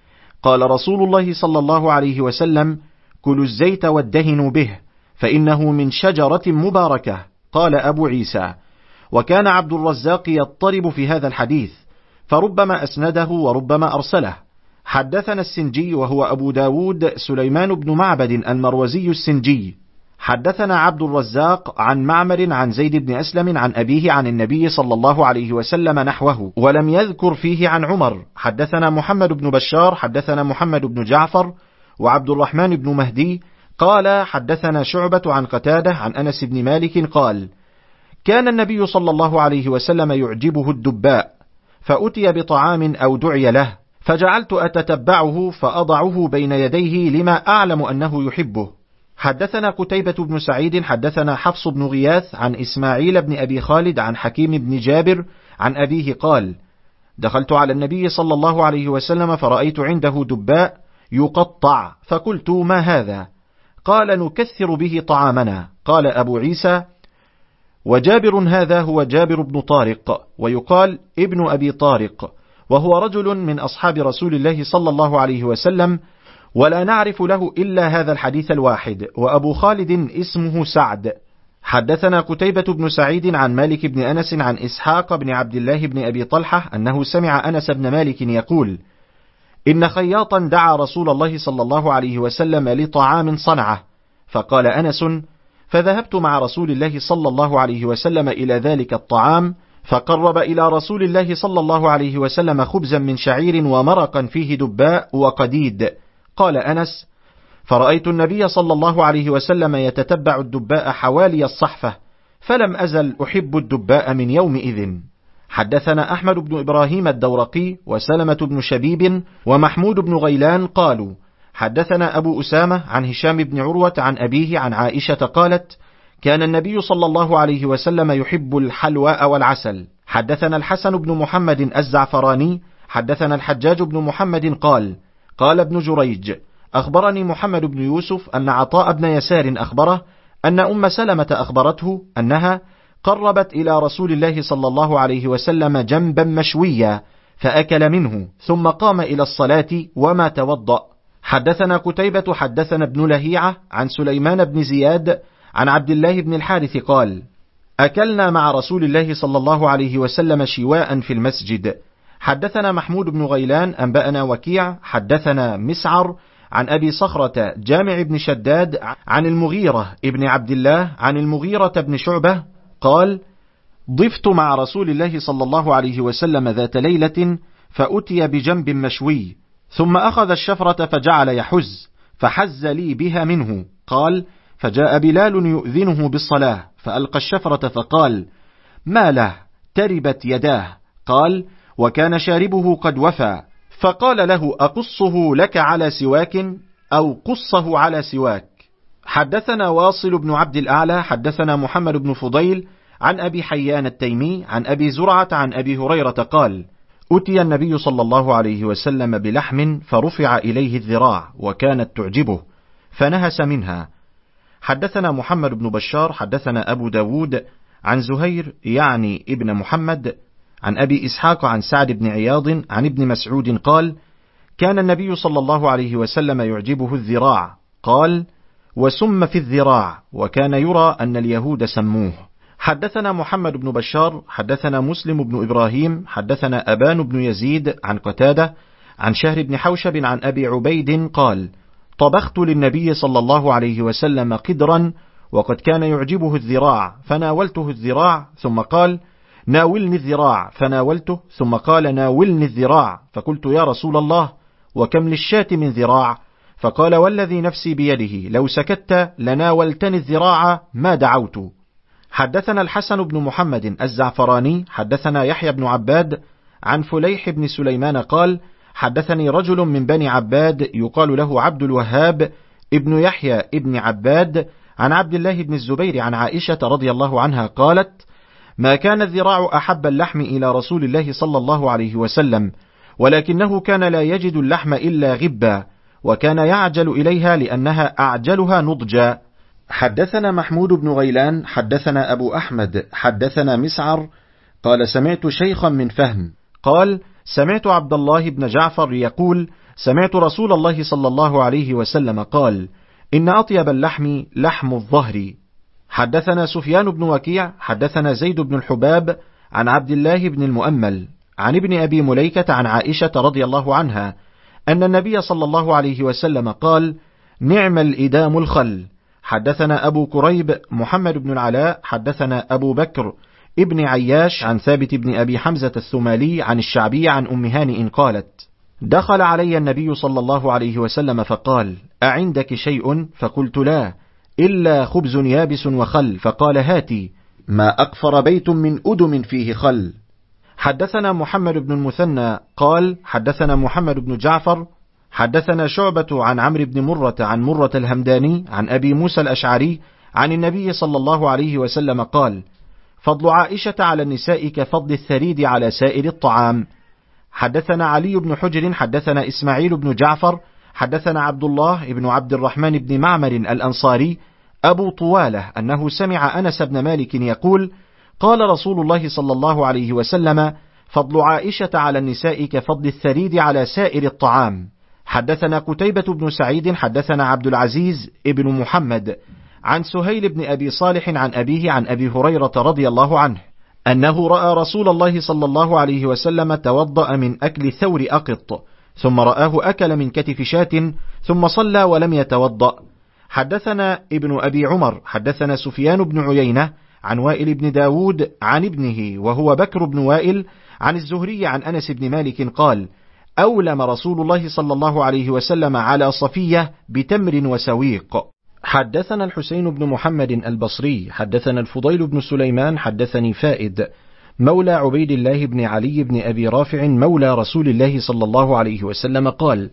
قال رسول الله صلى الله عليه وسلم: كلوا الزيت وادهنوا به فإنه من شجرة مباركة. قال أبو عيسى: وكان عبد الرزاق يضطرب في هذا الحديث فربما أسنده وربما أرسله. حدثنا السنجي وهو أبو داود سليمان بن معبد المروزي السنجي حدثنا عبد الرزاق عن معمر عن زيد بن أسلم عن أبيه عن النبي صلى الله عليه وسلم نحوه ولم يذكر فيه عن عمر. حدثنا محمد بن بشار حدثنا محمد بن جعفر وعبد الرحمن بن مهدي قال: حدثنا شعبة عن قتادة عن أنس بن مالك قال: كان النبي صلى الله عليه وسلم يعجبه الدباء، فأتي بطعام أو دعي له فجعلت أتتبعه فأضعه بين يديه لما أعلم أنه يحبه. حدثنا قتيبة بن سعيد حدثنا حفص بن غياث عن إسماعيل بن أبي خالد عن حكيم بن جابر عن أبيه قال: دخلت على النبي صلى الله عليه وسلم فرأيت عنده دباء يقطع فقلت: ما هذا؟ قال: نكثر به طعامنا. قال أبو عيسى: وجابر هذا هو جابر بن طارق ويقال ابن أبي طارق، وهو رجل من أصحاب رسول الله صلى الله عليه وسلم، ولا نعرف له إلا هذا الحديث الواحد، وأبو خالد اسمه سعد. حدثنا قتيبة بن سعيد عن مالك بن أنس عن إسحاق بن عبد الله بن أبي طلحة أنه سمع أنس بن مالك يقول: إن خياطا دعا رسول الله صلى الله عليه وسلم لطعام صنعه، فقال أنس: فذهبت مع رسول الله صلى الله عليه وسلم إلى ذلك الطعام فقرب إلى رسول الله صلى الله عليه وسلم خبزا من شعير ومرقا فيه دباء وقديد. قال أنس: فرأيت النبي صلى الله عليه وسلم يتتبع الدباء حوالي الصحفة، فلم أزل أحب الدباء من يومئذ. حدثنا أحمد بن إبراهيم الدورقي وسلمة بن شبيب ومحمود بن غيلان قالوا حدثنا أبو أسامة عن هشام بن عروة عن أبيه عن عائشة قالت كان النبي صلى الله عليه وسلم يحب الحلواء والعسل. حدثنا الحسن بن محمد الزعفراني حدثنا الحجاج بن محمد قال قال ابن جريج أخبرني محمد بن يوسف أن عطاء بن يسار أخبره أن أم سلمة أخبرته أنها قربت إلى رسول الله صلى الله عليه وسلم جنبا مشويا فأكل منه ثم قام إلى الصلاة وما توضأ. حدثنا قتيبة حدثنا ابن لهيعة عن سليمان بن زياد عن عبد الله بن الحارث قال أكلنا مع رسول الله صلى الله عليه وسلم شواء في المسجد. حدثنا محمود بن غيلان أنبأنا وكيع حدثنا مسعر عن أبي صخرة جامع بن شداد عن المغيرة ابن عبد الله عن المغيرة بن شعبة قال ضفت مع رسول الله صلى الله عليه وسلم ذات ليلة فأتي بجنب مشوي ثم أخذ الشفرة فجعل يحز فحز لي بها منه. قال فجاء بلال يؤذنه بالصلاة فألقى الشفرة فقال ما له تربت يداه. قال وكان شاربه قد وفى فقال له أقصه لك على سواك أو قصه على سواك. حدثنا واصل بن عبد الأعلى حدثنا محمد بن فضيل عن أبي حيان التيمي عن أبي زرعة عن أبي هريرة قال أتي النبي صلى الله عليه وسلم بلحم فرفع إليه الذراع وكانت تعجبه فنهس منها. حدثنا محمد بن بشار حدثنا أبو داود عن زهير يعني ابن محمد عن أبي إسحاق عن سعد بن عياض عن ابن مسعود قال كان النبي صلى الله عليه وسلم يعجبه الذراع. قال وسم في الذراع وكان يرى أن اليهود سموه. حدثنا محمد بن بشار حدثنا مسلم بن إبراهيم حدثنا أبان بن يزيد عن قتادة عن شهر بن حوشب عن أبي عبيد قال طبخت للنبي صلى الله عليه وسلم قدرا وقد كان يعجبه الذراع فناولته الذراع ثم قال ناولني الذراع فناولته ثم قال ناولني الذراع فقلت يا رسول الله وكم للشاة من ذراع؟ فقال والذي نفسي بيده لو سكت لناولتني الذراع ما دعوت. حدثنا الحسن بن محمد الزعفراني حدثنا يحيى بن عباد عن فليح بن سليمان قال حدثني رجل من بني عباد يقال له عبد الوهاب ابن يحيى ابن عباد عن عبد الله بن الزبير عن عائشة رضي الله عنها قالت ما كان الذراع أحب اللحم إلى رسول الله صلى الله عليه وسلم ولكنه كان لا يجد اللحم إلا غبا وكان يعجل إليها لأنها أعجلها نضجا. حدثنا محمود بن غيلان حدثنا أبو أحمد حدثنا مسعر قال سمعت شيخا من فهم قال سمعت عبد الله بن جعفر يقول سمعت رسول الله صلى الله عليه وسلم قال إن أطيب اللحم لحم الظهر. حدثنا سفيان بن وكيع حدثنا زيد بن الحباب عن عبد الله بن المؤمل عن ابن أبي مليكة عن عائشة رضي الله عنها أن النبي صلى الله عليه وسلم قال نعم الإدام الخل. حدثنا أبو كريب محمد بن العلاء حدثنا أبو بكر ابن عياش عن ثابت بن أبي حمزة الثمالي عن الشعبي عن أم هانئ قالت دخل علي النبي صلى الله عليه وسلم فقال أعندك شيء؟ فقلت لا إلا خبز يابس وخل. فقال هاتي ما أقفر بيت من أدم فيه خل. حدثنا محمد بن المثنى قال حدثنا محمد بن جعفر حدثنا شعبة عن عمرو بن مرة عن مرة الهمداني عن أبي موسى الأشعري عن النبي صلى الله عليه وسلم قال فضل عائشة على النساء كفضل الثريد على سائر الطعام. حدثنا علي بن حجر حدثنا إسماعيل بن جعفر حدثنا عبد الله بن عبد الرحمن بن معمر الأنصاري أبو طوالة أنه سمع أنس بن مالك يقول قال رسول الله صلى الله عليه وسلم فضل عائشة على النساء كفضل الثريد على سائر الطعام. حدثنا قتيبة بن سعيد حدثنا عبد العزيز ابن محمد عن سهيل بن أبي صالح عن أبيه عن أبي هريرة رضي الله عنه أنه رأى رسول الله صلى الله عليه وسلم توضأ من أكل ثور أقط ثم رآه أكل من كتف شاة ثم صلى ولم يتوضأ. حدثنا ابن أبي عمر حدثنا سفيان بن عيينة عن وائل بن داود عن ابنه وهو بكر بن وائل عن الزهري عن أنس بن مالك قال أولم رسول الله صلى الله عليه وسلم على صفية بتمر وسويق. حدثنا الحسين بن محمد البصري حدثنا الفضيل بن سليمان حدثني فائد مولى عبيد الله بن علي بن أبي رافع مولى رسول الله صلى الله عليه وسلم قال: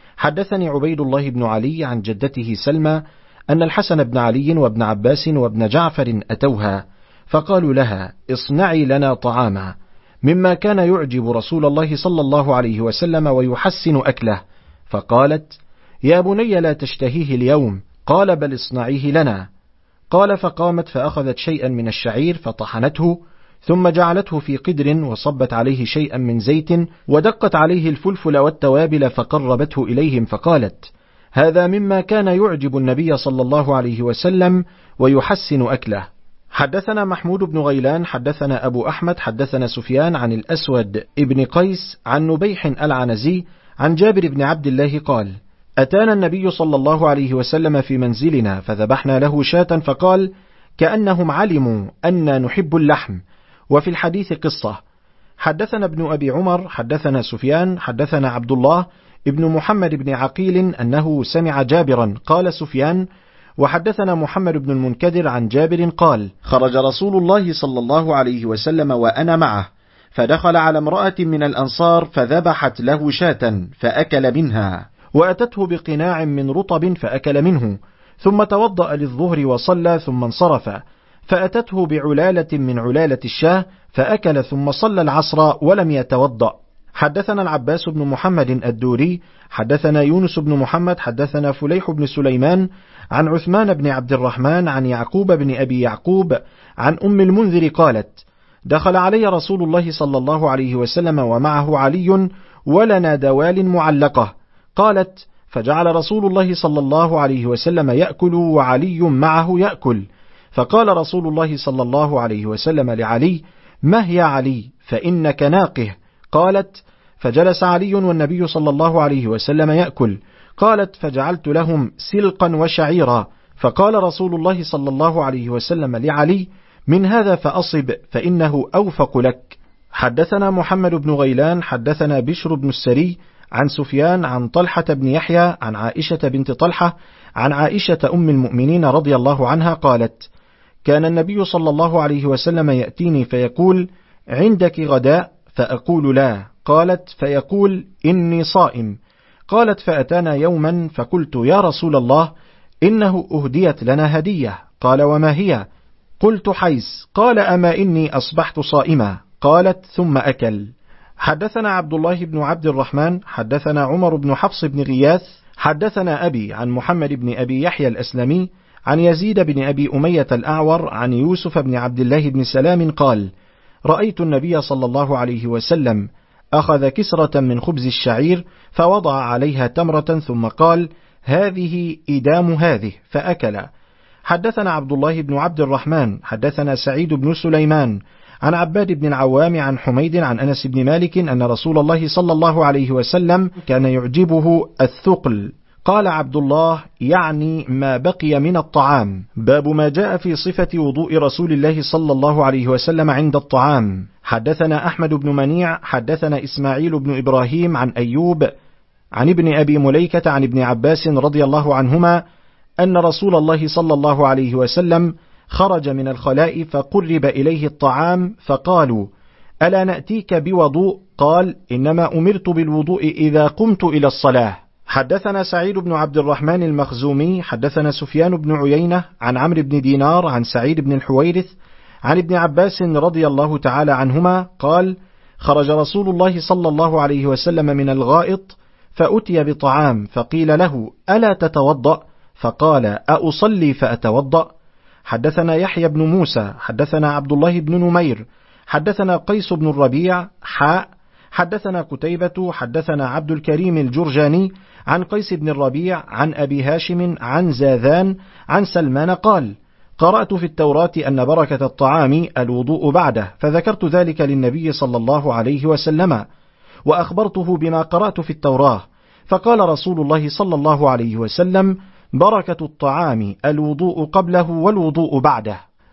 حدثني عبيد الله بن علي عن جدته سلمى أن الحسن بن علي وابن عباس وابن جعفر أتوها فقالوا لها: اصنعي لنا طعاما، مما كان يعجب رسول الله صلى الله عليه وسلم ويحسن أكله. فقالت: يا بني لا تشتهيه اليوم. قال: بل اصنعيه لنا. قال: فقامت فأخذت شيئا من الشعير فطحنته، ثم جعلته في قدر وصبت عليه شيئا من زيت ودقت عليه الفلفل والتوابل فقربته إليهم فقالت: هذا مما كان يعجب النبي صلى الله عليه وسلم ويحسن أكله. حدثنا محمود بن غيلان حدثنا أبو أحمد حدثنا سفيان عن الأسود ابن قيس عن نبيح العنزي عن جابر بن عبد الله قال: أتانا النبي صلى الله عليه وسلم في منزلنا فذبحنا له شاة فقال: كأنهم علموا أن نحب اللحم. وفي الحديث قصة. حدثنا ابن أبي عمر حدثنا سفيان حدثنا عبد الله ابن محمد بن عقيل أنه سمع جابرا قال سفيان. وحدثنا محمد بن المنكدر عن جابر قال: خرج رسول الله صلى الله عليه وسلم وأنا معه، فدخل على امرأة من الأنصار فذبحت له شاة فأكل منها، وأتته بقناع من رطب فأكل منه، ثم توضأ للظهر وصلى ثم انصرف، فأتته بعلالة من علالة الشاه فأكل ثم صلى العصر ولم يتوضأ. حدثنا العباس بن محمد الدوري حدثنا يونس بن محمد حدثنا فليح بن سليمان عن عثمان بن عبد الرحمن عن يعقوب بن أبي يعقوب عن أم المنذر قالت: دخل علي رسول الله صلى الله عليه وسلم ومعه علي ولنا دوال معلقة. قالت: فجعل رسول الله صلى الله عليه وسلم يأكل وعلي معه يأكل، فقال رسول الله صلى الله عليه وسلم لعلي: ما هي علي فإنك ناقه. قالت: فجلس علي والنبي صلى الله عليه وسلم يأكل. قالت: فجعلت لهم سلقا وشعيرا، فقال رسول الله صلى الله عليه وسلم لعلي: من هذا فأصب فإنه أوفق لك. حدثنا محمد بن غيلان حدثنا بشر بن السري عن سفيان عن طلحة بن يحيى عن عائشة بنت طلحة عن عائشة أم المؤمنين رضي الله عنها قالت: كان النبي صلى الله عليه وسلم يأتيني فيقول: عندك غداء؟ فأقول: لا. قالت: فيقول: إني صائم. قالت: فأتانا يوما فقلت: يا رسول الله، إنه أهديت لنا هدية. قال: وما هي؟ قلت: حيس. قال: أما إني أصبحت صائمة. قالت: ثم أكل. حدثنا عبد الله بن عبد الرحمن حدثنا عمر بن حفص بن غياث حدثنا أبي عن محمد بن أبي يحيى الأسلمي عن يزيد بن أبي أمية الأعور عن يوسف بن عبد الله بن سلام قال: رأيت النبي صلى الله عليه وسلم أخذ كسرة من خبز الشعير فوضع عليها تمرة ثم قال: هذه إدام هذه، فأكل. حدثنا عبد الله بن عبد الرحمن حدثنا سعيد بن سليمان عن عباد بن العوام عن حميد عن أنس بن مالك أن رسول الله صلى الله عليه وسلم كان يعجبه الثقل. قال عبد الله: يعني ما بقي من الطعام. باب ما جاء في صفة وضوء رسول الله صلى الله عليه وسلم عند الطعام. حدثنا أحمد بن منيع حدثنا إسماعيل بن إبراهيم عن أيوب عن ابن أبي مليكة عن ابن عباس رضي الله عنهما أن رسول الله صلى الله عليه وسلم خرج من الخلاء فقرب إليه الطعام فقالوا: ألا نأتيك بوضوء؟ قال: إنما أمرت بالوضوء إذا قمت إلى الصلاة. حدثنا سعيد بن عبد الرحمن المخزومي حدثنا سفيان بن عيينة عن عمرو بن دينار عن سعيد بن الحويرث عن ابن عباس رضي الله تعالى عنهما قال: خرج رسول الله صلى الله عليه وسلم من الغائط فأتي بطعام فقيل له: ألا تتوضأ؟ فقال: أصلي فأتوضأ؟ حدثنا يحيى بن موسى حدثنا عبد الله بن نمير حدثنا قيس بن الربيع حاء حدثنا قتيبة حدثنا عبد الكريم الجرجاني عن قيس بن الربيع عن أبي هاشم عن زاذان عن سلمان قال: قرأت في التوراة أن بركة الطعام الوضوء بعده، فذكرت ذلك للنبي صلى الله عليه وسلم وأخبرته بما قرأت في التوراة، فقال رسول الله صلى الله عليه وسلم: بركة الطعام الوضوء قبله والوضوء بعده.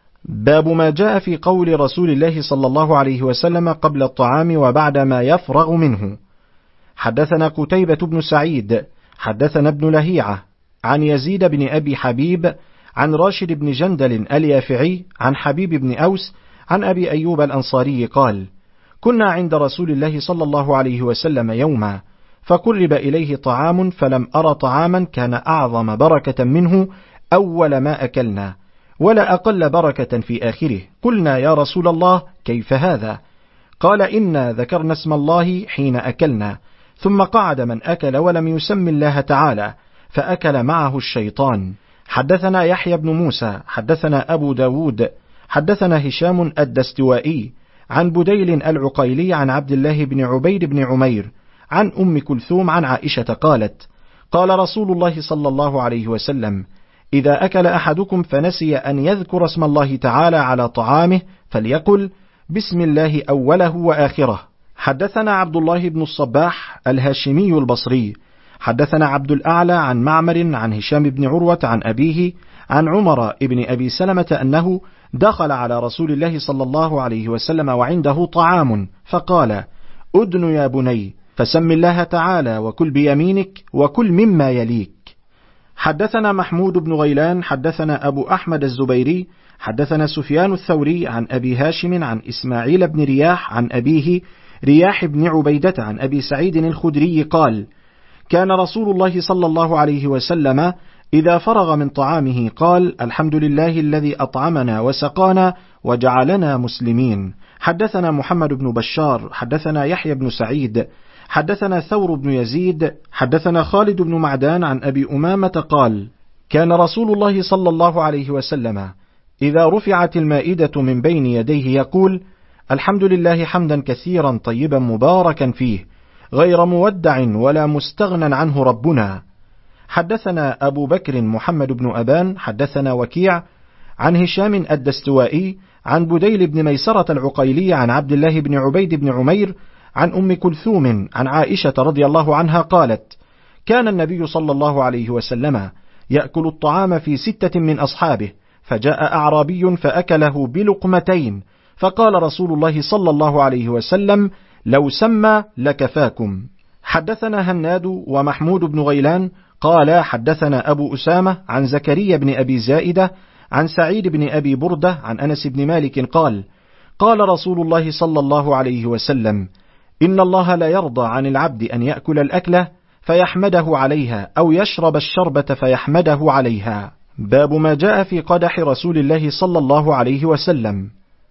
باب ما جاء في قول رسول الله صلى الله عليه وسلم قبل الطعام وبعد ما يفرغ منه. حدثنا قتيبة بن سعيد حدثنا ابن لهيعة عن يزيد بن أبي حبيب عن راشد بن جندل اليافعي عن حبيب بن أوس عن أبي أيوب الأنصاري قال: كنا عند رسول الله صلى الله عليه وسلم يوما، فقرب إليه طعام، فلم أر طعاما كان أعظم بركة منه أول ما أكلنا، ولا أقل بركة في آخره. قلنا: يا رسول الله، كيف هذا؟ قال: إنا ذكرنا اسم الله حين أكلنا، ثم قعد من أكل ولم يسم الله تعالى، فأكل معه الشيطان. حدثنا يحيى بن موسى حدثنا أبو داود حدثنا هشام الدستوائي عن بديل العقيلي عن عبد الله بن عبيد بن عمير عن أم كلثوم عن عائشة قالت: قال رسول الله صلى الله عليه وسلم: إذا أكل أحدكم فنسي أن يذكر اسم الله تعالى على طعامه فليقل: بسم الله أوله وآخره. حدثنا عبد الله بن الصباح الهاشمي البصري حدثنا عبد الأعلى عن معمر عن هشام بن عروة عن أبيه عن عمر بن أبي سلمة أنه دخل على رسول الله صلى الله عليه وسلم وعنده طعام، فقال: أدن يا بني، فسم الله تعالى وكل بيمينك وكل مما يليك. حدثنا محمود بن غيلان حدثنا أبو أحمد الزبيري حدثنا سفيان الثوري عن أبي هاشم عن إسماعيل بن رياح عن أبيه رياح بن عبيدة عن أبي سعيد الخدري قال: كان رسول الله صلى الله عليه وسلم إذا فرغ من طعامه قال: الحمد لله الذي أطعمنا وسقانا وجعلنا مسلمين. حدثنا محمد بن بشار حدثنا يحيى بن سعيد حدثنا ثور بن يزيد حدثنا خالد بن معدان عن أبي أمامة قال: كان رسول الله صلى الله عليه وسلم إذا رفعت المائدة من بين يديه يقول: الحمد لله حمدا كثيرا طيبا مباركا فيه، غير مودع ولا مستغنى عنه ربنا. حدثنا أبو بكر محمد بن أبان حدثنا وكيع عن هشام الدستوائي عن بديل بن ميسرة العقيلي عن عبد الله بن عبيد بن عمير عن أم كلثوم عن عائشة رضي الله عنها قالت: كان النبي صلى الله عليه وسلم يأكل الطعام في ستة من أصحابه، فجاء أعرابي فأكله بلقمتين، فقال رسول الله صلى الله عليه وسلم: لو سمى لكفاكم. حدثنا هناد ومحمود بن غيلان قال: حدثنا أبو أسامة عن زكريا بن أبي زائدة عن سعيد بن أبي بردة عن أنس بن مالك قال: قال رسول الله صلى الله عليه وسلم: إن الله لا يرضى عن العبد أن يأكل الأكلة فيحمده عليها، أو يشرب الشربة فيحمده عليها. باب ما جاء في قدح رسول الله صلى الله عليه وسلم.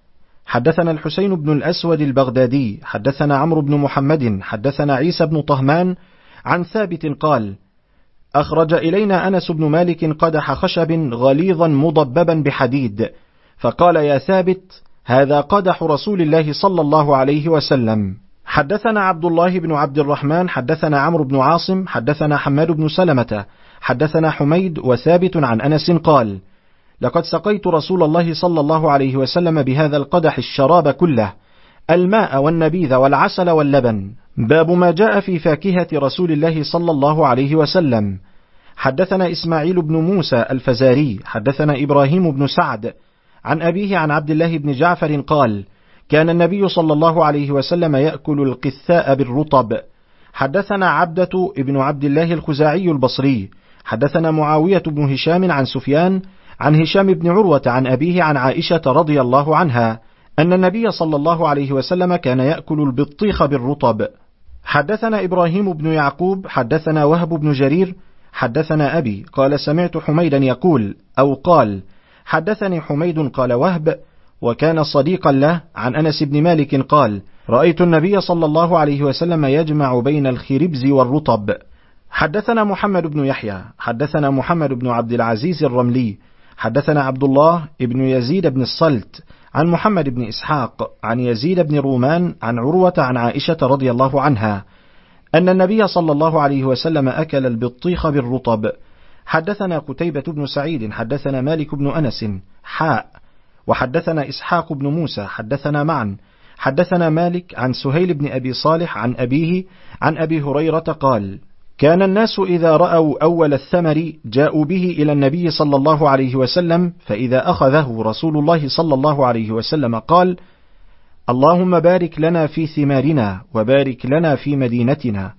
حدثنا الحسين بن الأسود البغدادي حدثنا عمرو بن محمد حدثنا عيسى بن طهمان عن ثابت قال: أخرج إلينا أنس بن مالك قدح خشب غليظا مضببا بحديد، فقال: يا ثابت، هذا قدح رسول الله صلى الله عليه وسلم. حدثنا عبد الله بن عبد الرحمن حدثنا عمرو بن عاصم حدثنا حماد بن سلمة حدثنا حميد وثابت عن أنس قال: لقد سقيت رسول الله صلى الله عليه وسلم بهذا القدح الشراب كله، الماء والنبيذ والعسل واللبن. باب ما جاء في فاكهة رسول الله صلى الله عليه وسلم. حدثنا إسماعيل بن موسى الفزاري حدثنا إبراهيم بن سعد عن أبيه عن عبد الله بن جعفر قال: كان النبي صلى الله عليه وسلم يأكل القثاء بالرطب. حدثنا عبدة ابن عبد الله الخزاعي البصري حدثنا معاوية بن هشام عن سفيان عن هشام بن عروة عن أبيه عن عائشة رضي الله عنها أن النبي صلى الله عليه وسلم كان يأكل البطيخ بالرطب. حدثنا إبراهيم بن يعقوب حدثنا وهب بن جرير حدثنا أبي قال: سمعت حميدا يقول أو قال: حدثني حميد قال وهب، وكان صديقا له، عن أنس بن مالك قال: رأيت النبي صلى الله عليه وسلم يجمع بين الخربز والرطب. حدثنا محمد بن يحيى حدثنا محمد بن عبد العزيز الرملي حدثنا عبد الله بن يزيد بن الصلت عن محمد بن إسحاق عن يزيد بن رومان عن عروة عن عائشة رضي الله عنها أن النبي صلى الله عليه وسلم أكل البطيخ بالرطب. حدثنا قتيبة بن سعيد حدثنا مالك بن أنس حاء وحدثنا إسحاق بن موسى حدثنا معا حدثنا مالك عن سهيل بن أبي صالح عن أبيه عن أبي هريرة قال: كان الناس إذا رأوا أول الثمر جاءوا به إلى النبي صلى الله عليه وسلم، فإذا أخذه رسول الله صلى الله عليه وسلم قال: اللهم بارك لنا في ثمارنا وبارك لنا في مدينتنا.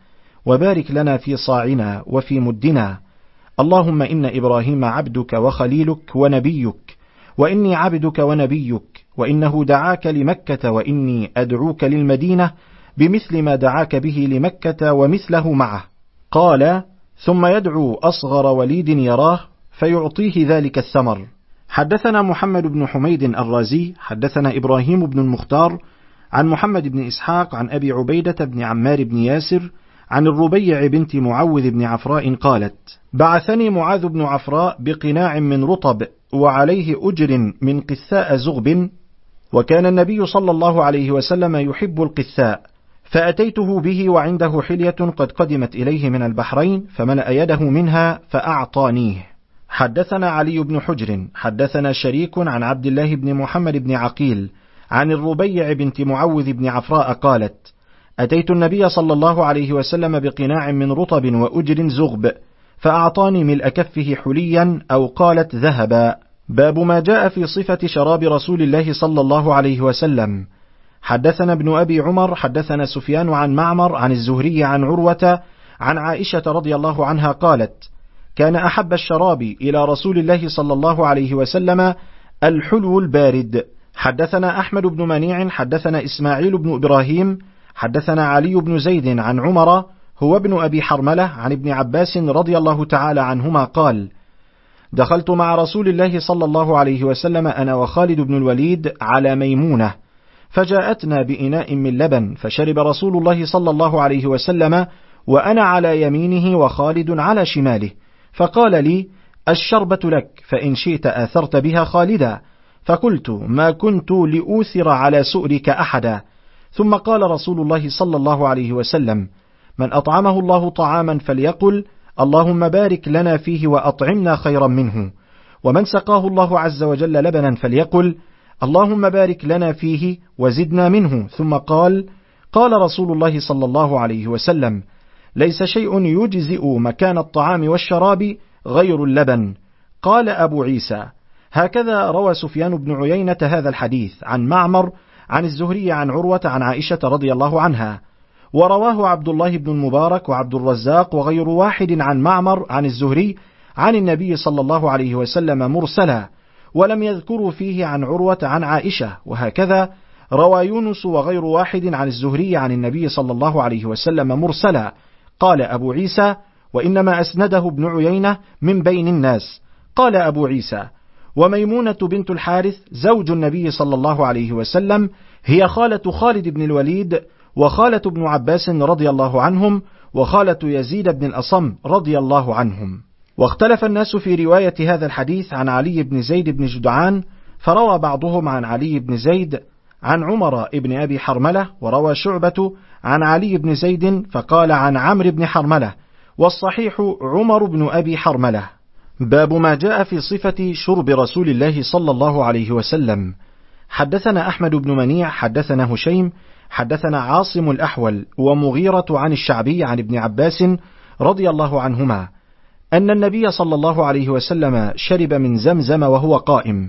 وبارك لنا في صاعنا وفي مدنا. اللهم إن إبراهيم عبدك وخليلك ونبيك، وإني عبدك ونبيك، وإنه دعاك لمكة وإني أدعوك للمدينة بمثل ما دعاك به لمكة ومثله معه. قال: ثم يدعو أصغر وليد يراه فيعطيه ذلك الثمر. حدثنا محمد بن حميد الرازي حدثنا إبراهيم بن المختار عن محمد بن إسحاق عن أبي عبيدة بن عمار بن ياسر عن الربيع بنت معوذ بن عفراء قالت: بعثني معاذ بن عفراء بقناع من رطب وعليه أجر من قثاء زغب، وكان النبي صلى الله عليه وسلم يحب القثاء، فأتيته به وعنده حلية قد قدمت إليه من البحرين، فملأ يده منها فأعطانيه. حدثنا علي بن حجر حدثنا شريك عن عبد الله بن محمد بن عقيل عن الربيع بنت معوذ بن عفراء قالت: أتيت النبي صلى الله عليه وسلم بقناع من رطب وأجر زغب، فأعطاني ملء كفه حليا أو قالت ذهبا. باب ما جاء في صفة شراب رسول الله صلى الله عليه وسلم. حدثنا ابن أبي عمر حدثنا سفيان عن معمر عن الزهري عن عروة عن عائشة رضي الله عنها قالت: كان أحب الشراب إلى رسول الله صلى الله عليه وسلم الحلو البارد. حدثنا أحمد بن منيع حدثنا إسماعيل بن إبراهيم حدثنا علي بن زيد عن عمر هو ابن أبي حرملة عن ابن عباس رضي الله تعالى عنهما قال: دخلت مع رسول الله صلى الله عليه وسلم أنا وخالد بن الوليد على ميمونة، فجاءتنا بإناء من لبن، فشرب رسول الله صلى الله عليه وسلم وأنا على يمينه وخالد على شماله، فقال لي: الشربة لك، فإن شئت آثرت بها خالدا. فقلت: ما كنت لأوثر على سؤرك أحدا. ثم قال رسول الله صلى الله عليه وسلم: من أطعمه الله طعاما فليقل: اللهم بارك لنا فيه وأطعمنا خيرا منه، ومن سقاه الله عز وجل لبنا فليقل: اللهم بارك لنا فيه وزدنا منه. ثم قال: قال رسول الله صلى الله عليه وسلم: ليس شيء يجزئ مكان الطعام والشراب غير اللبن. قال أبو عيسى: هكذا روى سفيان بن عيينة هذا الحديث عن معمر عن الزهري عن عروة عن عائشة رضي الله عنها، ورواه عبد الله بن المبارك وعبد الرزاق وغير واحد عن معمر عن الزهري عن النبي صلى الله عليه وسلم مرسلا، ولم يذكروا فيه عن عروة عن عائشة. وهكذا روى يونس وغير واحد عن الزهري عن النبي صلى الله عليه وسلم مرسلا. قال أبو عيسى: وإنما أسنده ابن عيينة من بين الناس. قال أبو عيسى: وميمونة بنت الحارث زوج النبي صلى الله عليه وسلم هي خالة خالد بن الوليد وخالة ابن عباس رضي الله عنهم وخالة يزيد بن الأصم رضي الله عنهم. واختلف الناس في رواية هذا الحديث عن علي بن زيد بن جدعان، فروى بعضهم عن علي بن زيد عن عمر بن أبي حرملة، وروى شعبة عن علي بن زيد فقال عن عمرو بن حرملة، والصحيح عمر بن أبي حرملة. باب ما جاء في صفة شرب رسول الله صلى الله عليه وسلم. حدثنا أحمد بن منيع حدثنا هشيم حدثنا عاصم الأحول ومغيرة عن الشعبي عن ابن عباس رضي الله عنهما أن النبي صلى الله عليه وسلم شرب من زمزم وهو قائم.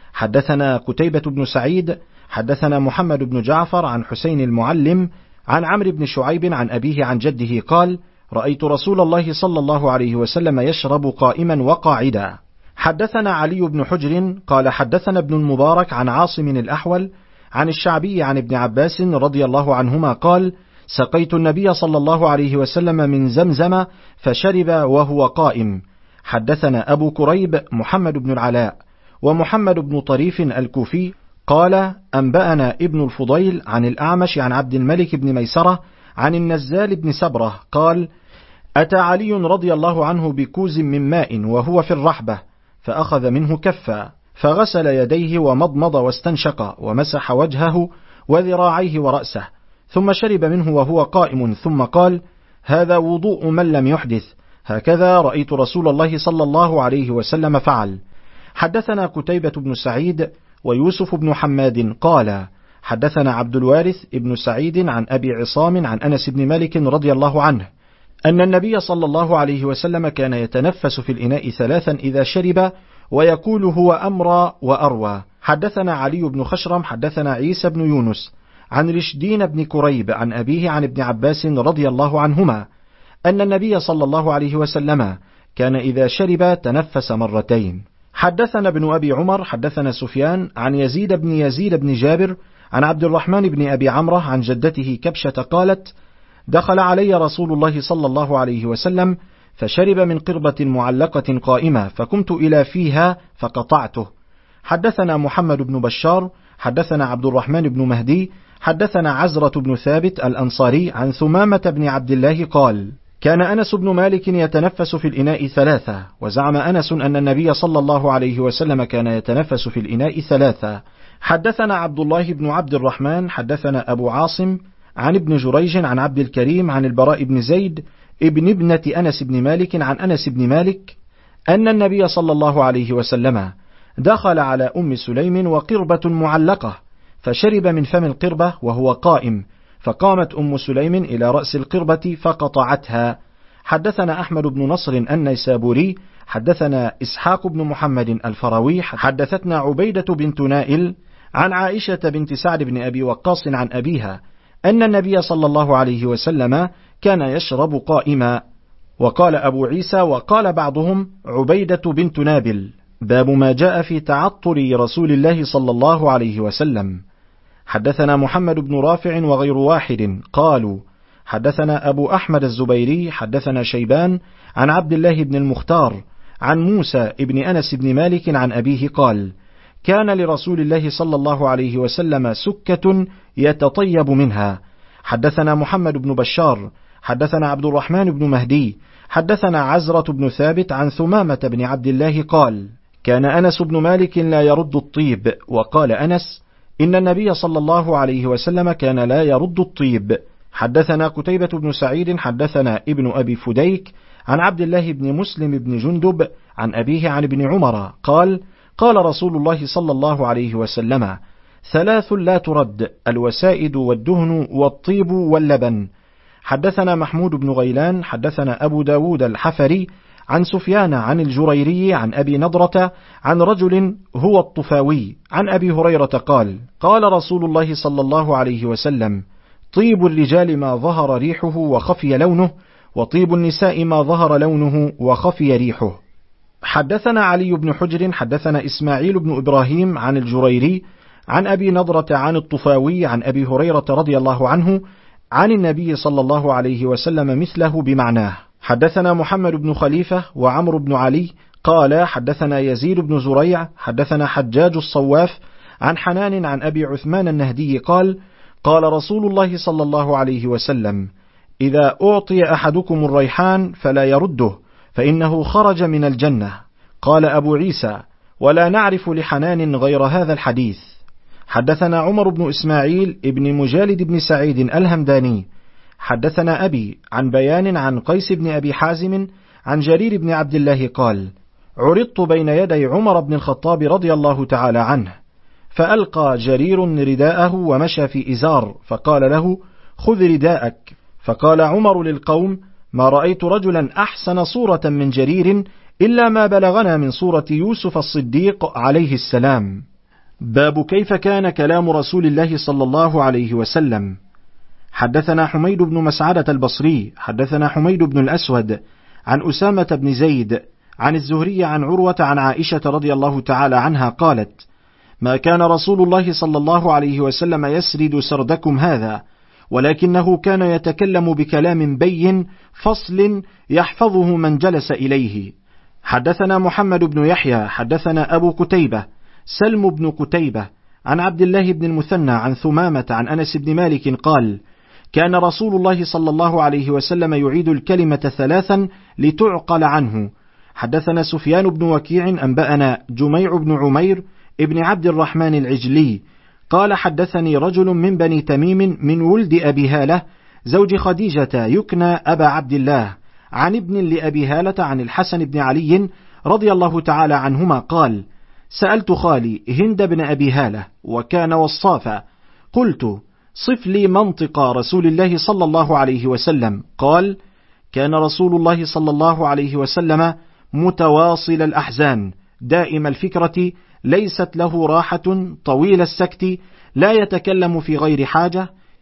حدثنا قتيبة بن سعيد حدثنا محمد بن جعفر عن حسين المعلم عن عمرو بن شعيب عن أبيه عن جده قال: رأيت رسول الله صلى الله عليه وسلم يشرب قائما وقاعدا. حدثنا علي بن حجر قال حدثنا ابن المبارك عن عاصم الأحول عن الشعبي عن ابن عباس رضي الله عنهما قال: سقيت النبي صلى الله عليه وسلم من زمزم فشرب وهو قائم. حدثنا أبو كريب محمد بن العلاء ومحمد بن طريف الكوفي قال: أنبأنا ابن الفضيل عن الأعمش عن عبد الملك بن ميسرة عن النزال بن سبرة قال: أتى علي رضي الله عنه بكوز من ماء وهو في الرحبة، فأخذ منه كفا، فغسل يديه ومضمض واستنشق ومسح وجهه وذراعيه ورأسه، ثم شرب منه وهو قائم، ثم قال: هذا وضوء من لم يحدث، هكذا رأيت رسول الله صلى الله عليه وسلم فعل. حدثنا قتيبة بن سعيد ويوسف بن حماد قال: حدثنا عبد الوارث ابن سعيد عن أبي عصام عن أنس بن مالك رضي الله عنه أن النبي صلى الله عليه وسلم كان يتنفس في الإناء ثلاثا إذا شرب ويقول هو أمرى وأروى. حدثنا علي بن خشرم حدثنا عيسى بن يونس عن رشدين بن كريب عن أبيه عن ابن عباس رضي الله عنهما أن النبي صلى الله عليه وسلم كان إذا شرب تنفس مرتين. حدثنا ابن أبي عمر حدثنا سفيان عن يزيد بن يزيد بن جابر عن عبد الرحمن بن أبي عمرة عن جدته كبشة قالت: دخل علي رسول الله صلى الله عليه وسلم فشرب من قربة معلقة قائمة فقمت إلى فيها فقطعته. حدثنا محمد بن بشار حدثنا عبد الرحمن بن مهدي حدثنا عزرة بن ثابت الأنصاري عن ثمامة بن عبد الله قال: كان أنس بن مالك يتنفس في الإناء ثلاثة. وزعم أنس أن النبي صلى الله عليه وسلم كان يتنفس في الإناء ثلاثة. حدثنا عبد الله بن عبد الرحمن حدثنا أبو عاصم عن ابن جريج عن عبد الكريم عن البراء بن زيد ابن ابنة أنس بن مالك عن أنس بن مالك أن النبي صلى الله عليه وسلم دخل على أم سليم وقربة معلقة فشرب من فم القربة وهو قائم، فقامت أم سليم إلى رأس القربة فقطعتها. حدثنا أحمد بن نصر النيسابوري حدثنا إسحاق بن محمد الفروي حدثتنا عبيدة بنت نائل عن عائشة بنت سعد بن أبي وقاص عن أبيها أن النبي صلى الله عليه وسلم كان يشرب قائما. وقال أبو عيسى وقال بعضهم عبيدة بنت نابل. باب ما جاء في تعطر رسول الله صلى الله عليه وسلم. حدثنا محمد بن رافع وغير واحد قالوا حدثنا أبو أحمد الزبيري حدثنا شيبان عن عبد الله بن المختار عن موسى ابن أنس بن مالك عن أبيه قال: كان لرسول الله صلى الله عليه وسلم سكة يتطيب منها. حدثنا محمد بن بشار حدثنا عبد الرحمن بن مهدي حدثنا عزرة بن ثابت عن ثمامة بن عبد الله قال: كان أنس بن مالك لا يرد الطيب. وقال أنس: إن النبي صلى الله عليه وسلم كان لا يرد الطيب. حدثنا قتيبة بن سعيد حدثنا ابن أبي فديك عن عبد الله بن مسلم بن جندب عن أبيه عن ابن عمر قال: قال رسول الله صلى الله عليه وسلم: ثلاث لا ترد: الوسائد والدهن والطيب واللبن. حدثنا محمود بن غيلان حدثنا أبو داود الحفري عن سفيان عن الجريري عن أبي نضرة عن رجل هو الطفاوي عن أبي هريرة قال: قال رسول الله صلى الله عليه وسلم: طيب الرجال ما ظهر ريحه وخفي لونه، وطيب النساء ما ظهر لونه وخفي ريحه. حدثنا علي بن حجر حدثنا إسماعيل بن إبراهيم عن الجريري عن أبي نضرة عن الطفاوي عن أبي هريرة رضي الله عنه عن النبي صلى الله عليه وسلم مثله بمعناه. حدثنا محمد بن خليفة وعمر بن علي قال حدثنا يزيد بن زريع حدثنا حجاج الصواف عن حنان عن أبي عثمان النهدي قال: قال رسول الله صلى الله عليه وسلم: إذا أعطي أحدكم الريحان فلا يرده، فإنه خرج من الجنة. قال أبو عيسى: ولا نعرف لحنان غير هذا الحديث. حدثنا عمر بن إسماعيل ابن مجالد بن سعيد الهمداني حدثنا أبي عن بيان عن قيس بن أبي حازم عن جرير بن عبد الله قال: عرضت بين يدي عمر بن الخطاب رضي الله تعالى عنه، فألقى جرير رداءه ومشى في إزار، فقال له: خذ رداءك. فقال عمر للقوم: ما رأيت رجلا أحسن صورة من جرير إلا ما بلغنا من صورة يوسف الصديق عليه السلام. باب كيف كان كلام رسول الله صلى الله عليه وسلم. حدثنا حميد بن مسعدة البصري حدثنا حميد بن الأسود عن أسامة بن زيد عن الزهري عن عروة عن عائشة رضي الله تعالى عنها قالت: ما كان رسول الله صلى الله عليه وسلم يسرد سردكم هذا، ولكنه كان يتكلم بكلام بين فصل يحفظه من جلس إليه. حدثنا محمد بن يحيى حدثنا أبو قتيبة سلم بن قتيبة عن عبد الله بن المثنى عن ثمامة عن أنس بن مالك قال: كان رسول الله صلى الله عليه وسلم يعيد الكلمة ثلاثا لتعقل عنه. حدثنا سفيان بن وكيع أنبأنا جميع بن عمير ابن عبد الرحمن العجلي قال: حدثني رجل من بني تميم من ولد أبي هالة زوج خديجة يكنى أبا عبد الله عن ابن لأبي هالة عن الحسن بن علي رضي الله تعالى عنهما قال: سألت خالي هند بن أبي هالة وكان وصافا، قلت: صف لي منطق رسول الله صلى الله عليه وسلم. قال: كان رسول الله صلى الله عليه وسلم متواصل الأحزان دائم الفكرة، ليست له راحة، طويل السكت، لا يتكلم في غير حاجة،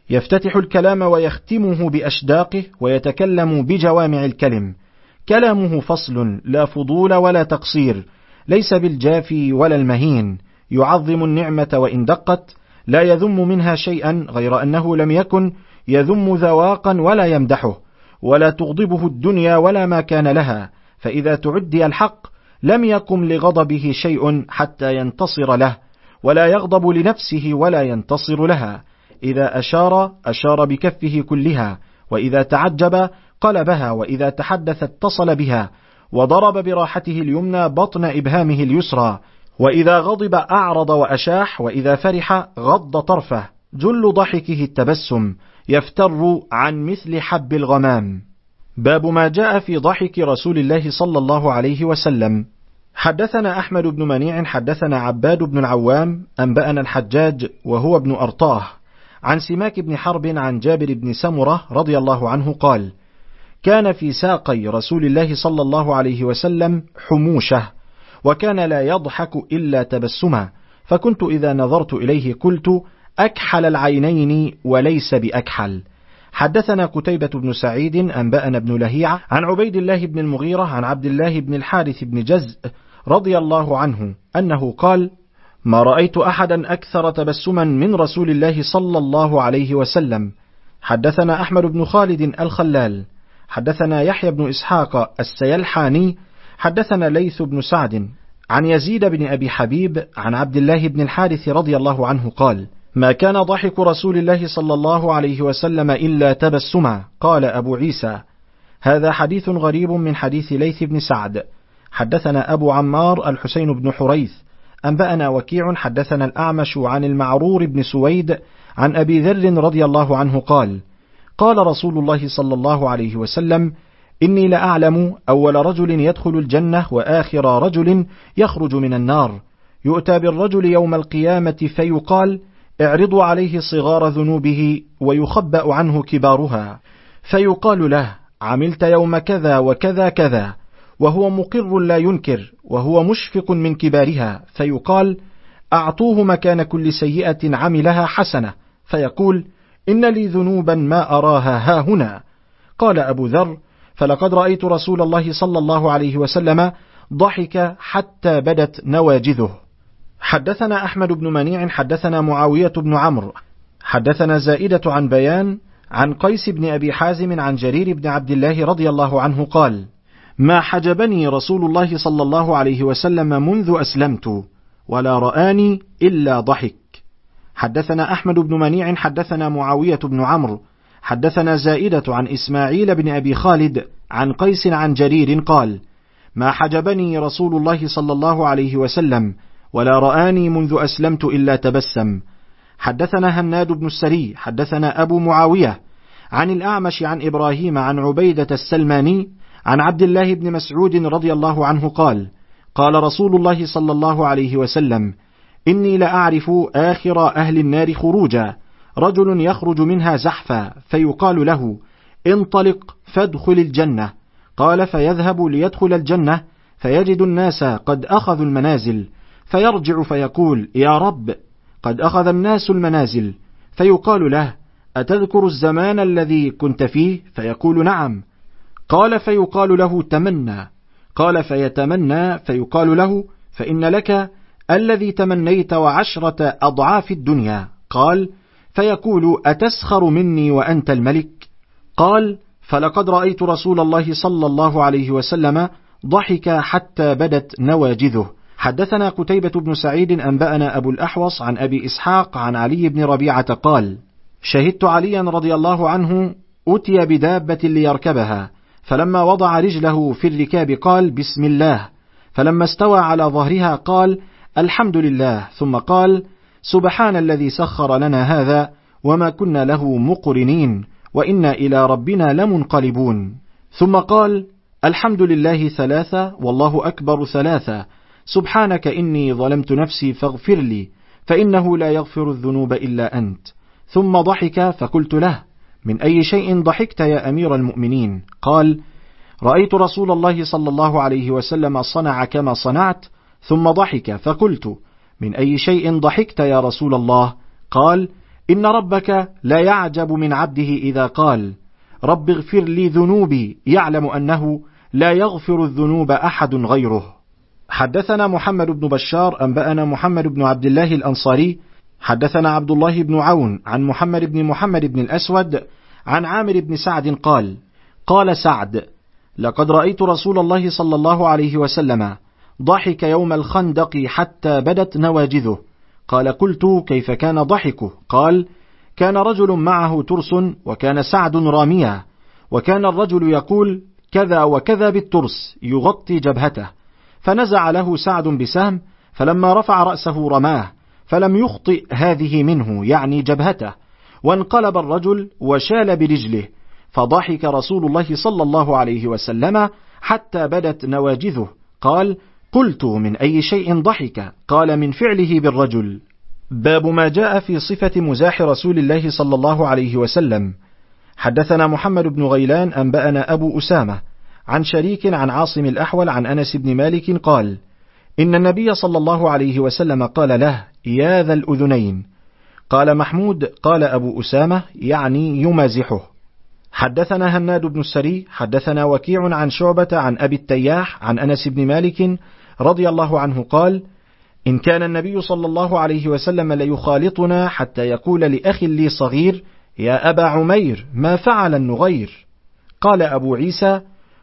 يفتتح الكلام ويختمه بأشداقه، ويتكلم بجوامع الكلم. كلامه فصل لا فضول ولا تقصير، ليس بالجافي ولا المهين، يعظم النعمة وإن دقت، لا يذم منها شيئا، غير أنه لم يكن يذم ذواقا ولا يمدحه، ولا تغضبه الدنيا ولا ما كان لها، فإذا تعدي الحق لم يقم لغضبه شيء حتى ينتصر له، ولا يغضب لنفسه ولا ينتصر لها. إذا أشار أشار بكفه كلها، وإذا تعجب قلبها، وإذا تحدث اتصل بها، وضرب براحته اليمنى بطن إبهامه اليسرى، وإذا غضب أعرض وأشاح، وإذا فرح غض طرفه. جل ضحكه التبسم، يفتر عن مثل حب الغمام. باب ما جاء في ضحك رسول الله صلى الله عليه وسلم. حدثنا أحمد بن منيع حدثنا عباد بن العوام أنبأنا الحجاج وهو ابن أرطاه عن سماك بن حرب عن جابر بن سمرة رضي الله عنه قال: كان في ساقي رسول الله صلى الله عليه وسلم حموشة، وكان لا يضحك إلا تبسما، فكنت إذا نظرت إليه قلت: أكحل العينين وليس بأكحل. حدثنا قتيبة بن سعيد أنبأنا ابن لهيعة عن عبيد الله بن المغيرة عن عبد الله بن الحارث بن جزء رضي الله عنه أنه قال: ما رأيت أحدا أكثر تبسما من رسول الله صلى الله عليه وسلم. حدثنا أحمد بن خالد الخلال حدثنا يحيى بن إسحاق السيلحاني حدثنا ليث بن سعد عن يزيد بن أبي حبيب عن عبد الله بن الحارث رضي الله عنه قال: ما كان ضحك رسول الله صلى الله عليه وسلم إلا تبسما. قال أبو عيسى: هذا حديث غريب من حديث ليث بن سعد. حدثنا أبو عمار الحسين بن حريث أنبأنا وكيع حدثنا الأعمش عن المعرور بن سويد عن أبي ذر رضي الله عنه قال: قال رسول الله صلى الله عليه وسلم: إني لأعلم أول رجل يدخل الجنة وآخر رجل يخرج من النار. يؤتى بالرجل يوم القيامة فيقال: اعرضوا عليه صغار ذنوبه ويخبأ عنه كبارها، فيقال له: عملت يوم كذا وكذا كذا، وهو مقر لا ينكر، وهو مشفق من كبارها، فيقال: أعطوه مكان كل سيئة عملها حسنة، فيقول: إن لي ذنوبا ما أراها ها هنا. قال أبو ذر: فلقد رأيت رسول الله صلى الله عليه وسلم ضحك حتى بدت نواجذه. حدثنا أحمد بن منيع حدثنا معاوية بن عمرو حدثنا زائدة عن بيان عن قيس بن أبي حازم عن جرير بن عبد الله رضي الله عنه قال: ما حجبني رسول الله صلى الله عليه وسلم منذ أسلمت، ولا رآني إلا ضحك. حدثنا أحمد بن منيع حدثنا معاوية بن عمرو حدثنا زائدة عن إسماعيل بن أبي خالد عن قيس عن جرير قال: ما حجبني رسول الله صلى الله عليه وسلم ولا رآني منذ أسلمت إلا تبسم. حدثنا هناد بن السري حدثنا أبو معاوية عن الأعمش عن إبراهيم عن عبيدة السلماني عن عبد الله بن مسعود رضي الله عنه قال: قال رسول الله صلى الله عليه وسلم: إني لأعرف آخر أهل النار خروجا، رجل يخرج منها زحفا، فيقال له: انطلق فادخل الجنة. قال: فيذهب ليدخل الجنة فيجد الناس قد أخذوا المنازل، فيرجع فيقول: يا رب، قد أخذ الناس المنازل. فيقال له: أتذكر الزمان الذي كنت فيه؟ فيقول: نعم. قال: فيقال له: تمنى. قال: فيتمنى، فيقال له: فإن لك الذي تمنيت وعشرة أضعاف الدنيا. قال: فيقول: أتسخر مني وأنت الملك؟ قال: فلقد رأيت رسول الله صلى الله عليه وسلم ضحك حتى بدت نواجذه. حدثنا قتيبة بن سعيد أنبأنا أبو الأحوص عن أبي إسحاق عن علي بن ربيعة قال: شهدت عليا رضي الله عنه أتي بدابة ليركبها، فلما وضع رجله في الركاب قال: بسم الله، فلما استوى على ظهرها قال: الحمد لله، ثم قال: سبحان الذي سخر لنا هذا وما كنا له مقرنين وإنا إلى ربنا لمنقلبون. ثم قال: الحمد لله ثلاثة، والله أكبر ثلاثة، سبحانك إني ظلمت نفسي فاغفر لي، فإنه لا يغفر الذنوب إلا أنت. ثم ضحك، فقلت له: من أي شيء ضحكت يا أمير المؤمنين؟ قال: رأيت رسول الله صلى الله عليه وسلم صنع كما صنعت. ثم ضحك، فقلت: من أي شيء ضحكت يا رسول الله؟ قال: إن ربك لا يعجب من عبده إذا قال رب اغفر لي ذنوبي يعلم أنه لا يغفر الذنوب أحد غيره. حدثنا محمد بن بشار أنبأنا محمد بن عبد الله الأنصاري حدثنا عبد الله بن عون عن محمد بن محمد بن الأسود عن عامر بن سعد قال قال سعد لقد رأيت رسول الله صلى الله عليه وسلم ضحك يوم الخندق حتى بدت نواجذه. قال قلت كيف كان ضحكه؟ قال كان رجل معه ترس وكان سعد راميا، وكان الرجل يقول كذا وكذا بالترس يغطي جبهته، فنزع له سعد بسهم، فلما رفع رأسه رماه فلم يخطئ هذه منه يعني جبهته، وانقلب الرجل وشال برجله، فضحك رسول الله صلى الله عليه وسلم حتى بدت نواجذه. قال قلت من أي شيء ضحك؟ قال من فعله بالرجل. باب ما جاء في صفة مزاح رسول الله صلى الله عليه وسلم. حدثنا محمد بن غيلان أنبأنا أبو أسامة عن شريك عن عاصم الأحول عن أنس بن مالك قال إن النبي صلى الله عليه وسلم قال له يا ذا الأذنين. قال محمود قال أبو أسامة يعني يمازحه. حدثنا هناد بن السري حدثنا وكيع عن شعبة عن أبي التياح عن أنس بن مالك رضي الله عنه قال إن كان النبي صلى الله عليه وسلم ليخالطنا حتى يقول لأخ لي صغير يا أبا عمير ما فعل النغير. قال أبو عيسى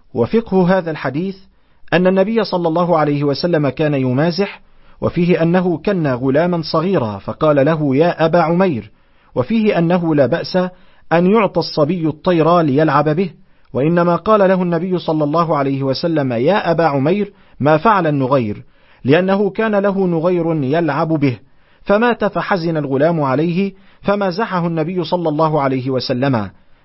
وفقه هذا الحديث أن النبي صلى الله عليه وسلم كان يمازح، وفيه أنه كان غلاما صغيرا فقال له يا أبا عمير، وفيه أنه لا بأس أن يعطى الصبي الطير ليلعب به، وإنما قال له النبي صلى الله عليه وسلم يا أبا عمير ما فعل النغير، لأنه كان له نغير يلعب به فمات فحزن الغلام عليه فمازحه النبي صلى الله عليه وسلم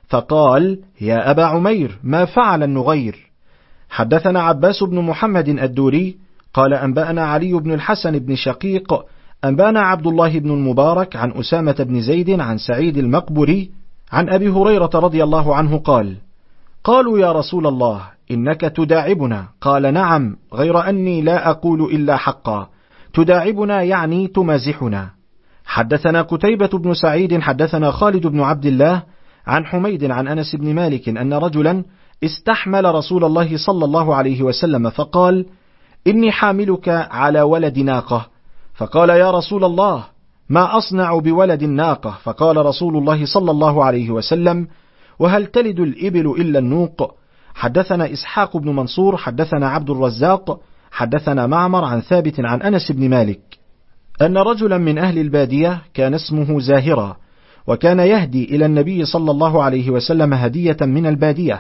فقال يا أبا عمير ما فعل النغير. حدثنا عباس بن محمد الدوري قال أنبأنا علي بن الحسن بن شقيق أنبأنا عبد الله بن المبارك عن أسامة بن زيد عن سعيد المقبري عن أبي هريرة رضي الله عنه قال قالوا يا رسول الله إنك تداعبنا. قال نعم غير أني لا أقول إلا حقا. تداعبنا يعني تمازحنا. حدثنا قتيبة بن سعيد حدثنا خالد بن عبد الله عن حميد عن أنس بن مالك أن رجلا استحمل رسول الله صلى الله عليه وسلم فقال إني حاملك على ولد ناقة. فقال يا رسول الله ما أصنع بولد الناقة؟ فقال رسول الله صلى الله عليه وسلم وهل تلد الإبل إلا النوق؟ حدثنا إسحاق بن منصور حدثنا عبد الرزاق حدثنا معمر عن ثابت عن أنس بن مالك أن رجلا من أهل البادية كان اسمه زاهرا، وكان يهدي إلى النبي صلى الله عليه وسلم هدية من البادية،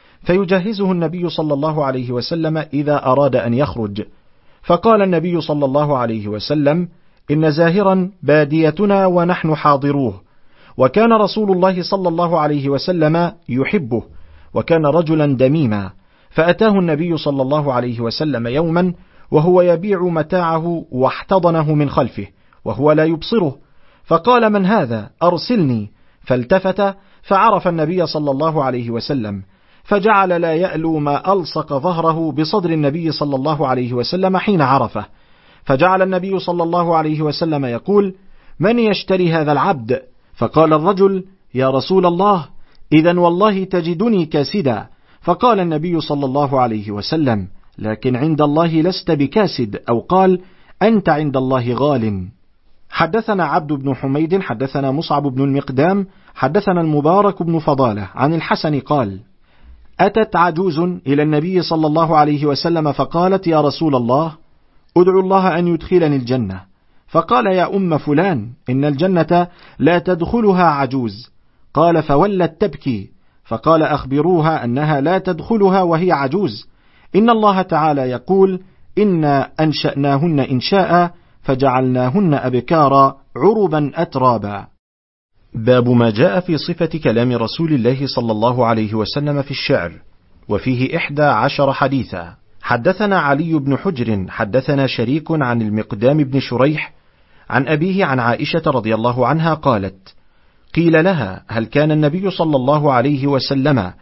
فيجهزه النبي صلى الله عليه وسلم إذا أراد أن يخرج. فقال النبي صلى الله عليه وسلم إن زاهرا باديتنا ونحن حاضروه. وكان رسول الله صلى الله عليه وسلم يحبه، وكان رجلا دميما، فأتاه النبي صلى الله عليه وسلم يوما وهو يبيع متاعه واحتضنه من خلفه وهو لا يبصره، فقال من هذا؟ أرسلني. فالتفت فعرف النبي صلى الله عليه وسلم، فجعل لا يألو ما ألصق ظهره بصدر النبي صلى الله عليه وسلم حين عرفه، فجعل النبي صلى الله عليه وسلم يقول من يشتري هذا العبد؟ فقال الرجل يا رسول الله إذن والله تجدني كاسدا. فقال النبي صلى الله عليه وسلم لكن عند الله لست بكاسد، أو قال أنت عند الله غال. حدثنا عبد بن حميد حدثنا مصعب بن المقدام حدثنا المبارك بن فضالة عن الحسن قال أتت عجوز إلى النبي صلى الله عليه وسلم فقالت يا رسول الله أدعو الله أن يدخلني الجنة. فقال يا أم فلان إن الجنة لا تدخلها عجوز. قال فولت تبكي، فقال أخبروها أنها لا تدخلها وهي عجوز، إن الله تعالى يقول إنا أنشأناهن إنشاء فجعلناهن أبكارا عربا أترابا. باب ما جاء في صفة كلام رسول الله صلى الله عليه وسلم في الشعر، وفيه إحدى عشر حديثا. حدثنا علي بن حجر حدثنا شريك عن المقدام بن شريح عن أبيه عن عائشة رضي الله عنها قالت قيل لها هل كان النبي صلى الله عليه وسلم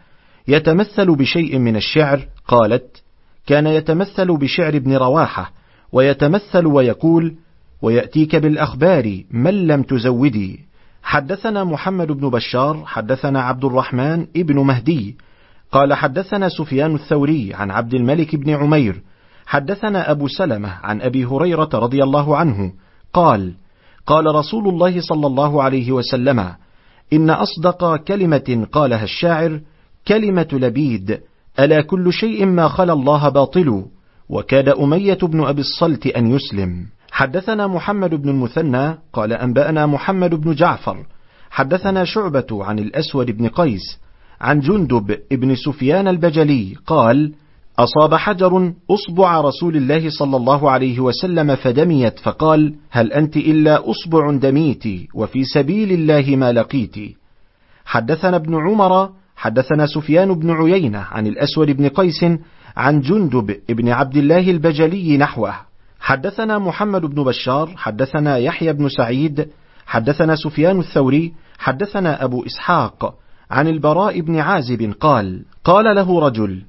يتمثل بشيء من الشعر؟ قالت كان يتمثل بشعر ابن رواحة، ويتمثل ويقول ويأتيك بالأخبار من لم تزودي. حدثنا محمد بن بشار حدثنا عبد الرحمن ابن مهدي قال حدثنا سفيان الثوري عن عبد الملك بن عمير حدثنا أبو سلمة عن أبي هريرة رضي الله عنه قال قال رسول الله صلى الله عليه وسلم: إن أصدق كلمة قالها الشاعر كلمة لبيد: ألا كل شيء ما خلا الله باطل. وكاد أمية بن أبي الصلت أن يسلم. حدثنا محمد بن المثنى قال أنبأنا محمد بن جعفر حدثنا شعبة عن الأسود بن قيس عن جندب ابن سفيان البجلي قال: أصاب حجر أصبع رسول الله صلى الله عليه وسلم فدميت، فقال: هل أنت إلا أصبع دميت وفي سبيل الله ما لقيت. حدثنا ابن عمر حدثنا سفيان بن عيينة عن الأسود بن قيس عن جندب ابن عبد الله البجلي نحوه. حدثنا محمد بن بشار حدثنا يحيى بن سعيد حدثنا سفيان الثوري حدثنا أبو إسحاق عن البراء بن عازب قال: قال له رجل: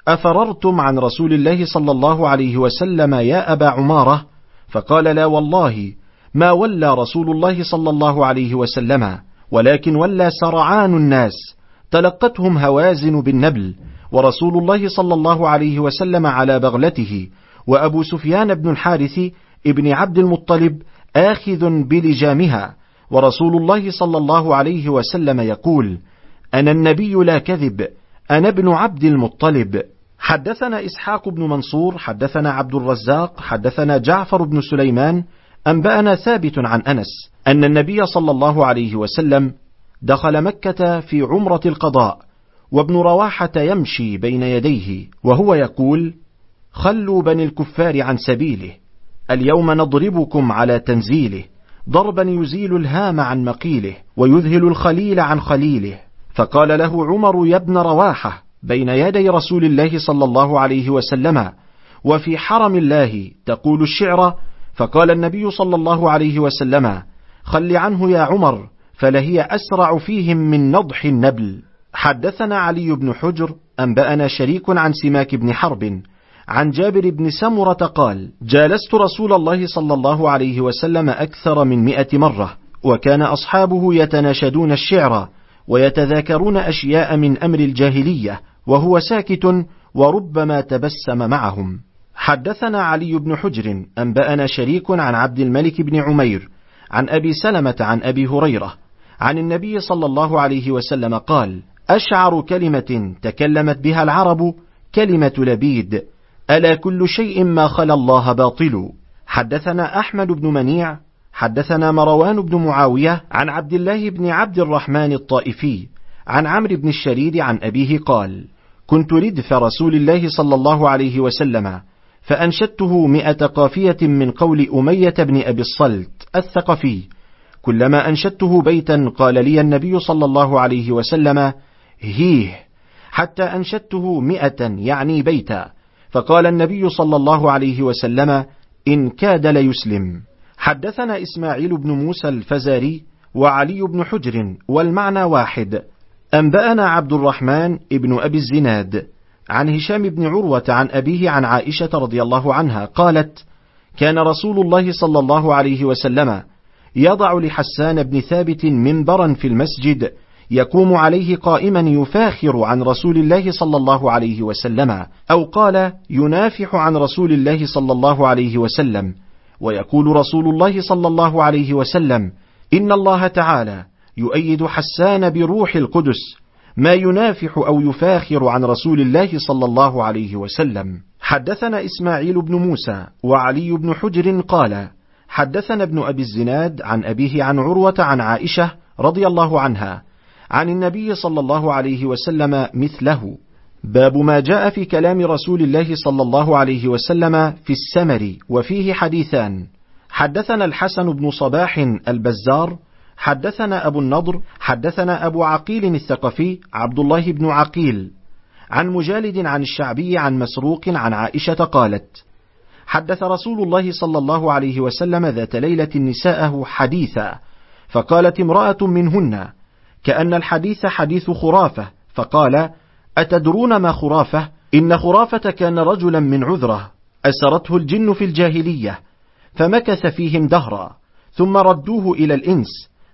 أفررتم عن رسول الله صلى الله عليه وسلم يا أبا عمارة؟ فقال: لا والله ما ولى رسول الله صلى الله عليه وسلم، ولكن ولى سرعان الناس تلقتهم هوازن بالنبل، ورسول الله صلى الله عليه وسلم على بغلته، وأبو سفيان بن الحارث ابن عبد المطلب آخذ بلجامها، ورسول الله صلى الله عليه وسلم يقول: أنا النبي لا كذب، أنا ابن عبد المطلب. حدثنا إسحاق بن منصور حدثنا عبد الرزاق حدثنا جعفر بن سليمان أنبأنا ثابت عن أنس أن النبي صلى الله عليه وسلم دخل مكة في عمرة القضاء، وابن رواحة يمشي بين يديه وهو يقول: خلوا بني الكفار عن سبيله، اليوم نضربكم على تنزيله، ضربا يزيل الهام عن مقيله ويذهل الخليل عن خليله. فقال له عمر: يا ابن رواحة، بين يدي رسول الله صلى الله عليه وسلم وفي حرم الله تقول الشعر. فقال النبي صلى الله عليه وسلم: خل عنه يا عمر، فلهي أسرع فيهم من نضح النبل. حدثنا علي بن حجر أنبأنا شريك عن سماك بن حرب عن جابر بن سمرة قال: جالست رسول الله صلى الله عليه وسلم أكثر من مئة مرة، وكان أصحابه يتناشدون الشعر ويتذاكرون أشياء من أمر الجاهلية وهو ساكت، وربما تبسم معهم. حدثنا علي بن حجر أنبأنا شريك عن عبد الملك بن عمير عن أبي سلمة عن أبي هريرة عن النبي صلى الله عليه وسلم قال: أشعر كلمة تكلمت بها العرب كلمة لبيد: ألا كل شيء ما خلا الله باطل. حدثنا أحمد بن منيع حدثنا مروان بن معاوية عن عبد الله بن عبد الرحمن الطائفي عن عمرو بن الشريد عن أبيه قال: كنت ردف رسول الله صلى الله عليه وسلم فأنشدته مئة قافية من قول أمية بن أبي الصلت الثقفي، كلما أنشدته بيتا قال لي النبي صلى الله عليه وسلم: هيه، حتى أنشدته مئة يعني بيتا، فقال النبي صلى الله عليه وسلم: إن كاد ليسلم. حدثنا إسماعيل بن موسى الفزاري وعلي بن حجر والمعنى واحد. أنبأنا عبد الرحمن ابن أبي الزناد عن هشام بن عروة عن أبيه عن عائشة رضي الله عنها قالت: كان رسول الله صلى الله عليه وسلم يضع لحسان بن ثابت منبرا في المسجد يقوم عليه قائما يفاخر عن رسول الله صلى الله عليه وسلم، أو قال ينافح عن رسول الله صلى الله عليه وسلم، ويقول رسول الله صلى الله عليه وسلم: إن الله تعالى يؤيد حسان بروح القدس، ما ينافح أو يفاخر عن رسول الله صلى الله عليه وسلم. حدثنا إسماعيل بن موسى وعلي بن حجر قال: حدثنا ابن أبي الزناد عن أبيه عن عروة عن عائشة رضي الله عنها عن النبي صلى الله عليه وسلم مثله. باب ما جاء في كلام رسول الله صلى الله عليه وسلم في السمر، وفيه حديثان. حدثنا الحسن بن صباح البزار حدثنا أبو النضر حدثنا أبو عقيل الثقفي عبد الله بن عقيل عن مجالد عن الشعبي عن مسروق عن عائشة قالت: حدث رسول الله صلى الله عليه وسلم ذات ليلة نساءه حديثا، فقالت امرأة منهن: كأن الحديث حديث خرافة، فقال: أتدرون ما خرافة؟ إن خرافة كان رجلا من عذرة أسرته الجن في الجاهلية، فمكث فيهم دهرا، ثم ردوه إلى الإنس،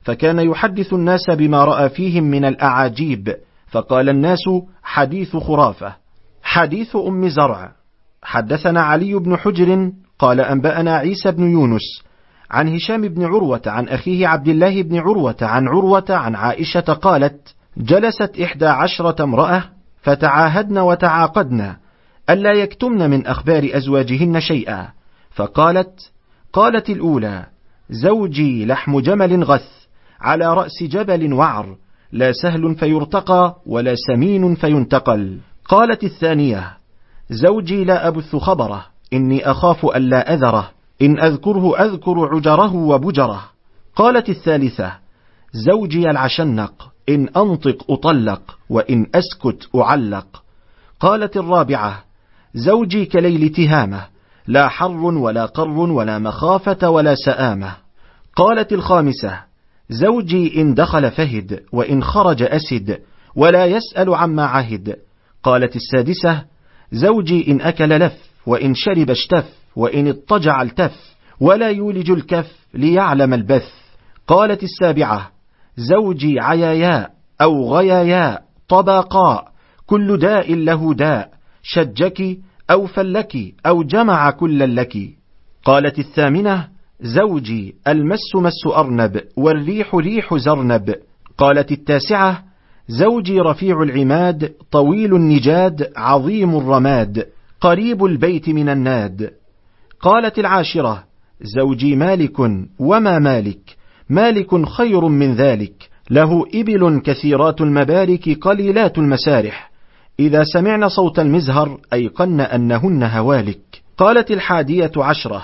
فكان يحدث الناس بما رأى فيهم من الأعاجيب، فقال الناس: حديث خرافة. حديث أم زرع. حدثنا علي بن حجر قال أنبأنا عيسى بن يونس عن هشام بن عروة عن أخيه عبد الله بن عروة عن عروة عن عائشة قالت: جلست إحدى عشرة امرأة فتعاهدن وتعاقدن ألا يكتمن من أخبار أزواجهن شيئا، فقالت: قالت الأولى: زوجي لحم جمل غث على رأس جبل وعر، لا سهل فيرتقى ولا سمين فينتقل. قالت الثانية: زوجي لا أبث خبره، إني أخاف ألا أذره، إن أذكره أذكر عجره وبجره. قالت الثالثة: زوجي العشنق، إن أنطق أطلق، وإن أسكت أعلق. قالت الرابعة: زوجي كليل تهامة، لا حر ولا قر ولا مخافة ولا سآمة. قالت الخامسة: زوجي إن دخل فهد، وإن خرج أسد، ولا يسأل عما عهد. قالت السادسة: زوجي إن أكل لف، وإن شرب اشتف، وإن اضطجع التف، ولا يولج الكف ليعلم البث. قالت السابعة: زوجي عياياء أو غياياء طباقاء، كل داء له داء، شجك أو فلك أو جمع كل لك. قالت الثامنة: زوجي المس مس أرنب، والريح ريح زرنب. قالت التاسعة: زوجي رفيع العماد، طويل النجاد، عظيم الرماد، قريب البيت من الناد. قالت العاشرة: زوجي مالك وما مالك، مالك خير من ذلك، له إبل كثيرات المبارك قليلات المسارح، إذا سمعن صوت المزهر أيقن أنهن هوالك. قالت الحادية عشرة: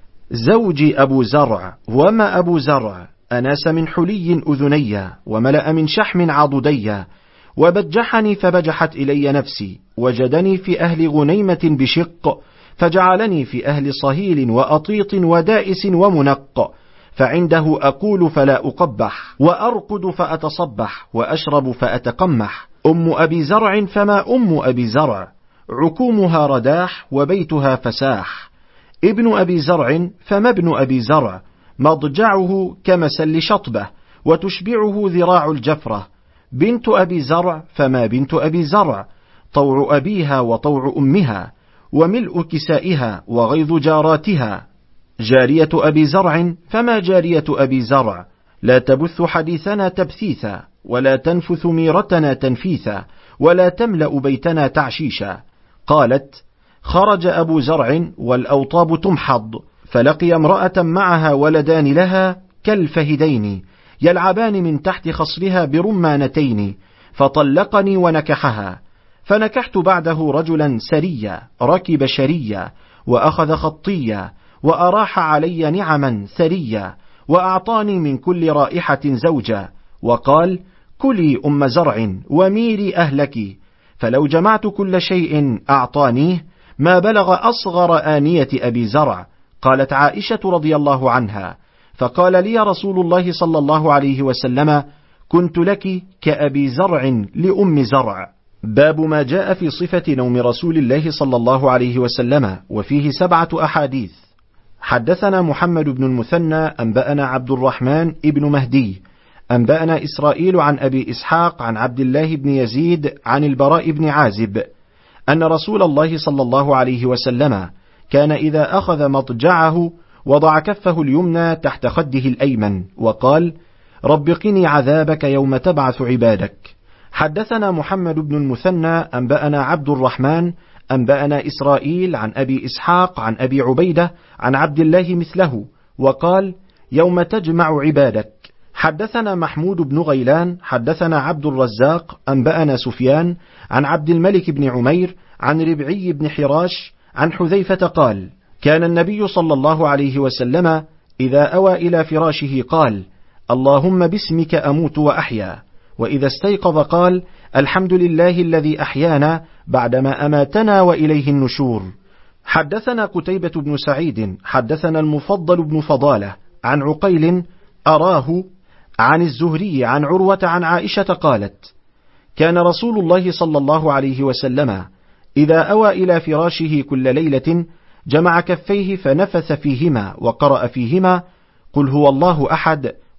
زوجي أبو زرع وما أبو زرع، أناس من حلي أذني، وملأ من شحم عضدي، وبجحني فبجحت إلي نفسي، وجدني في أهل غنيمة بشق، فجعلني في أهل صهيل وأطيط ودائس ومنق، فعنده أقول فلا أقبح، وأرقد فأتصبح، وأشرب فأتقمح. أم أبي زرع فما أم أبي زرع، عكومها رداح وبيتها فساح. ابن أبي زرع فما ابن أبي زرع، مضجعه كمسل شطبة، وتشبعه ذراع الجفرة. بنت أبي زرع فما بنت أبي زرع، طوع أبيها وطوع أمها، وملء كسائها وغيظ جاراتها. جارية أبي زرع فما جارية أبي زرع، لا تبث حديثنا تبثيثا، ولا تنفث ميرتنا تنفيثا، ولا تملأ بيتنا تعشيشا. قالت: خرج أبو زرع والأوطاب تمحض، فلقي امرأة معها ولدان لها كالفهدين يلعبان من تحت خصرها برمانتين، فطلقني ونكحها. فنكحت بعده رجلا سريا ركب شريا، وأخذ خطيا، وأراح علي نعما ثريا، وأعطاني من كل رائحة زوجا، وقال: كلي أم زرع وميري أهلك. فلو جمعت كل شيء أعطانيه ما بلغ أصغر آنية أبي زرع. قالت عائشة رضي الله عنها: فقال لي رسول الله صلى الله عليه وسلم: كنت لك كأبي زرع لأم زرع. باب ما جاء في صفة نوم رسول الله صلى الله عليه وسلم، وفيه سبعة أحاديث. حدثنا محمد بن المثنى أنبأنا عبد الرحمن ابن مهدي أنبأنا إسرائيل عن أبي إسحاق عن عبد الله بن يزيد عن البراء بن عازب أن رسول الله صلى الله عليه وسلم كان إذا أخذ مضجعه وضع كفه اليمنى تحت خده الأيمن، وقال: رب قني عذابك يوم تبعث عبادك. حدثنا محمد بن المثنى أنبأنا عبد الرحمن أنبأنا إسرائيل عن أبي إسحاق عن أبي عبيدة عن عبد الله مثله، وقال: يوم تجمع عبادك. حدثنا محمود بن غيلان حدثنا عبد الرزاق أنبأنا سفيان عن عبد الملك بن عمير عن ربعي بن حراش عن حذيفة قال: كان النبي صلى الله عليه وسلم إذا أوى إلى فراشه قال: اللهم باسمك أموت وأحيا. وإذا استيقظ قال: الحمد لله الذي أحيانا بعدما أماتنا وإليه النشور. حدثنا قتيبة بن سعيد حدثنا المفضل بن فضالة عن عقيل أراه عن الزهري عن عروة عن عائشة قالت: كان رسول الله صلى الله عليه وسلم إذا أوى إلى فراشه كل ليلة جمع كفيه فنفث فيهما وقرأ فيهما: قل هو الله أحد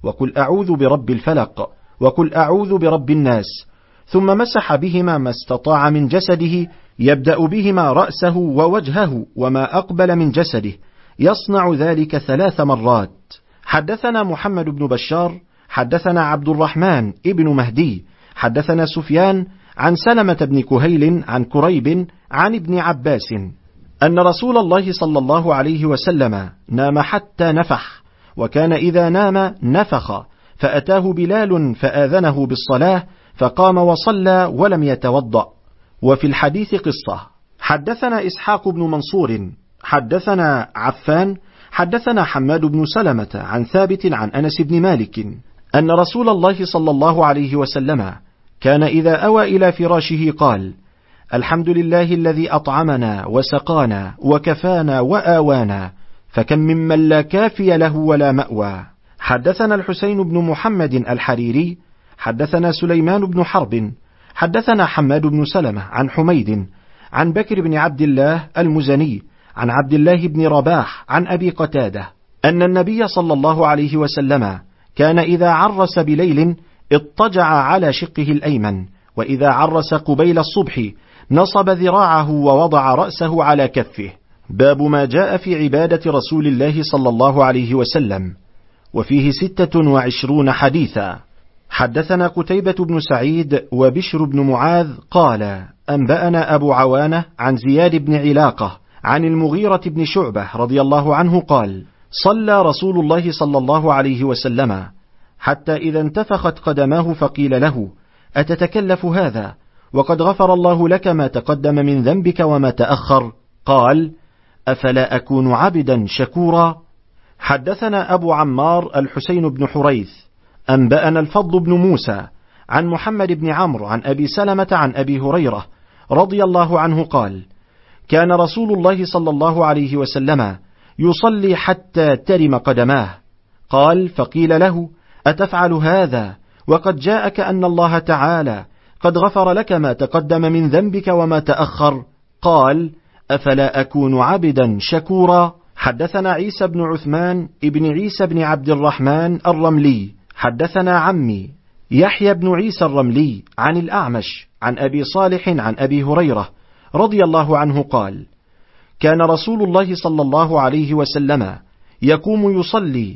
وقل أعوذ برب الفلق، وقل أعوذ برب الناس، ثم مسح بهما ما استطاع من جسده، يبدأ بهما رأسه ووجهه وما أقبل من جسده، يصنع ذلك ثلاث مرات. حدثنا محمد بن بشار حدثنا عبد الرحمن ابن مهدي حدثنا سفيان عن سلمة بن كهيل عن كريب عن ابن عباس أن رسول الله صلى الله عليه وسلم نام حتى نفخ، وكان إذا نام نفخ، فأتاه بلال فآذنه بالصلاة فقام وصلى ولم يتوضأ. وفي الحديث قصة. حدثنا إسحاق بن منصور حدثنا عفان حدثنا حماد بن سلمة عن ثابت عن أنس بن مالك أن رسول الله صلى الله عليه وسلم كان إذا أوى إلى فراشه قال: الحمد لله الذي أطعمنا وسقانا وكفانا وآوانا، فكم ممن لا كافي له ولا مأوى. حدثنا الحسين بن محمد الحريري حدثنا سليمان بن حرب حدثنا حماد بن سلمة عن حميد عن بكر بن عبد الله المزني عن عبد الله بن رباح عن أبي قتادة أن النبي صلى الله عليه وسلم كان إذا عرس بليل اضطجع على شقه الأيمن، وإذا عرس قبيل الصبح نصب ذراعه ووضع رأسه على كفه. باب ما جاء في عبادة رسول الله صلى الله عليه وسلم، وفيه ستة وعشرون حديثا. حدثنا قتيبة بن سعيد وبشر بن معاذ قال: أنبأنا أبو عوانة عن زياد بن علاقة عن المغيرة بن شعبة رضي الله عنه قال: صلى رسول الله صلى الله عليه وسلم حتى إذا انتفخت قدماه فقيل له: أتتكلف هذا وقد غفر الله لك ما تقدم من ذنبك وما تأخر؟ قال: أفلا أكون عبدا شكورا؟ حدثنا أبو عمار الحسين بن حريث أنبأنا الفضل بن موسى عن محمد بن عمرو عن أبي سلمة عن أبي هريرة رضي الله عنه قال: كان رسول الله صلى الله عليه وسلم يصلي حتى ترم قدماه. قال: فقيل له: أتفعل هذا وقد جاءك أن الله تعالى قد غفر لك ما تقدم من ذنبك وما تأخر؟ قال: أفلا أكون عبدا شكورا؟ حدثنا عيسى بن عثمان ابن عيسى بن عبد الرحمن الرملي حدثنا عمي يحيى بن عيسى الرملي عن الأعمش عن أبي صالح عن أبي هريرة رضي الله عنه قال: كان رسول الله صلى الله عليه وسلم يقوم يصلي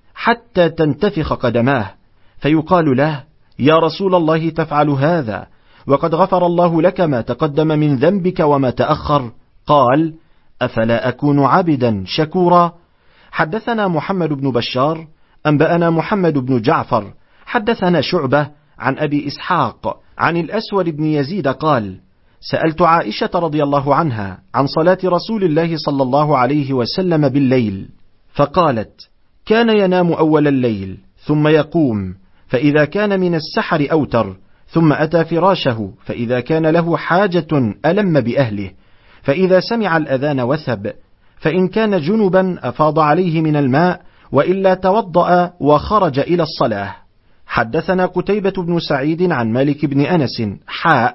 حتى تنتفخ قدماه، فيقال له: يا رسول الله تفعل هذا وقد غفر الله لك ما تقدم من ذنبك وما تأخر؟ قال: أفلا أكون عبدا شكورا؟ حدثنا محمد بن بشار أنبأنا محمد بن جعفر حدثنا شعبة عن أبي إسحاق عن الأسود بن يزيد قال: سألت عائشة رضي الله عنها عن صلاة رسول الله صلى الله عليه وسلم بالليل، فقالت: كان ينام أول الليل ثم يقوم، فإذا كان من السحر أوتر، ثم أتى فراشه، فإذا كان له حاجة ألم بأهله، فإذا سمع الأذان وثب، فإن كان جنبا أفاض عليه من الماء، وإلا توضأ وخرج إلى الصلاة. حدثنا قتيبة بن سعيد عن مالك بن أنس حاء،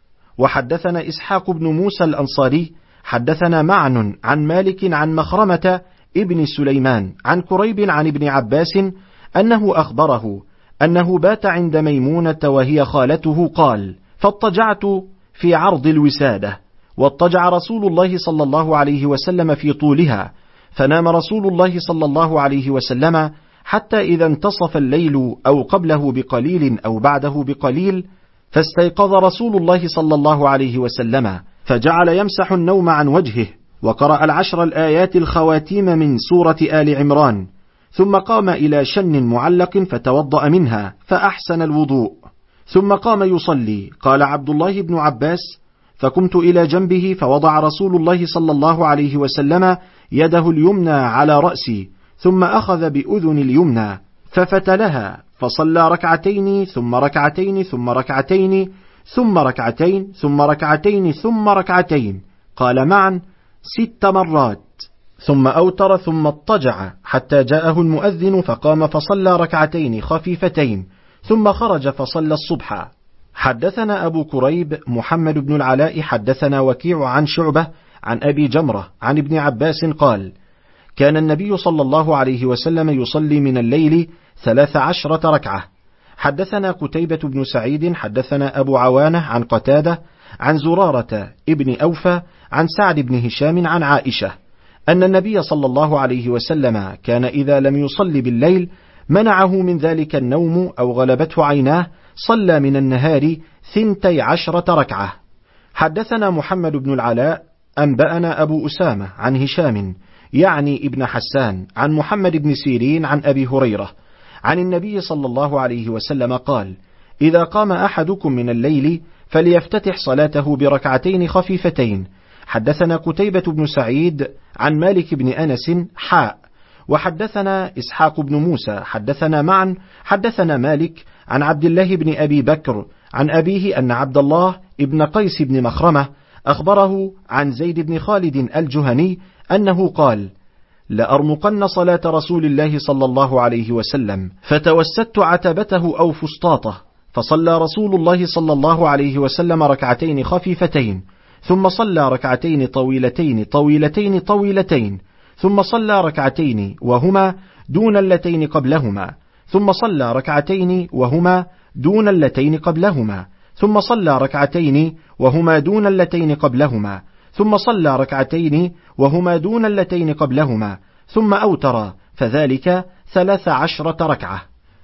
وحدثنا إسحاق بن موسى الأنصاري حدثنا معن عن مالك عن مخرمة ابن سليمان عن كريب عن ابن عباس أنه أخبره أنه بات عند ميمونة وهي خالته قال: فاضطجعت في عرض الوسادة، واضطجع رسول الله صلى الله عليه وسلم في طولها، فنام رسول الله صلى الله عليه وسلم حتى إذا انتصف الليل أو قبله بقليل أو بعده بقليل، فاستيقظ رسول الله صلى الله عليه وسلم فجعل يمسح النوم عن وجهه، وقرأ العشر الآيات الخواتيم من سورة آل عمران، ثم قام إلى شن معلق فتوضأ منها فأحسن الوضوء، ثم قام يصلي. قال عبد الله بن عباس: فقمت إلى جنبه فوضع رسول الله صلى الله عليه وسلم يده اليمنى على رأسي، ثم أخذ بأذن اليمنى ففتلها، فصلى ركعتين ثم ركعتين ثم ركعتين ثم ركعتين ثم ركعتين ثم ركعتين، قال معا ست مرات، ثم أوتر ثم اضطجع حتى جاءه المؤذن فقام فصلى ركعتين خفيفتين، ثم خرج فصلى الصبح. حدثنا أبو كريب محمد بن العلاء حدثنا وكيع عن شعبة عن أبي جمرة عن ابن عباس قال: كان النبي صلى الله عليه وسلم يصلي من الليل ثلاث عشرة ركعة. حدثنا قتيبة بن سعيد حدثنا أبو عوانة عن قتادة عن زرارة ابن أوفى عن سعد بن هشام عن عائشة أن النبي صلى الله عليه وسلم كان إذا لم يصلي بالليل منعه من ذلك النوم أو غلبته عيناه صلى من النهار ثنتي عشرة ركعة. حدثنا محمد بن العلاء أنبأنا أبو أسامة عن هشام يعني ابن حسان عن محمد بن سيرين عن أبي هريرة عن النبي صلى الله عليه وسلم قال: إذا قام أحدكم من الليل فليفتتح صلاته بركعتين خفيفتين. حدثنا قتيبة بن سعيد عن مالك بن أنس حاء وحدثنا إسحاق بن موسى حدثنا معا حدثنا مالك عن عبد الله بن أبي بكر عن أبيه أن عبد الله ابن قيس بن مخرمة أخبره عن زيد بن خالد الجهني أنه قال: لأرمقن صلاة رسول الله صلى الله عليه وسلم، فتوسدت عتبته أو فسطاطه، فصلى رسول الله صلى الله عليه وسلم ركعتين خفيفتين، ثم صلى ركعتين طويلتين طويلتين طويلتين، ثم صلى ركعتين وهما دون اللتين قبلهما، ثم صلى ركعتين وهما دون اللتين قبلهما، ثم صلى ركعتين وهما دون اللتين قبلهما، ثم صلى ركعتين وهما دون اللتين قبلهما، ثم أوتر، فذلك ثلاث عشرة ركعة.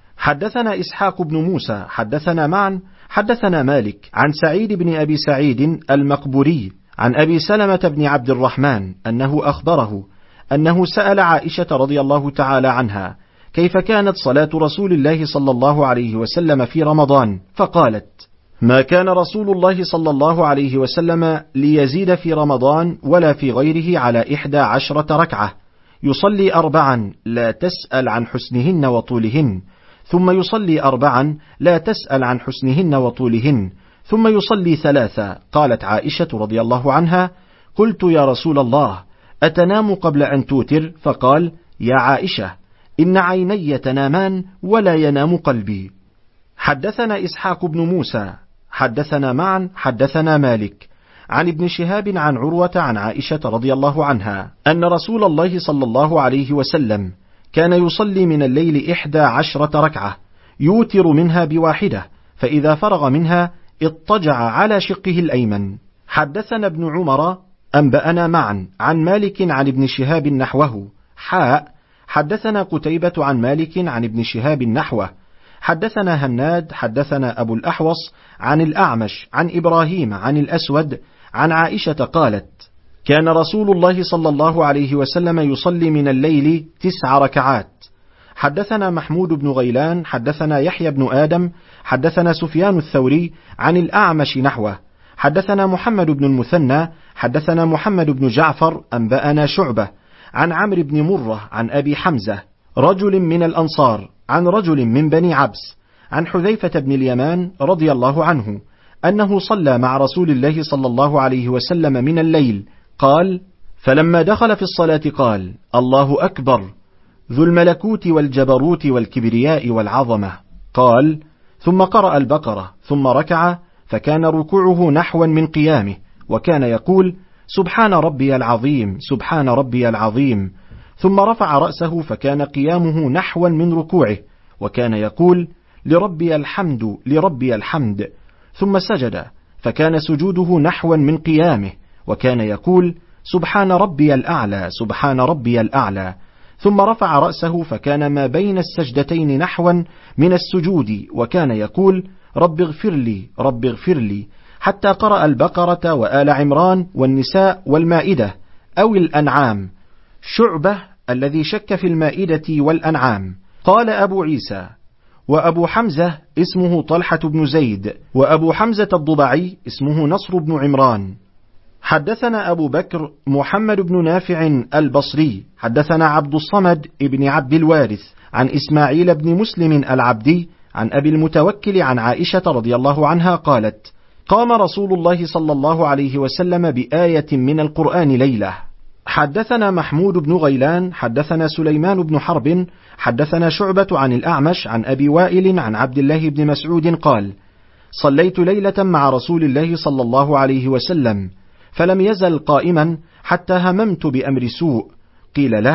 حدثنا إسحاق بن موسى حدثنا معا حدثنا مالك عن سعيد بن أبي سعيد المقبوري عن أبي سلمة بن عبد الرحمن أنه أخبره أنه سأل عائشة رضي الله تعالى عنها كيف كانت صلاة رسول الله صلى الله عليه وسلم في رمضان، فقالت: ما كان رسول الله صلى الله عليه وسلم ليزيد في رمضان ولا في غيره على إحدى عشرة ركعة، يصلي أربعا لا تسأل عن حسنهن وطولهن، ثم يصلي أربعا لا تسأل عن حسنهن وطولهن، ثم يصلي ثلاثا. قالت عائشة رضي الله عنها: قلت يا رسول الله أتنام قبل أن توتر؟ فقال: يا عائشة إن عيني تنامان ولا ينام قلبي. حدثنا إسحاق بن موسى حدثنا معا حدثنا مالك عن ابن شهاب عن عروة عن عائشة رضي الله عنها أن رسول الله صلى الله عليه وسلم كان يصلي من الليل إحدى عشرة ركعة يوتر منها بواحدة، فإذا فرغ منها اضطجع على شقه الأيمن. حدثنا ابن عمر أنبأنا معا عن مالك عن ابن شهاب نحوه حاء. حدثنا قتيبة عن مالك عن ابن شهاب نحوه. حدثنا هناد حدثنا أبو الأحوص عن الأعمش عن إبراهيم عن الأسود عن عائشة قالت: كان رسول الله صلى الله عليه وسلم يصلي من الليل تسع ركعات. حدثنا محمود بن غيلان حدثنا يحيى بن آدم حدثنا سفيان الثوري عن الأعمش نحوه. حدثنا محمد بن المثنى حدثنا محمد بن جعفر أنبأنا شعبة عن عمرو بن مرة عن أبي حمزة رجل من الأنصار عن رجل من بني عبس عن حذيفة بن اليمان رضي الله عنه أنه صلى مع رسول الله صلى الله عليه وسلم من الليل. قال: فلما دخل في الصلاة قال: الله أكبر ذو الملكوت والجبروت والكبرياء والعظمة. قال: ثم قرأ البقرة ثم ركع، فكان ركوعه نحوا من قيامه، وكان يقول: سبحان ربي العظيم سبحان ربي العظيم، ثم رفع رأسه فكان قيامه نحوا من ركوعه، وكان يقول: لربي الحمد لربي الحمد، ثم سجد فكان سجوده نحوا من قيامه، وكان يقول: سبحان ربي الأعلى سبحان ربي الأعلى، ثم رفع رأسه فكان ما بين السجدتين نحوا من السجود، وكان يقول: رب اغفر لي رب اغفر لي، حتى قرأ البقرة وآل عمران والنساء والمائدة أو الأنعام. شعبة الذي شك في المائدة والأنعام. قال أبو عيسى: وأبو حمزة اسمه طلحة بن زيد، وأبو حمزة الضبعي اسمه نصر بن عمران. حدثنا أبو بكر محمد بن نافع البصري حدثنا عبد الصمد ابن عبد الوارث عن إسماعيل بن مسلم العبدي عن أبي المتوكل عن عائشة رضي الله عنها قالت: قام رسول الله صلى الله عليه وسلم بآية من القرآن ليلة. حدثنا محمود بن غيلان حدثنا سليمان بن حرب حدثنا شعبة عن الأعمش عن أبي وائل عن عبد الله بن مسعود قال: صليت ليلة مع رسول الله صلى الله عليه وسلم، فلم يزل قائما حتى هممت بأمر سوء. قيل له: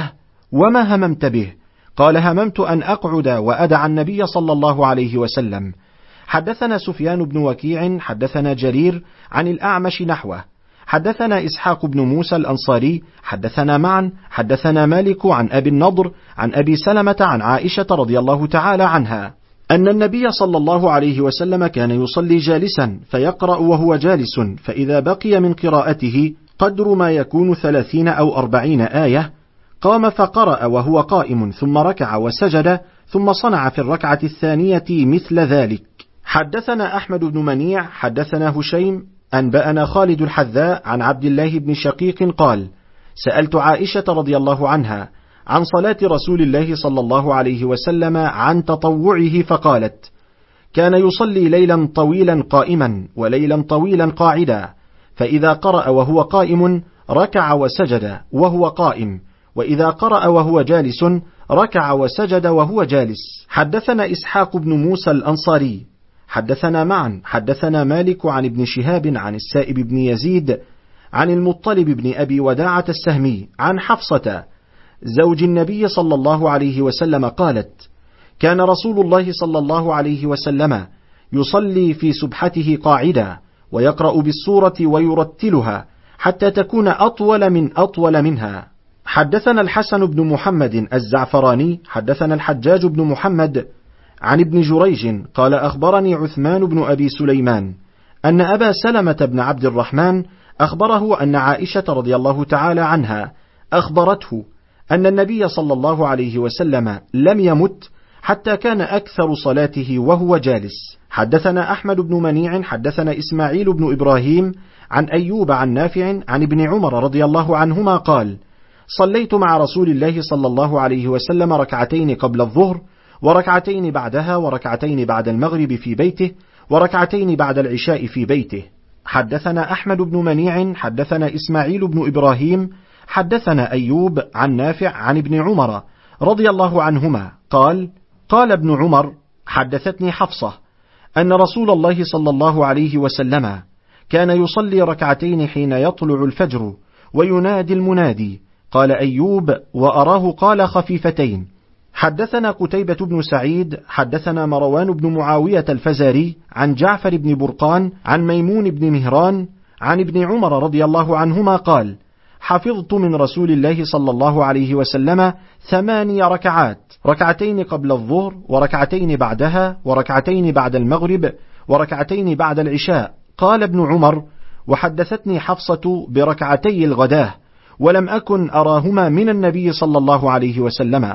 وما هممت به؟ قال هممت أن أقعد وأدع النبي صلى الله عليه وسلم. حدثنا سفيان بن وكيع حدثنا جرير عن الأعمش نحوه. حدثنا إسحاق بن موسى الأنصاري حدثنا معا حدثنا مالك عن أبي النضر عن أبي سلمة عن عائشة رضي الله تعالى عنها أن النبي صلى الله عليه وسلم كان يصلي جالسا فيقرأ وهو جالس، فإذا بقي من قراءته قدر ما يكون ثلاثين أو أربعين آية قام فقرأ وهو قائم ثم ركع وسجد ثم صنع في الركعة الثانية مثل ذلك. حدثنا أحمد بن منيع حدثنا هشيم أنبأنا خالد الحذاء عن عبد الله بن شقيق قال: سألت عائشة رضي الله عنها عن صلاة رسول الله صلى الله عليه وسلم عن تطوعه فقالت: كان يصلي ليلا طويلا قائما وليلا طويلا قاعدا، فإذا قرأ وهو قائم ركع وسجد وهو قائم، وإذا قرأ وهو جالس ركع وسجد وهو جالس. حدثنا إسحاق بن موسى الأنصاري حدثنا معا حدثنا مالك عن ابن شهاب عن السائب بن يزيد عن المطلب بن أبي وداعة السهمي عن حفصة زوج النبي صلى الله عليه وسلم قالت: كان رسول الله صلى الله عليه وسلم يصلي في سبحته قاعدا ويقرأ بالسورة ويرتلها حتى تكون أطول من أطول منها. حدثنا الحسن بن محمد الزعفراني حدثنا الحجاج بن محمد عن ابن جريج قال: أخبرني عثمان بن أبي سليمان أن أبا سلمة بن عبد الرحمن أخبره أن عائشة رضي الله تعالى عنها أخبرته أن النبي صلى الله عليه وسلم لم يمت حتى كان أكثر صلاته وهو جالس. حدثنا أحمد بن منيع حدثنا إسماعيل بن إبراهيم عن أيوب عن نافع عن ابن عمر رضي الله عنهما قال: صليت مع رسول الله صلى الله عليه وسلم ركعتين قبل الظهر وركعتين بعدها وركعتين بعد المغرب في بيته وركعتين بعد العشاء في بيته. حدثنا أحمد بن منيع حدثنا إسماعيل بن إبراهيم حدثنا أيوب عن نافع عن ابن عمر رضي الله عنهما قال: قال ابن عمر: حدثتني حفصة أن رسول الله صلى الله عليه وسلم كان يصلي ركعتين حين يطلع الفجر وينادي المنادي. قال أيوب: وأراه قال خفيفتين. حدثنا قتيبة بن سعيد حدثنا مروان بن معاوية الفزاري عن جعفر بن برقان عن ميمون بن مهران عن ابن عمر رضي الله عنهما قال: حفظت من رسول الله صلى الله عليه وسلم ثماني ركعات، ركعتين قبل الظهر وركعتين بعدها وركعتين بعد المغرب وركعتين بعد العشاء. قال ابن عمر: وحدثتني حفصة بركعتي الغداه ولم أكن أراهما من النبي صلى الله عليه وسلم.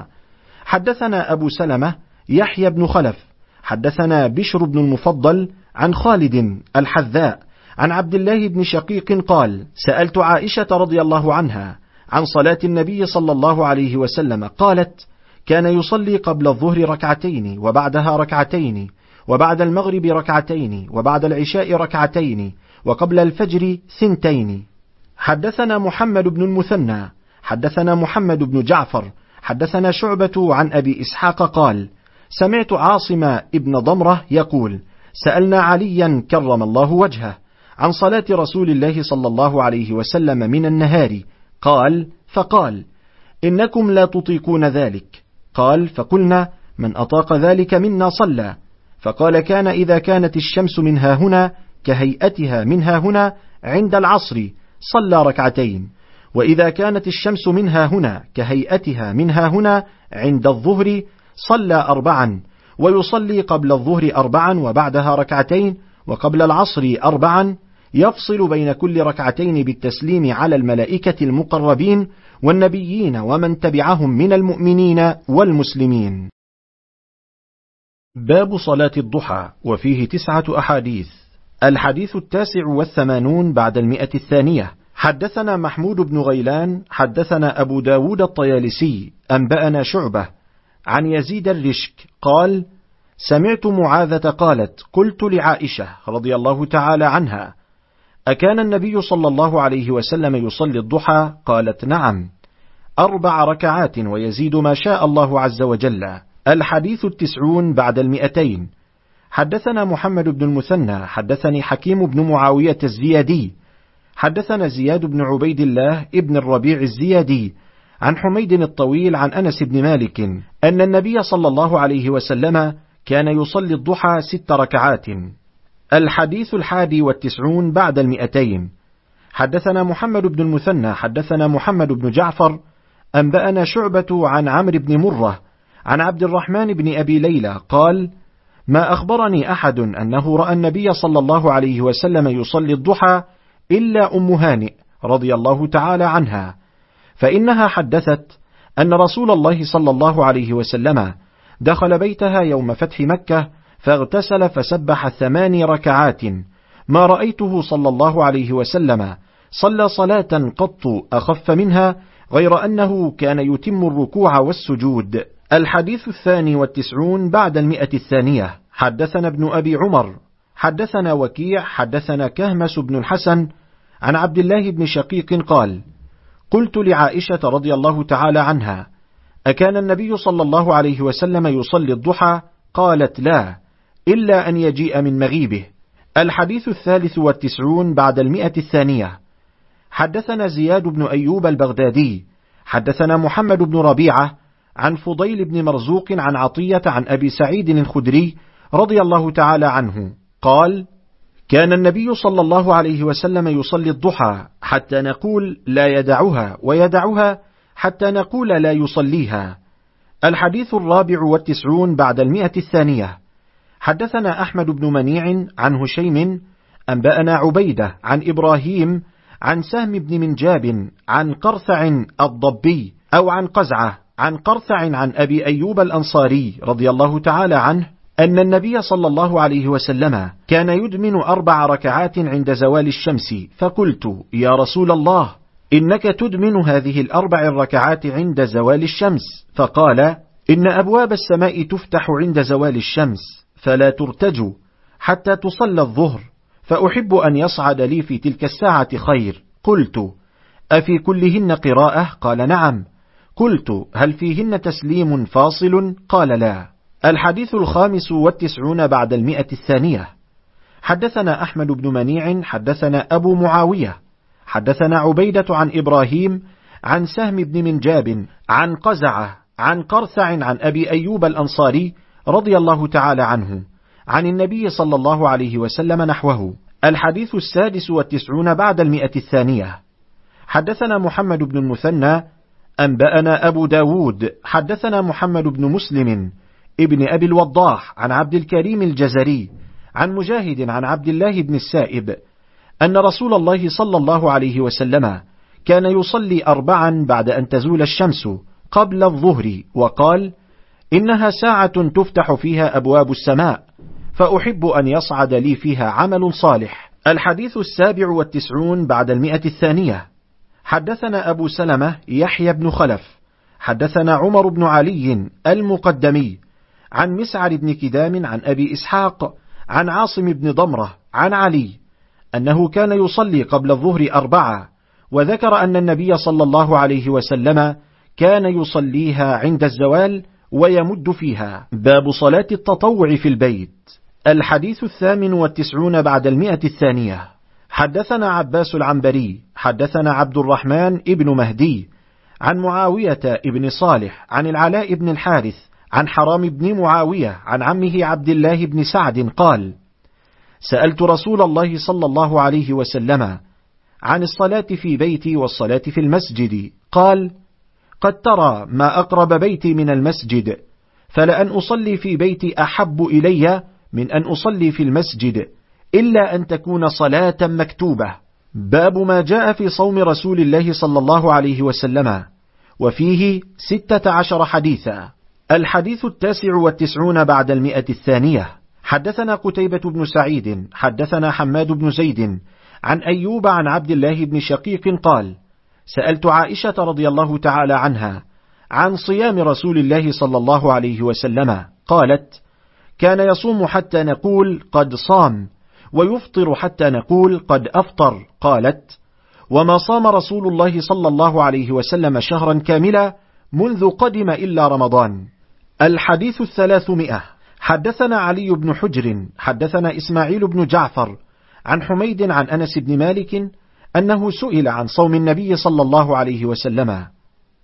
حدثنا أبو سلمة يحيى بن خلف حدثنا بشر بن المفضل عن خالد الحذاء عن عبد الله بن شقيق قال: سألت عائشة رضي الله عنها عن صلاة النبي صلى الله عليه وسلم قالت: كان يصلي قبل الظهر ركعتين وبعدها ركعتين وبعد المغرب ركعتين وبعد العشاء ركعتين وقبل الفجر ثنتين. حدثنا محمد بن المثنى حدثنا محمد بن جعفر حدثنا شعبة عن أبي إسحاق قال: سمعت عاصم ابن ضمرة يقول: سألنا عليا كرم الله وجهه عن صلاة رسول الله صلى الله عليه وسلم من النهار، قال: فقال: إنكم لا تطيقون ذلك. قال: فقلنا: من أطاق ذلك منا صلى. فقال: كان إذا كانت الشمس منها هنا كهيئتها منها هنا عند العصر صلى ركعتين، وإذا كانت الشمس منها هنا كهيئتها منها هنا عند الظهر صلى أربعا، ويصلي قبل الظهر أربعا وبعدها ركعتين وقبل العصر أربعا، يفصل بين كل ركعتين بالتسليم على الملائكة المقربين والنبيين ومن تبعهم من المؤمنين والمسلمين. باب صلاة الضحى، وفيه تسعة أحاديث. الحديث التاسع والثمانون بعد المئة الثانية. حدثنا محمود بن غيلان حدثنا أبو داود الطيالسي أنبأنا شعبة عن يزيد الرشك قال: سمعت معاذة قالت: قلت لعائشة رضي الله تعالى عنها: أكان النبي صلى الله عليه وسلم يصلي الضحى؟ قالت: نعم، أربع ركعات ويزيد ما شاء الله عز وجل. الحديث التسعون بعد المئتين. حدثنا محمد بن المثنى حدثني حكيم بن معاوية الزيادي حدثنا زياد بن عبيد الله ابن الربيع الزيادي عن حميد الطويل عن أنس بن مالك أن النبي صلى الله عليه وسلم كان يصلي الضحى ست ركعات. الحديث الحادي والتسعون بعد المئتين. حدثنا محمد بن المثنى حدثنا محمد بن جعفر أنبأنا شعبة عن عمرو بن مرة عن عبد الرحمن بن أبي ليلى قال: ما أخبرني أحد أنه رأى النبي صلى الله عليه وسلم يصلي الضحى إلا أم هانئ رضي الله تعالى عنها، فإنها حدثت أن رسول الله صلى الله عليه وسلم دخل بيتها يوم فتح مكة فاغتسل فسبح ثماني ركعات، ما رأيته صلى الله عليه وسلم صلى صلاة قط أخف منها، غير أنه كان يتم الركوع والسجود. الحديث الثاني والتسعون بعد المئة الثانية. حدثنا ابن أبي عمر حدثنا وكيع حدثنا كهمس بن الحسن عن عبد الله بن شقيق قال: قلت لعائشة رضي الله تعالى عنها: أكان النبي صلى الله عليه وسلم يصلي الضحى؟ قالت: لا، إلا أن يجيء من مغيبه. الحديث الثالث والتسعون بعد المئة الثانية. حدثنا زياد بن أيوب البغدادي حدثنا محمد بن ربيعة عن فضيل بن مرزوق عن عطية عن أبي سعيد الخدري رضي الله تعالى عنه قال: كان النبي صلى الله عليه وسلم يصلي الضحى حتى نقول لا يدعها، ويدعها حتى نقول لا يصليها. الحديث الرابع والتسعون بعد المئة الثانية. حدثنا أحمد بن منيع عن هشيم أنبأنا عبيدة عن إبراهيم عن سهم بن منجاب عن قرثع الضبي أو عن قزعة عن قرثع عن أبي أيوب الأنصاري رضي الله تعالى عنه أن النبي صلى الله عليه وسلم كان يدمن أربع ركعات عند زوال الشمس، فقلت: يا رسول الله، إنك تدمن هذه الأربع الركعات عند زوال الشمس. فقال: إن أبواب السماء تفتح عند زوال الشمس فلا ترتج حتى تصلى الظهر، فأحب أن يصعد لي في تلك الساعة خير. قلت: أفي كلهن قراءة؟ قال: نعم. قلت: هل فيهن تسليم فاصل؟ قال: لا. الحديث الخامس والتسعون بعد المئة الثانية. حدثنا أحمد بن منيع حدثنا أبو معاوية حدثنا عبيدة عن إبراهيم عن سهم بن منجاب عن قزعة عن قرثع عن أبي أيوب الأنصاري رضي الله تعالى عنه عن النبي صلى الله عليه وسلم نحوه. الحديث السادس والتسعون بعد المئة الثانية. حدثنا محمد بن المثنى أنبأنا أبو داود حدثنا محمد بن مسلم ابن أبي الوضاح عن عبد الكريم الجزري عن مجاهد عن عبد الله بن السائب أن رسول الله صلى الله عليه وسلم كان يصلي أربعا بعد أن تزول الشمس قبل الظهر، وقال: إنها ساعة تفتح فيها أبواب السماء، فأحب أن يصعد لي فيها عمل صالح. الحديث السابع والتسعون بعد المئة الثانية. حدثنا أبو سلمة يحيى بن خلف حدثنا عمر بن علي المقدمي عن مسعر بن كدام عن أبي إسحاق عن عاصم بن ضمرة عن علي أنه كان يصلي قبل الظهر أربعة، وذكر أن النبي صلى الله عليه وسلم كان يصليها عند الزوال ويمد فيها. باب صلاة التطوع في البيت. الحديث الثامن والتسعون بعد المئة الثانية. حدثنا عباس العنبري حدثنا عبد الرحمن ابن مهدي عن معاوية ابن صالح عن العلاء بن الحارث عن حرام بن معاوية عن عمه عبد الله بن سعد قال: سألت رسول الله صلى الله عليه وسلم عن الصلاة في بيتي والصلاة في المسجد، قال: قد ترى ما أقرب بيتي من المسجد، فلأن أصلي في بيتي أحب إلي من أن أصلي في المسجد، إلا أن تكون صلاة مكتوبة. باب ما جاء في صوم رسول الله صلى الله عليه وسلم، وفيه ستة عشر حديثا. الحديث التاسع والتسعون بعد المئة الثانية. حدثنا قتيبة بن سعيد حدثنا حماد بن زيد عن أيوب عن عبد الله بن شقيق قال: سألت عائشة رضي الله تعالى عنها عن صيام رسول الله صلى الله عليه وسلم، قالت: كان يصوم حتى نقول قد صام، ويفطر حتى نقول قد أفطر. قالت: وما صام رسول الله صلى الله عليه وسلم شهرا كاملا منذ قدم إلا رمضان. الحديث الثلاثمائة. حدثنا علي بن حجر حدثنا إسماعيل بن جعفر عن حميد عن أنس بن مالك أنه سئل عن صوم النبي صلى الله عليه وسلم،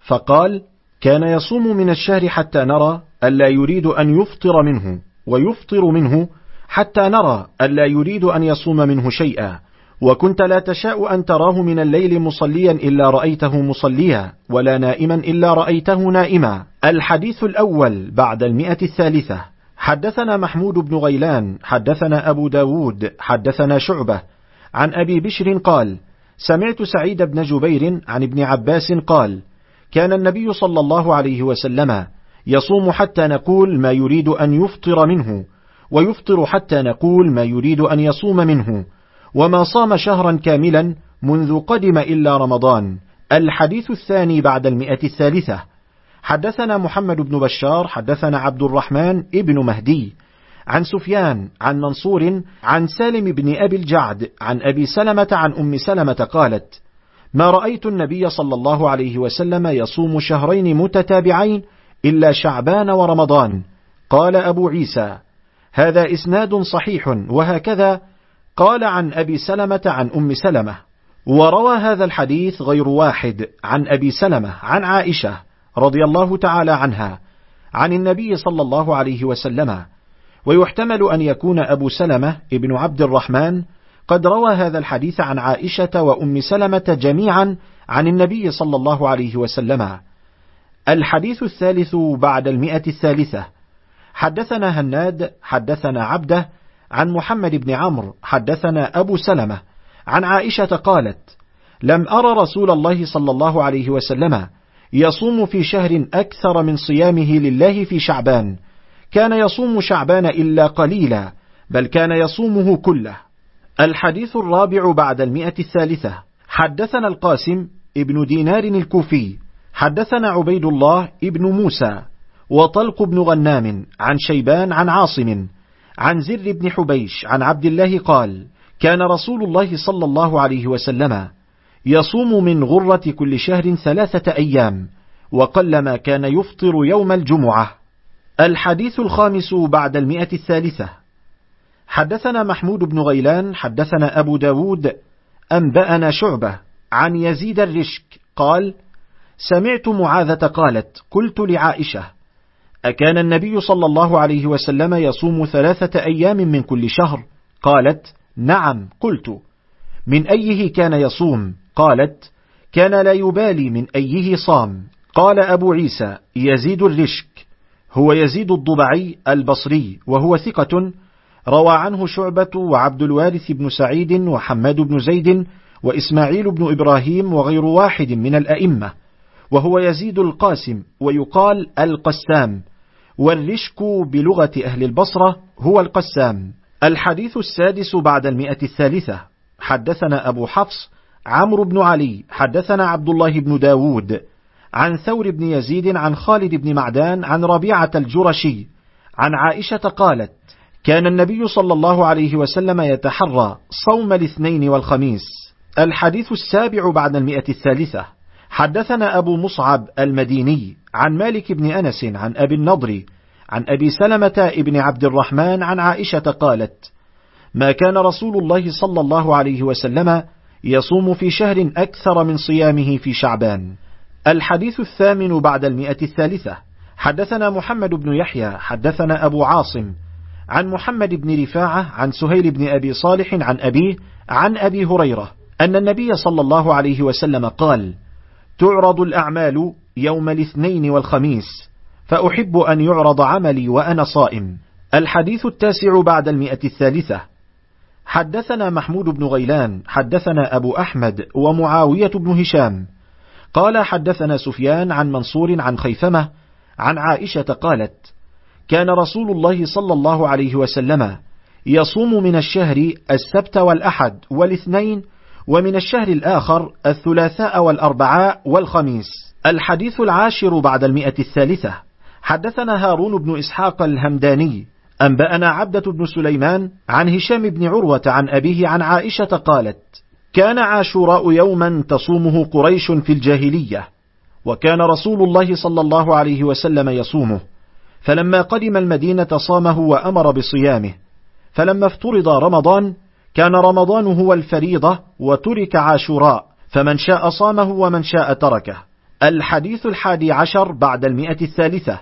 فقال: كان يصوم من الشهر حتى نرى ألا يريد أن يفطر منه، ويفطر منه حتى نرى ألا يريد أن يصوم منه شيئا، وكنت لا تشاء أن تراه من الليل مصليا إلا رأيته مصليا، ولا نائما إلا رأيته نائما. الحديث الأول بعد المئة الثالثة. حدثنا محمود بن غيلان حدثنا أبو داود حدثنا شعبة عن أبي بشر قال: سمعت سعيد بن جبير عن ابن عباس قال: كان النبي صلى الله عليه وسلم يصوم حتى نقول ما يريد أن يفطر منه، ويفطر حتى نقول ما يريد أن يصوم منه، وما صام شهرا كاملا منذ قدم إلا رمضان. الحديث الثاني بعد المئة الثالثة. حدثنا محمد بن بشار حدثنا عبد الرحمن ابن مهدي عن سفيان عن منصور عن سالم بن أبي الجعد عن أبي سلمة عن أم سلمة قالت: ما رأيت النبي صلى الله عليه وسلم يصوم شهرين متتابعين إلا شعبان ورمضان. قال أبو عيسى: هذا إسناد صحيح. وهكذا قال عن أبي سلمة عن أم سلمة. وروى هذا الحديث غير واحد عن أبي سلمة عن عائشة رضي الله تعالى عنها عن النبي صلى الله عليه وسلم، ويحتمل أن يكون أبو سلمة ابن عبد الرحمن قد روى هذا الحديث عن عائشة وأم سلمة جميعا عن النبي صلى الله عليه وسلم. الحديث الثالث بعد المئة الثالثة. حدثنا هناد حدثنا عبده عن محمد بن عمرو حدثنا أبو سلمة عن عائشة قالت: لم أرى رسول الله صلى الله عليه وسلم يصوم في شهر أكثر من صيامه لله في شعبان، كان يصوم شعبان إلا قليلا، بل كان يصومه كله. الحديث الرابع بعد المئة الثالثة. حدثنا القاسم ابن دينار الكوفي حدثنا عبيد الله ابن موسى وطلق بن غنام عن شيبان عن عاصم عن زر بن حبيش عن عبد الله قال: كان رسول الله صلى الله عليه وسلم يصوم من غرة كل شهر ثلاثة أيام، وقلما كان يفطر يوم الجمعة. الحديث الخامس بعد المئة الثالثة. حدثنا محمود بن غيلان حدثنا أبو داود أنبأنا شعبة عن يزيد الرشك قال: سمعت معاذة قالت: قلت لعائشة: أكان النبي صلى الله عليه وسلم يصوم ثلاثة أيام من كل شهر؟ قالت: نعم. قلت: من أيه كان يصوم؟ قالت: كان لا يبالي من أيه صام. قال أبو عيسى: يزيد الرشك هو يزيد الضبعي البصري، وهو ثقة، روى عنه شعبة وعبد الوارث بن سعيد وحماد بن زيد وإسماعيل بن إبراهيم وغير واحد من الأئمة، وهو يزيد القاسم، ويقال القسام، والرشك بلغة أهل البصرة هو القسام. الحديث السادس بعد المئة الثالثة. حدثنا أبو حفص عمرو بن علي حدثنا عبد الله بن داود عن ثور بن يزيد عن خالد بن معدان عن ربيعة الجرشي عن عائشة قالت: كان النبي صلى الله عليه وسلم يتحرى صوم الاثنين والخميس. الحديث السابع بعد المئة الثالثة. حدثنا أبو مصعب المديني عن مالك بن أنس عن أبي النضر عن أبي سلمة ابن عبد الرحمن عن عائشة قالت: ما كان رسول الله صلى الله عليه وسلم يصوم في شهر أكثر من صيامه في شعبان. الحديث الثامن بعد المئة الثالثة. حدثنا محمد بن يحيى حدثنا أبو عاصم عن محمد بن رفاعة عن سهيل بن أبي صالح عن أبيه عن أبي هريرة أن النبي صلى الله عليه وسلم قال: تعرض الأعمال يوم الاثنين والخميس، فأحب أن يعرض عملي وأنا صائم. الحديث التاسع بعد المئة الثالثة. حدثنا محمود بن غيلان حدثنا أبو أحمد ومعاوية بن هشام قال: حدثنا سفيان عن منصور عن خيثمة عن عائشة قالت: كان رسول الله صلى الله عليه وسلم يصوم من الشهر السبت والأحد والاثنين، ومن الشهر الآخر الثلاثاء والأربعاء والخميس. الحديث العاشر بعد المئة الثالثة. حدثنا هارون بن إسحاق الهمداني أنبأنا عبدة بن سليمان عن هشام بن عروة عن أبيه عن عائشة قالت: كان عاشوراء يوما تصومه قريش في الجاهلية، وكان رسول الله صلى الله عليه وسلم يصومه، فلما قدم المدينة صامه وأمر بصيامه، فلما افترض رمضان كان رمضان هو الفريضة وترك عاشوراء، فمن شاء صامه ومن شاء تركه. الحديث الحادي عشر بعد المئة الثالثة.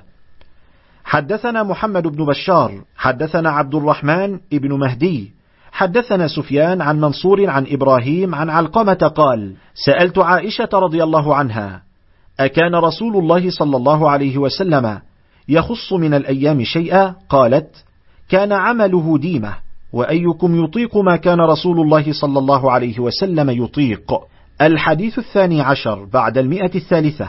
حدثنا محمد بن بشار حدثنا عبد الرحمن ابن مهدي حدثنا سفيان عن منصور عن إبراهيم عن علقمة قال: سألت عائشة رضي الله عنها: أكان رسول الله صلى الله عليه وسلم يخص من الأيام شيئا؟ قالت: كان عمله ديمة، وأيكم يطيق ما كان رسول الله صلى الله عليه وسلم يطيق. الحديث الثاني عشر بعد المئة الثالثة.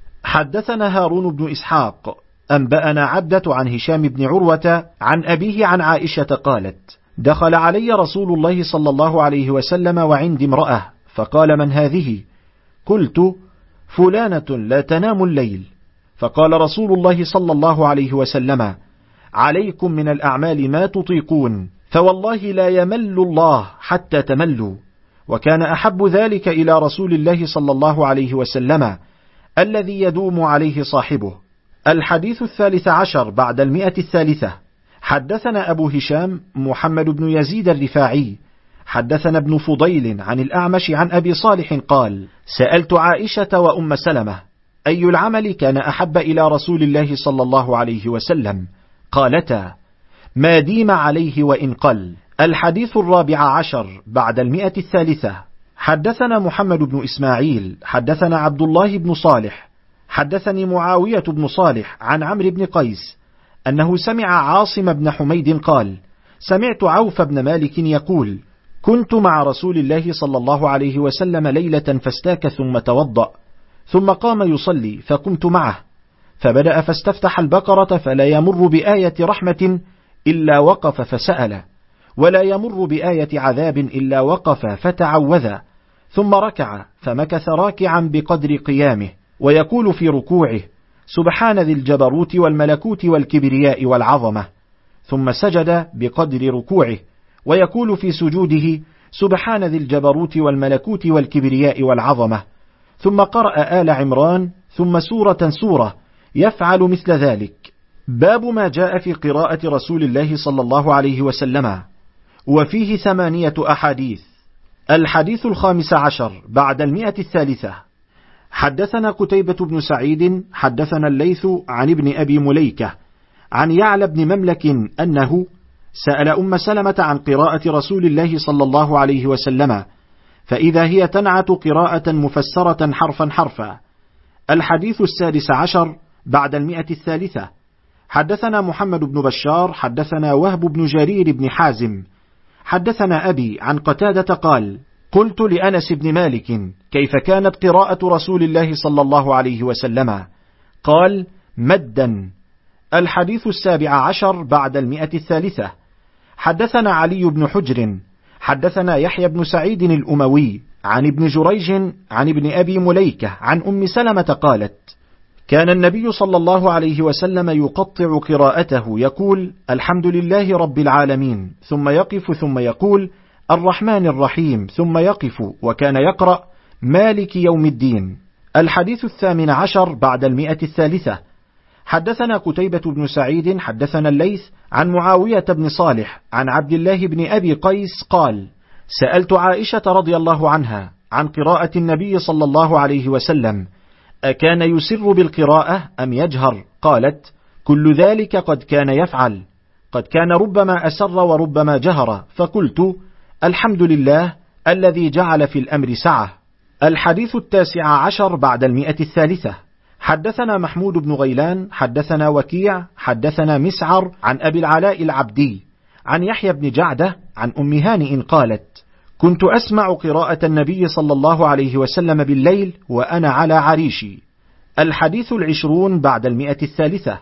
حدثنا هارون بن إسحاق أنبأنا عبدة عن هشام بن عروة عن أبيه عن عائشة قالت: دخل علي رسول الله صلى الله عليه وسلم وعندي امرأة، فقال: من هذه؟ قلت: فلانة لا تنام الليل. فقال رسول الله صلى الله عليه وسلم: عليكم من الأعمال ما تطيقون، فوالله لا يمل الله حتى تملوا. وكان أحب ذلك إلى رسول الله صلى الله عليه وسلم الذي يدوم عليه صاحبه. الحديث الثالث عشر بعد المئة الثالثة. حدثنا أبو هشام محمد بن يزيد الرفاعي حدثنا ابن فضيل عن الأعمش عن أبي صالح قال: سألت عائشة وأم سلمة: أي العمل كان أحب إلى رسول الله صلى الله عليه وسلم؟ قالتا: ما ديم عليه وإن قل. الحديث الرابع عشر بعد المئة الثالثة. حدثنا محمد بن إسماعيل حدثنا عبد الله بن صالح حدثني معاوية بن صالح عن عمرو بن قيس أنه سمع عاصم بن حميد قال: سمعت عوف بن مالك يقول: كنت مع رسول الله صلى الله عليه وسلم ليلة فاستاك ثم توضأ، ثم قام يصلي فقمت معه، فبدأ فاستفتح البقرة فلا يمر بآية رحمة إلا وقف فسأل، ولا يمر بآية عذاب إلا وقف فتعوذ، ثم ركع فمكث راكعا بقدر قيامه، ويقول في ركوعه: سبحان ذي الجبروت والملكوت والكبرياء والعظمة، ثم سجد بقدر ركوعه، ويقول في سجوده: سبحان ذي الجبروت والملكوت والكبرياء والعظمة، ثم قرأ آل عمران ثم سورة سورة، يفعل مثل ذلك. باب ما جاء في قراءة رسول الله صلى الله عليه وسلم، وفيه ثمانية أحاديث. الحديث الخامس عشر بعد المئة الثالثة. حدثنا قتيبة بن سعيد حدثنا الليث عن ابن أبي مليكة عن يعلى بن مملك أنه سأل أم سلمة عن قراءة رسول الله صلى الله عليه وسلم، فإذا هي تنعت قراءة مفسرة حرفا حرفا. الحديث السادس عشر بعد المئة الثالثة. حدثنا محمد بن بشار حدثنا وهب بن جرير بن حازم حدثنا أبي عن قتادة قال: قلت لأنس بن مالك: كيف كانت قراءة رسول الله صلى الله عليه وسلم؟ قال: مدا. الحديث السابع عشر بعد المئة الثالثة. حدثنا علي بن حجر حدثنا يحيى بن سعيد الأموي عن ابن جريج عن ابن أبي مليكة عن أم سلمة قالت: كان النبي صلى الله عليه وسلم يقطع قراءته يقول: الحمد لله رب العالمين، ثم يقف ثم يقول: الرحمن الرحيم، ثم يقف، وكان يقرأ: مالك يوم الدين. الحديث الثامن عشر بعد المئة الثالثة. حدثنا قتيبة بن سعيد حدثنا الليث عن معاوية بن صالح عن عبد الله بن أبي قيس قال: سألت عائشة رضي الله عنها عن قراءة النبي صلى الله عليه وسلم: أكان يسر بالقراءة أم يجهر؟ قالت: كل ذلك قد كان يفعل، قد كان ربما أسر وربما جهر. فقلت: الحمد لله الذي جعل في الأمر سعة. الحديث التاسع عشر بعد المئة الثالثة. حدثنا محمود بن غيلان حدثنا وكيع حدثنا مسعر عن أبي العلاء العبدي عن يحيى بن جعدة عن أم هانئ قالت: كنت أسمع قراءة النبي صلى الله عليه وسلم بالليل وأنا على عريشي. الحديث العشرون بعد المئة الثالثة.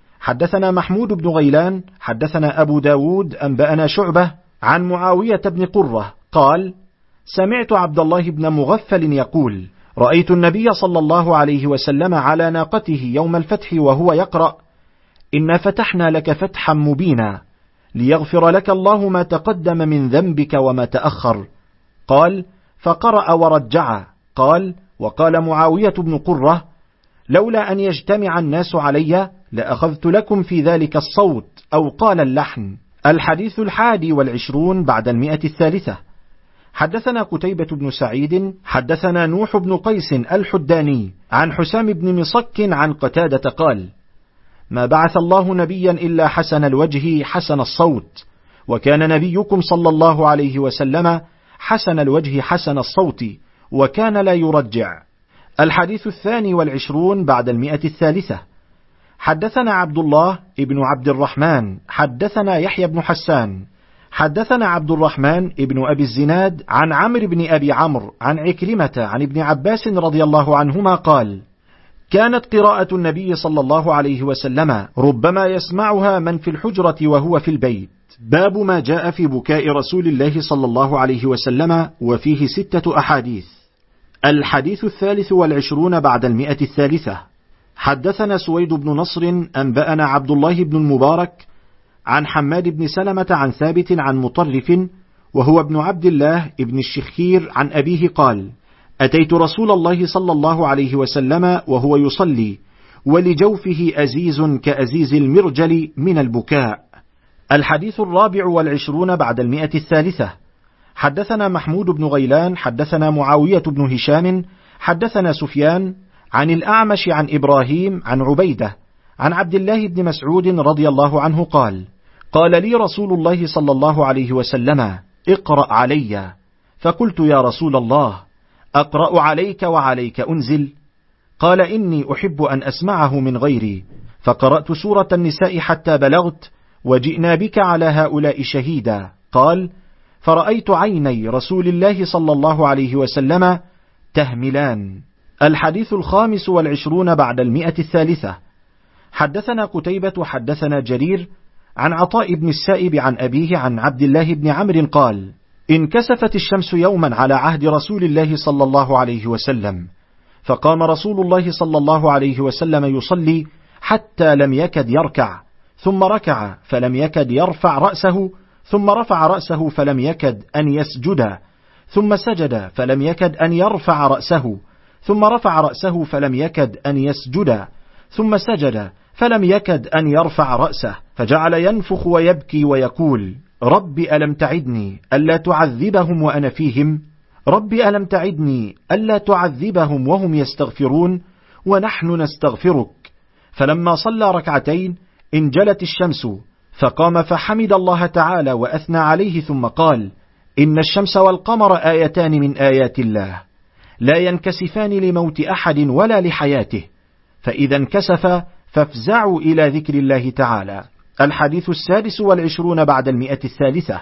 حدثنا محمود بن غيلان حدثنا أبو داود أنبأنا شعبة عن معاوية بن قرة قال: سمعت عبد الله بن مغفل يقول: رأيت النبي صلى الله عليه وسلم على ناقته يوم الفتح وهو يقرأ: إنا فتحنا لك فتحا مبينا ليغفر لك الله ما تقدم من ذنبك وما تأخر. قال: فقرأ ورجع. قال: وقال معاوية بن قرة: لولا أن يجتمع الناس علي لأخذت لكم في ذلك الصوت، أو قال اللحن. الحديث الحادي والعشرون بعد المئة الثالثة. حدثنا قتيبة بن سعيد حدثنا نوح بن قيس الحداني عن حسام بن مصك عن قتادة قال: ما بعث الله نبيا إلا حسن الوجه حسن الصوت، وكان نبيكم صلى الله عليه وسلم حسن الوجه حسن الصوت، وكان لا يرجع. الحديث الثاني والعشرون بعد المئة الثالثة. حدثنا عبد الله ابن عبد الرحمن حدثنا يحيى بن حسان حدثنا عبد الرحمن ابن أبي الزناد عن عمرو بن أبي عمرو عن عكرمة عن ابن عباس رضي الله عنهما قال: كانت قراءة النبي صلى الله عليه وسلم ربما يسمعها من في الحجرة وهو في البيت. باب ما جاء في بكاء رسول الله صلى الله عليه وسلم، وفيه ستة أحاديث. الحديث الثالث والعشرون بعد المئة الثالثة. حدثنا سويد بن نصر أنبأنا عبد الله بن المبارك عن حماد بن سلمة عن ثابت عن مطرف وهو ابن عبد الله ابن الشخير عن أبيه قال: أتيت رسول الله صلى الله عليه وسلم وهو يصلي ولجوفه أزيز كأزيز المرجل من البكاء. الحديث الرابع والعشرون بعد المئة الثالثة. حدثنا محمود بن غيلان حدثنا معاوية بن هشام حدثنا سفيان عن الأعمش عن إبراهيم عن عبيدة عن عبد الله بن مسعود رضي الله عنه قال: قال لي رسول الله صلى الله عليه وسلم: اقرأ علي. فقلت: يا رسول الله، أقرأ عليك وعليك أنزل؟ قال: إني أحب أن أسمعه من غيري. فقرأت سورة النساء حتى بلغت: وجئنا بك على هؤلاء شهيدا. قال: فرأيت عيني رسول الله صلى الله عليه وسلم تهملان. الحديث الخامس والعشرون بعد المئة الثالثة. حدثنا قتيبة حدثنا جرير عن عطاء بن السائب عن أبيه عن عبد الله بن عمرو قال: انكسفت الشمس يوما على عهد رسول الله صلى الله عليه وسلم، فقام رسول الله صلى الله عليه وسلم يصلي حتى لم يكد يركع، ثم ركع فلم يكد يرفع رأسه، ثم رفع رأسه فلم يكد أن يسجد، ثم سجد فلم يكد أن يرفع رأسه، ثم رفع رأسه فلم يكد أن يسجد، ثم سجد فلم يكد أن يرفع رأسه، فجعل ينفخ ويبكي ويقول: رب ألم تعدني ألا تعذبهم وأنا فيهم؟ رب ألم تعدني ألا تعذبهم وهم يستغفرون ونحن نستغفرك؟ فلما صلى ركعتين انجلت الشمس، فقام فحمد الله تعالى وأثنى عليه، ثم قال: إن الشمس والقمر آيتان من آيات الله، لا ينكسفان لموت أحد ولا لحياته، فإذا انكسف فافزعوا إلى ذكر الله تعالى. الحديث السادس والعشرون بعد المئة الثالثة.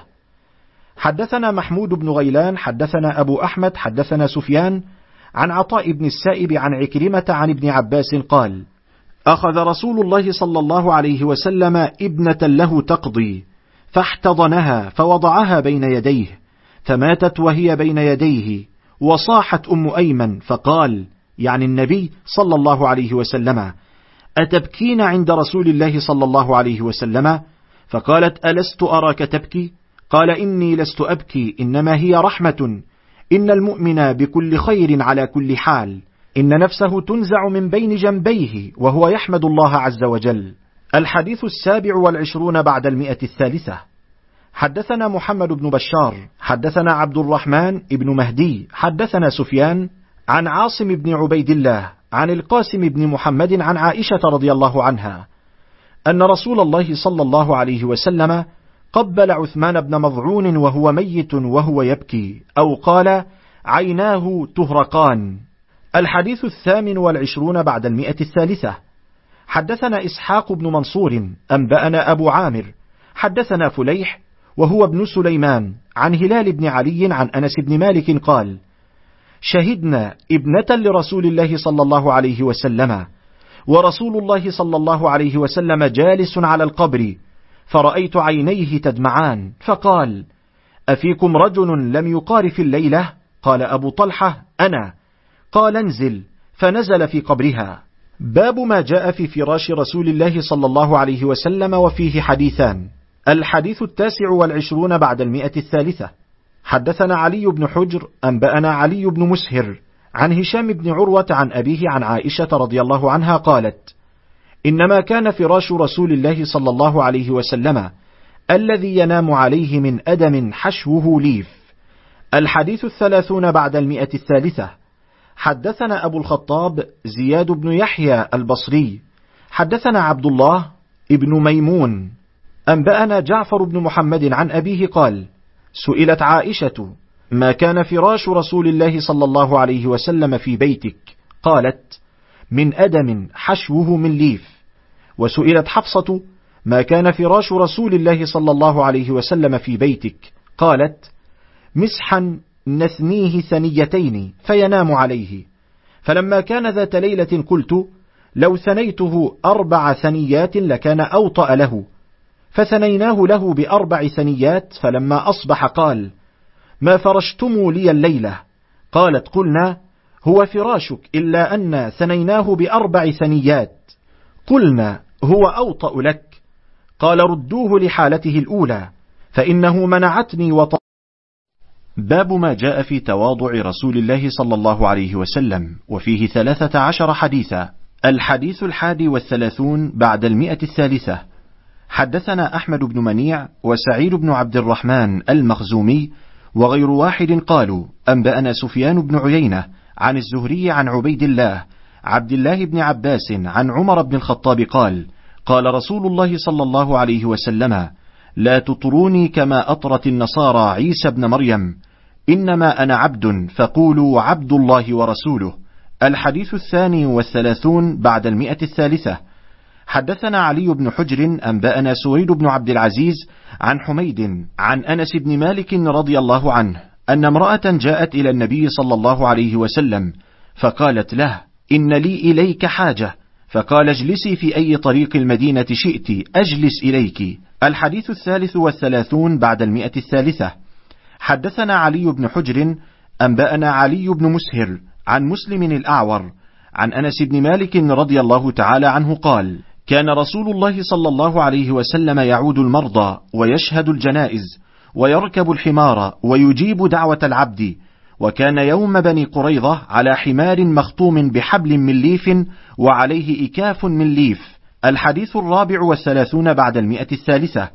حدثنا محمود بن غيلان حدثنا أبو أحمد حدثنا سفيان عن عطاء بن السائب عن عكرمة عن ابن عباس قال: أخذ رسول الله صلى الله عليه وسلم ابنة له تقضي، فاحتضنها فوضعها بين يديه، فماتت وهي بين يديه، وصاحت أم أيمن فقال، يعني النبي صلى الله عليه وسلم: أتبكين عند رسول الله صلى الله عليه وسلم؟ فقالت: ألست أراك تبكي؟ قال: إني لست أبكي، إنما هي رحمة، إن المؤمن بكل خير على كل حال، إن نفسه تنزع من بين جنبيه وهو يحمد الله عز وجل. الحديث السابع والعشرون بعد المئة الثالثة. حدثنا محمد بن بشار حدثنا عبد الرحمن ابن مهدي حدثنا سفيان عن عاصم بن عبيد الله عن القاسم بن محمد عن عائشة رضي الله عنها أن رسول الله صلى الله عليه وسلم قبل عثمان بن مظعون وهو ميت وهو يبكي، أو قال: عيناه تهرقان. الحديث الثامن والعشرون بعد المئة الثالثة. حدثنا إسحاق بن منصور أنبأنا أبو عامر حدثنا فليح وهو ابن سليمان عن هلال بن علي عن أنس بن مالك قال: شهدنا ابنة لرسول الله صلى الله عليه وسلم، ورسول الله صلى الله عليه وسلم جالس على القبر، فرأيت عينيه تدمعان، فقال: أفيكم رجل لم يقارف الليلة؟ قال أبو طلحة: أنا. قال: انزل، فنزل في قبرها. باب ما جاء في فراش رسول الله صلى الله عليه وسلم، وفيه حديثان. الحديث التاسع والعشرون بعد المئة الثالثة. حدثنا علي بن حجر أنبأنا علي بن مسهر عن هشام بن عروة عن أبيه عن عائشة رضي الله عنها قالت: إنما كان فراش رسول الله صلى الله عليه وسلم الذي ينام عليه من أدم حشوه ليف. الحديث الثلاثون بعد المئة الثالثة. حدثنا أبو الخطاب زياد بن يحيى البصري حدثنا عبد الله ابن ميمون أنبأنا جعفر بن محمد عن أبيه قال: سئلت عائشة: ما كان فراش رسول الله صلى الله عليه وسلم في بيتك؟ قالت: من أدم حشوه من ليف. وسئلت حفصة: ما كان فراش رسول الله صلى الله عليه وسلم في بيتك؟ قالت: مسحا نثنيه ثنيتين فينام عليه. فلما كان ذات ليلة قلت: لو ثنيته أربع ثنيات لكان أوطأ له، فثنيناه له بأربع ثنيات، فلما أصبح قال: ما فرشتم لي الليلة؟ قالت: قلنا: هو فراشك، إلا أن ثنيناه بأربع ثنيات. قلنا: هو أوطأ لك. قال: ردوه لحالته الأولى، فإنه منعتني وط... باب ما جاء في تواضع رسول الله صلى الله عليه وسلم، وفيه ثلاثة عشر حديثا. الحديث الحادي والثلاثون بعد المئة الثالثة. حدثنا أحمد بن منيع وسعيد بن عبد الرحمن المخزومي وغير واحد قالوا: أنبأنا سفيان بن عيينة عن الزهري عن عبيد الله عبد الله بن عباس عن عمر بن الخطاب قال: قال رسول الله صلى الله عليه وسلم: لا تطروني كما أطرت النصارى عيسى بن مريم، إنما أنا عبد فقولوا عبد الله ورسوله. الحديث الثاني والثلاثون بعد المئة الثالثة. حدثنا علي بن حجر أنبأنا سويد بن عبد العزيز عن حميد عن أنس بن مالك رضي الله عنه أن امرأة جاءت إلى النبي صلى الله عليه وسلم فقالت له: إن لي إليك حاجة. فقال: اجلسي في أي طريق المدينة شئت أجلس إليك. الحديث الثالث والثلاثون بعد المئة الثالثة. حدثنا علي بن حجر أنبأنا علي بن مسهر عن مسلم الأعور عن أنس بن مالك رضي الله تعالى عنه قال: كان رسول الله صلى الله عليه وسلم يعود المرضى ويشهد الجنائز ويركب الحمار ويجيب دعوة العبد. وكان يوم بني قريظة على حمار مخطوم بحبل من ليف وعليه إكاف من ليف. الحديث الرابع والثلاثون بعد المئة الثالثة.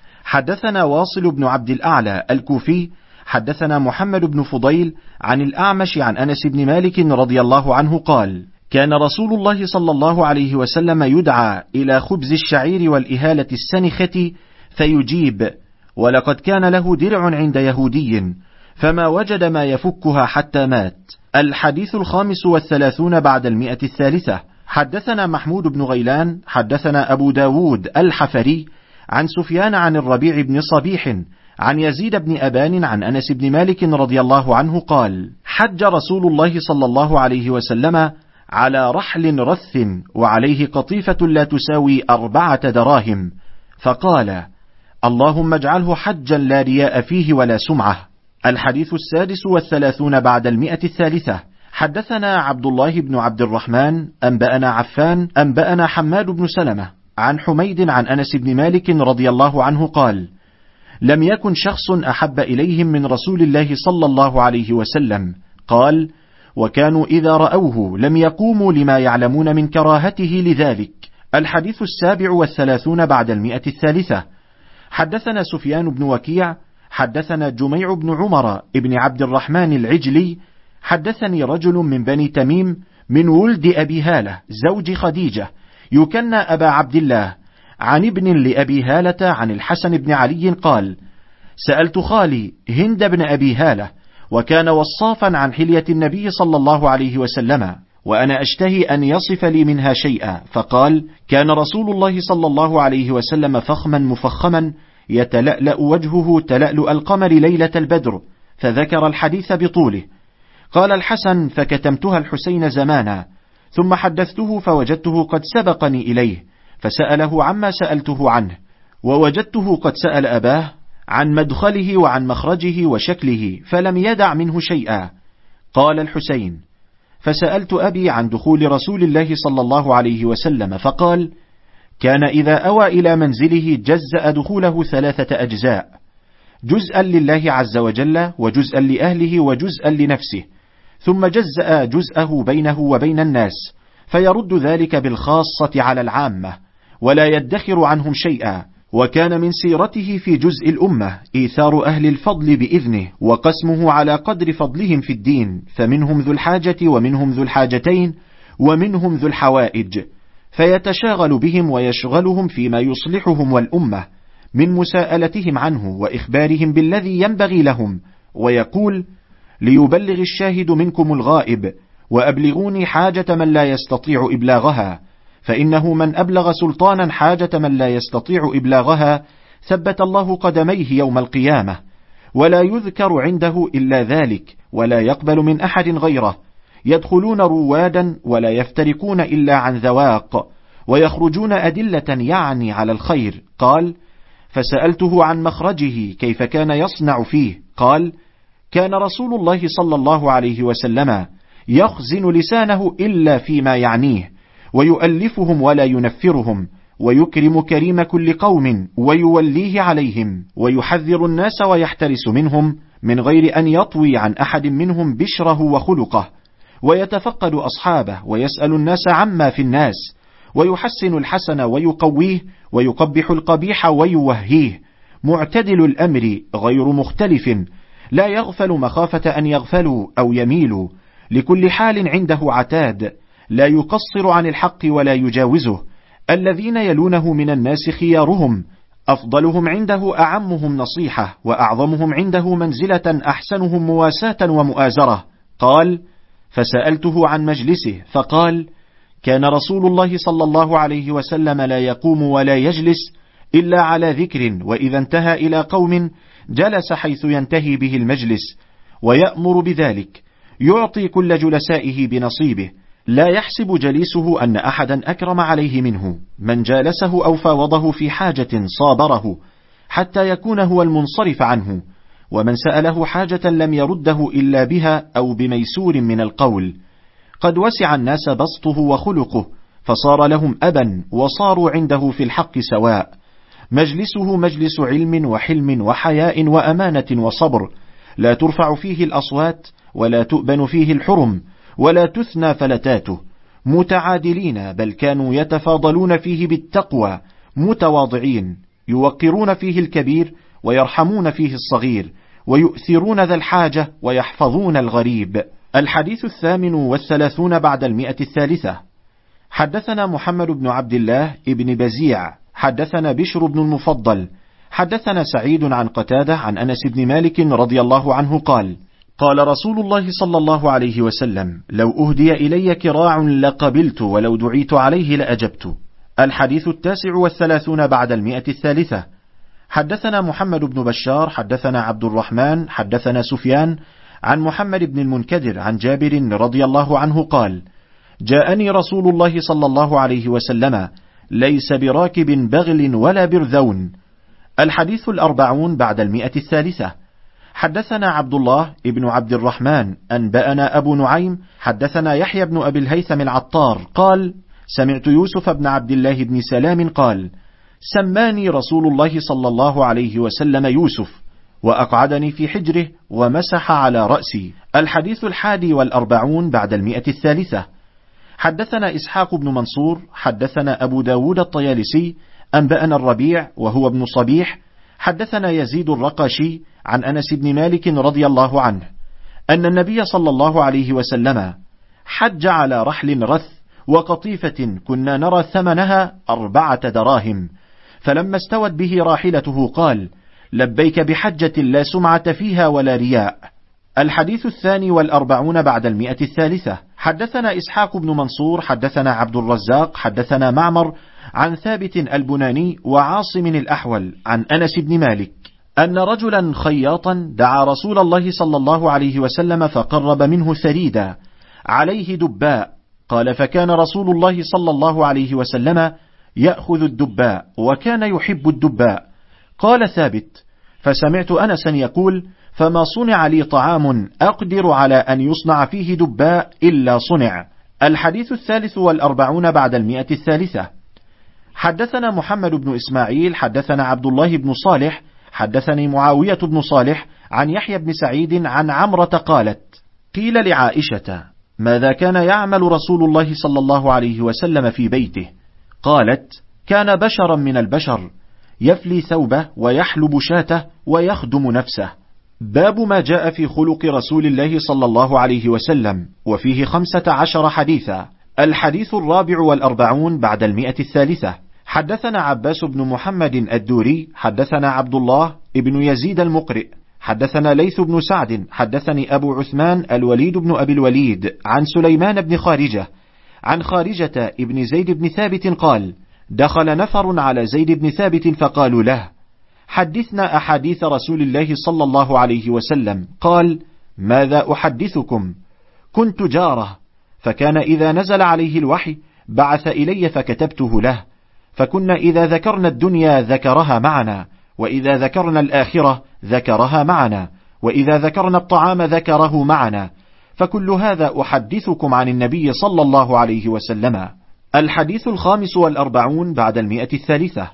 حدثنا واصل بن عبد الأعلى الكوفي حدثنا محمد بن فضيل عن الأعمش عن أنس بن مالك رضي الله عنه قال: كان رسول الله صلى الله عليه وسلم يدعى إلى خبز الشعير والإهالة السنخة فيجيب، ولقد كان له درع عند يهودي فما وجد ما يفكها حتى مات. الحديث الخامس والثلاثون بعد المئة الثالثة. حدثنا محمود بن غيلان حدثنا أبو داود الحفري عن سفيان عن الربيع بن صبيح عن يزيد بن أبان عن أنس بن مالك رضي الله عنه قال: حج رسول الله صلى الله عليه وسلم على رحل رث وعليه قطيفة لا تساوي أربعة دراهم، فقال: اللهم اجعله حجا لا رياء فيه ولا سمعة. الحديث السادس والثلاثون بعد المئة الثالثة. حدثنا عبد الله بن عبد الرحمن أنبأنا عفان أنبأنا حماد بن سلمة عن حميد عن أنس بن مالك رضي الله عنه قال: لم يكن شخص أحب إليهم من رسول الله صلى الله عليه وسلم. قال: وكانوا إذا رأوه لم يقوموا لما يعلمون من كراهته لذلك. الحديث السابع والثلاثون بعد المئة الثالثة. حدثنا سفيان بن وكيع حدثنا جميع بن عمر ابن عبد الرحمن العجلي حدثني رجل من بني تميم من ولد أبي هالة زوج خديجة يكنى أبا عبد الله عن ابن لأبي هالة عن الحسن بن علي قال: سألت خالي هند بن أبي هالة وكان وصافا عن حلية النبي صلى الله عليه وسلم، وأنا أشتهي أن يصف لي منها شيئا، فقال: كان رسول الله صلى الله عليه وسلم فخما مفخما يتلألأ وجهه تلألؤ القمر ليلة البدر، فذكر الحديث بطوله. قال الحسن: فكتمتها الحسين زمانا، ثم حدثته فوجدته قد سبقني إليه، فسأله عما سألته عنه، ووجدته قد سأل أباه عن مدخله وعن مخرجه وشكله فلم يدع منه شيئا. قال الحسين: فسألت أبي عن دخول رسول الله صلى الله عليه وسلم، فقال: كان إذا أوى إلى منزله جزأ دخوله ثلاثة أجزاء، جزءا لله عز وجل وجزءا لأهله وجزءا لنفسه، ثم جزأ جزءه بينه وبين الناس، فيرد ذلك بالخاصة على العامة ولا يدخر عنهم شيئا، وكان من سيرته في جزء الأمة إيثار أهل الفضل بإذنه وقسمه على قدر فضلهم في الدين، فمنهم ذو الحاجة ومنهم ذو الحاجتين ومنهم ذو الحوائج، فيتشاغل بهم ويشغلهم فيما يصلحهم والأمة من مساءلتهم عنه وإخبارهم بالذي ينبغي لهم، ويقول: ليبلغ الشاهد منكم الغائب، وأبلغوني حاجة من لا يستطيع إبلاغها، فإنه من أبلغ سلطانا حاجة من لا يستطيع إبلاغها ثبت الله قدميه يوم القيامة، ولا يذكر عنده إلا ذلك، ولا يقبل من أحد غيره، يدخلون روادا ولا يفترقون إلا عن ذواق، ويخرجون أدلة يعني على الخير. قال: فسألته عن مخرجه كيف كان يصنع فيه، قال: كان رسول الله صلى الله عليه وسلم يخزن لسانه إلا فيما يعنيه، ويؤلفهم ولا ينفرهم، ويكرم كريم كل قوم ويوليه عليهم، ويحذر الناس ويحترس منهم من غير أن يطوي عن أحد منهم بشره وخلقه، ويتفقد أصحابه ويسأل الناس عما في الناس، ويحسن الحسن ويقويه، ويقبح القبيح ويوهيه، معتدل الأمر غير مختلف، لا يغفل مخافة أن يغفلوا أو يميلوا، لكل حال عنده عتاد، لا يقصر عن الحق ولا يجاوزه. الذين يلونه من الناس خيارهم، أفضلهم عنده أعمهم نصيحة، وأعظمهم عنده منزلة أحسنهم مواساة ومؤازرة. قال: فسألته عن مجلسه فقال: كان رسول الله صلى الله عليه وسلم لا يقوم ولا يجلس إلا على ذكر، وإذا انتهى إلى قوم جلس حيث ينتهي به المجلس، ويأمر بذلك، يعطي كل جلسائه بنصيبه، لا يحسب جليسه أن أحدا أكرم عليه منه، من جالسه أو فاوضه في حاجة صابره حتى يكون هو المنصرف عنه، ومن سأله حاجة لم يرده إلا بها أو بميسور من القول. قد وسع الناس بسطه وخلقه، فصار لهم أبا، وصاروا عنده في الحق سواء. مجلسه مجلس علم وحلم وحياء وأمانة وصبر، لا ترفع فيه الأصوات، ولا تؤبن فيه الحرم، ولا تثنى فلتاته، متعادلين، بل كانوا يتفاضلون فيه بالتقوى، متواضعين، يوقرون فيه الكبير ويرحمون فيه الصغير، ويؤثرون ذا الحاجة ويحفظون الغريب. الحديث الثامن والثلاثون بعد المئة الثالثة. حدثنا محمد بن عبد الله ابن بزيع حدثنا بشر بن المفضل حدثنا سعيد عن قتادة عن أنس بن مالك رضي الله عنه قال: قال رسول الله صلى الله عليه وسلم: لو أهدي إلي كراع لقبلت، ولو دعيت عليه لأجبت. الحديث التاسع والثلاثون بعد المئة الثالثة. حدثنا محمد بن بشار حدثنا عبد الرحمن حدثنا سفيان عن محمد بن المنكدر عن جابر رضي الله عنه قال: جاءني رسول الله صلى الله عليه وسلم ليس براكب بغل ولا برذون. الحديث الأربعون بعد المئة الثالثة. حدثنا عبد الله ابن عبد الرحمن أنبأنا أبو نعيم حدثنا يحيى بن أبي الهيثم العطار قال: سمعت يوسف بن عبد الله بن سلام قال: سماني رسول الله صلى الله عليه وسلم يوسف، وأقعدني في حجره ومسح على رأسي. الحديث الحادي والأربعون بعد المئة الثالثة. حدثنا إسحاق بن منصور حدثنا أبو داود الطيالسي أنبأنا الربيع وهو ابن صبيح حدثنا يزيد الرقاشي عن أنس بن مالك رضي الله عنه أن النبي صلى الله عليه وسلم حج على رحل رث وقطيفة كنا نرى ثمنها أربعة دراهم، فلما استوت به راحلته قال: لبيك بحجة لا سمعة فيها ولا رياء. الحديث الثاني والأربعون بعد المئة الثالثة. حدثنا إسحاق بن منصور حدثنا عبد الرزاق حدثنا معمر عن ثابت البناني وعاصم الأحول عن أنس بن مالك أن رجلا خياطا دعا رسول الله صلى الله عليه وسلم فقرب منه ثريدا عليه دباء، قال: فكان رسول الله صلى الله عليه وسلم يأخذ الدباء، وكان يحب الدباء. قال ثابت: فسمعت أنسا يقول: فما صنع لي طعام أقدر على أن يصنع فيه دباء إلا صنع. الحديث الثالث والأربعون بعد المئة الثالثة. حدثنا محمد بن إسماعيل حدثنا عبد الله بن صالح حدثني معاوية بن صالح عن يحيى بن سعيد عن عمرة قالت: قيل لعائشة: ماذا كان يعمل رسول الله صلى الله عليه وسلم في بيته؟ قالت: كان بشرا من البشر يفلي ثوبه ويحلب شاته ويخدم نفسه. باب ما جاء في خلق رسول الله صلى الله عليه وسلم، وفيه خمسة عشر حديثا. الحديث الرابع والأربعون بعد المئة الثالثة. حدثنا عباس بن محمد الدوري حدثنا عبد الله ابن يزيد المقرئ حدثنا ليث بن سعد حدثني أبو عثمان الوليد بن أبي الوليد عن سليمان بن خارجة عن خارجة ابن زيد بن ثابت قال: دخل نفر على زيد بن ثابت فقالوا له: حدثنا أحاديث رسول الله صلى الله عليه وسلم. قال: ماذا أحدثكم؟ كنت جاره، فكان إذا نزل عليه الوحي بعث إلي فكتبته له، فكنا إذا ذكرنا الدنيا ذكرها معنا، وإذا ذكرنا الآخرة ذكرها معنا، وإذا ذكرنا الطعام ذكره معنا، فكل هذا أحدثكم عن النبي صلى الله عليه وسلم. الحديث الخامس والأربعون بعد المئة الثالثة.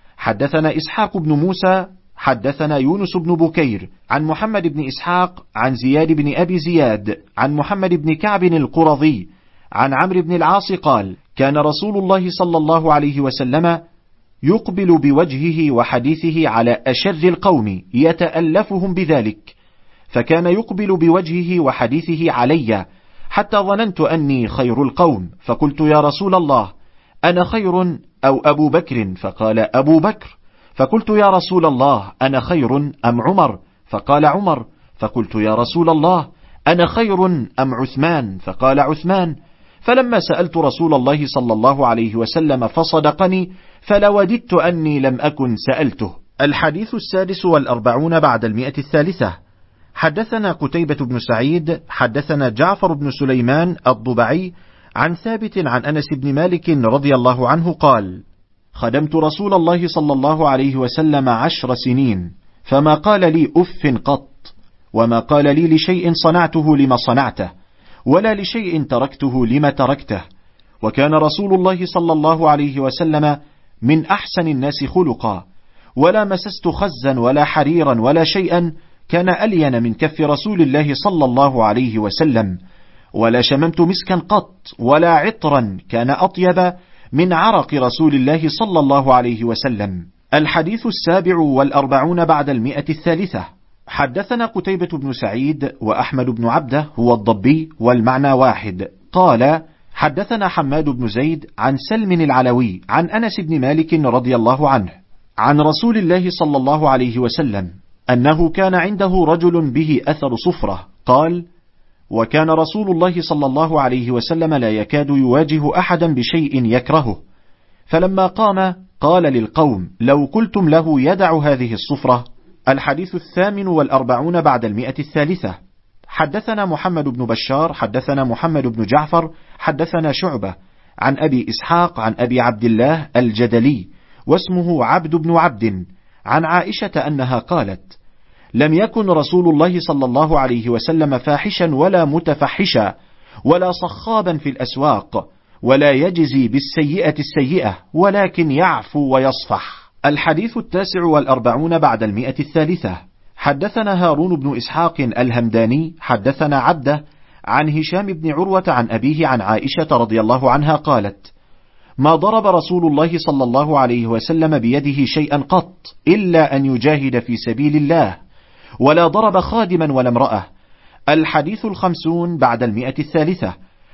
حدثنا إسحاق بن موسى حدثنا يونس بن بكير عن محمد بن إسحاق عن زياد بن أبي زياد عن محمد بن كعب القرظي عن عمرو بن العاص قال: كان رسول الله صلى الله عليه وسلم يقبل بوجهه وحديثه على أشر القوم يتألفهم بذلك، فكان يقبل بوجهه وحديثه علي حتى ظننت أني خير القوم، فقلت: يا رسول الله، أنا خير أو أبو بكر؟ فقال: أبو بكر. فقلت: يا رسول الله، أنا خير أم عمر؟ فقال: عمر. فقلت: يا رسول الله، أنا خير أم عثمان؟ فقال: عثمان. فلما سألت رسول الله صلى الله عليه وسلم فصدقني، فلوددت أني لم أكن سألته. الحديث السادس والأربعون بعد المئة الثالثة. حدثنا قتيبة بن سعيد حدثنا جعفر بن سليمان الضبعي عن ثابت عن أنس بن مالك رضي الله عنه قال: خدمت رسول الله صلى الله عليه وسلم عشر سنين، فما قال لي أف قط، وما قال لي لشيء صنعته لما صنعته، ولا لشيء تركته لما تركته. وكان رسول الله صلى الله عليه وسلم من أحسن الناس خلقا، ولا مسست خزا ولا حريرا ولا شيئا كان ألين من كف رسول الله صلى الله عليه وسلم، ولا شممت مسكا قط، ولا عطرا كان أطيب من عرق رسول الله صلى الله عليه وسلم. الحديث السابع والأربعون بعد المئة الثالثة. حدثنا قتيبة بن سعيد وأحمد بن عبده هو الضبي والمعنى واحد قال: حدثنا حماد بن زيد عن سلم العلوي عن أنس بن مالك رضي الله عنه عن رسول الله صلى الله عليه وسلم أنه كان عنده رجل به أثر صفرة. قال: وكان رسول الله صلى الله عليه وسلم لا يكاد يواجه أحدا بشيء يكرهه، فلما قام قال للقوم: لو قلتم له يدع هذه الصفرة. الحديث الثامن والأربعون بعد المئة الثالثة. حدثنا محمد بن بشار حدثنا محمد بن جعفر حدثنا شعبة عن أبي إسحاق عن أبي عبد الله الجدلي واسمه عبد بن عبد عن عائشة أنها قالت: لم يكن رسول الله صلى الله عليه وسلم فاحشا ولا متفحشا ولا صخابا في الأسواق، ولا يجزي بالسيئة السيئة، ولكن يعفو ويصفح. الحديث التاسع والأربعون بعد المئة الثالثة. حدثنا هارون بن إسحاق الهمداني حدثنا عبده عن هشام بن عروة عن أبيه عن عائشة رضي الله عنها قالت: ما ضرب رسول الله صلى الله عليه وسلم بيده شيئا قط إلا أن يجاهد في سبيل الله، ولا ضرب خادما ولا امرأة. الحديث الخمسون بعد المئة الثالثة.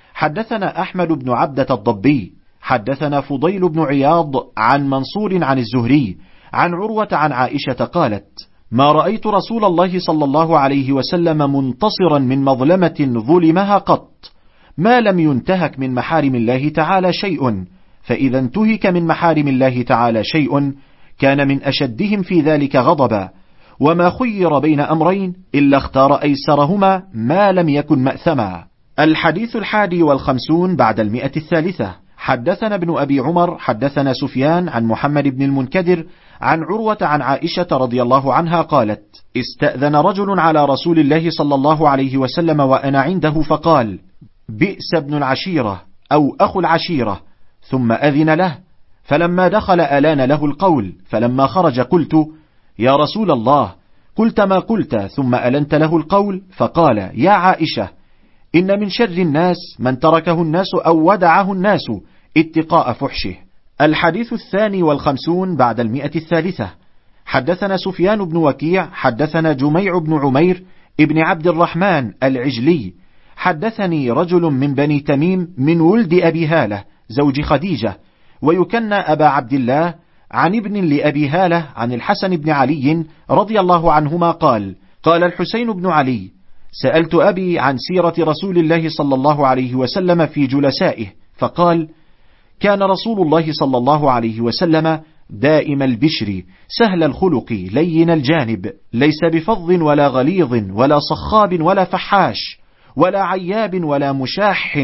حدثنا أحمد بن عبدة الضبي حدثنا فضيل بن عياض عن منصور عن الزهري عن عروة عن عائشة قالت: ما رأيت رسول الله صلى الله عليه وسلم منتصرا من مظلمة ظلمها قط، ما لم ينتهك من محارم الله تعالى شيء، فإذا انتهك من محارم الله تعالى شيء كان من أشدهم في ذلك غضبا، وما خير بين أمرين إلا اختار أيسرهما ما لم يكن مأثما. الحديث الحادي والخمسون بعد المئة الثالثة. حدثنا ابن أبي عمر حدثنا سفيان عن محمد بن المنكدر عن عروة عن عائشة رضي الله عنها قالت: استأذن رجل على رسول الله صلى الله عليه وسلم وأنا عنده فقال: بئس ابن العشيرة أو أخو العشيرة، ثم أذن له، فلما دخل ألان له القول، فلما خرج قلت: يا رسول الله، قلت ما قلت ثم ألنت له القول؟ فقال: يا عائشة، إن من شر الناس من تركه الناس أو ودعه الناس اتقاء فحشه. الحديث الثاني والخمسون بعد المئة الثالثة. حدثنا سفيان بن وكيع حدثنا جميع بن عمير ابن عبد الرحمن العجلي حدثني رجل من بني تميم من ولد أبي هالة زوج خديجة ويكنى أبا عبد الله عن ابن لأبي هالة عن الحسن بن علي رضي الله عنهما قال: قال الحسين بن علي: سألت أبي عن سيرة رسول الله صلى الله عليه وسلم في جلسائه، فقال: كان رسول الله صلى الله عليه وسلم دائم البشر سهل الخلق لين الجانب، ليس بفظ ولا غليظ ولا صخاب ولا فحاش ولا عياب ولا مشاح،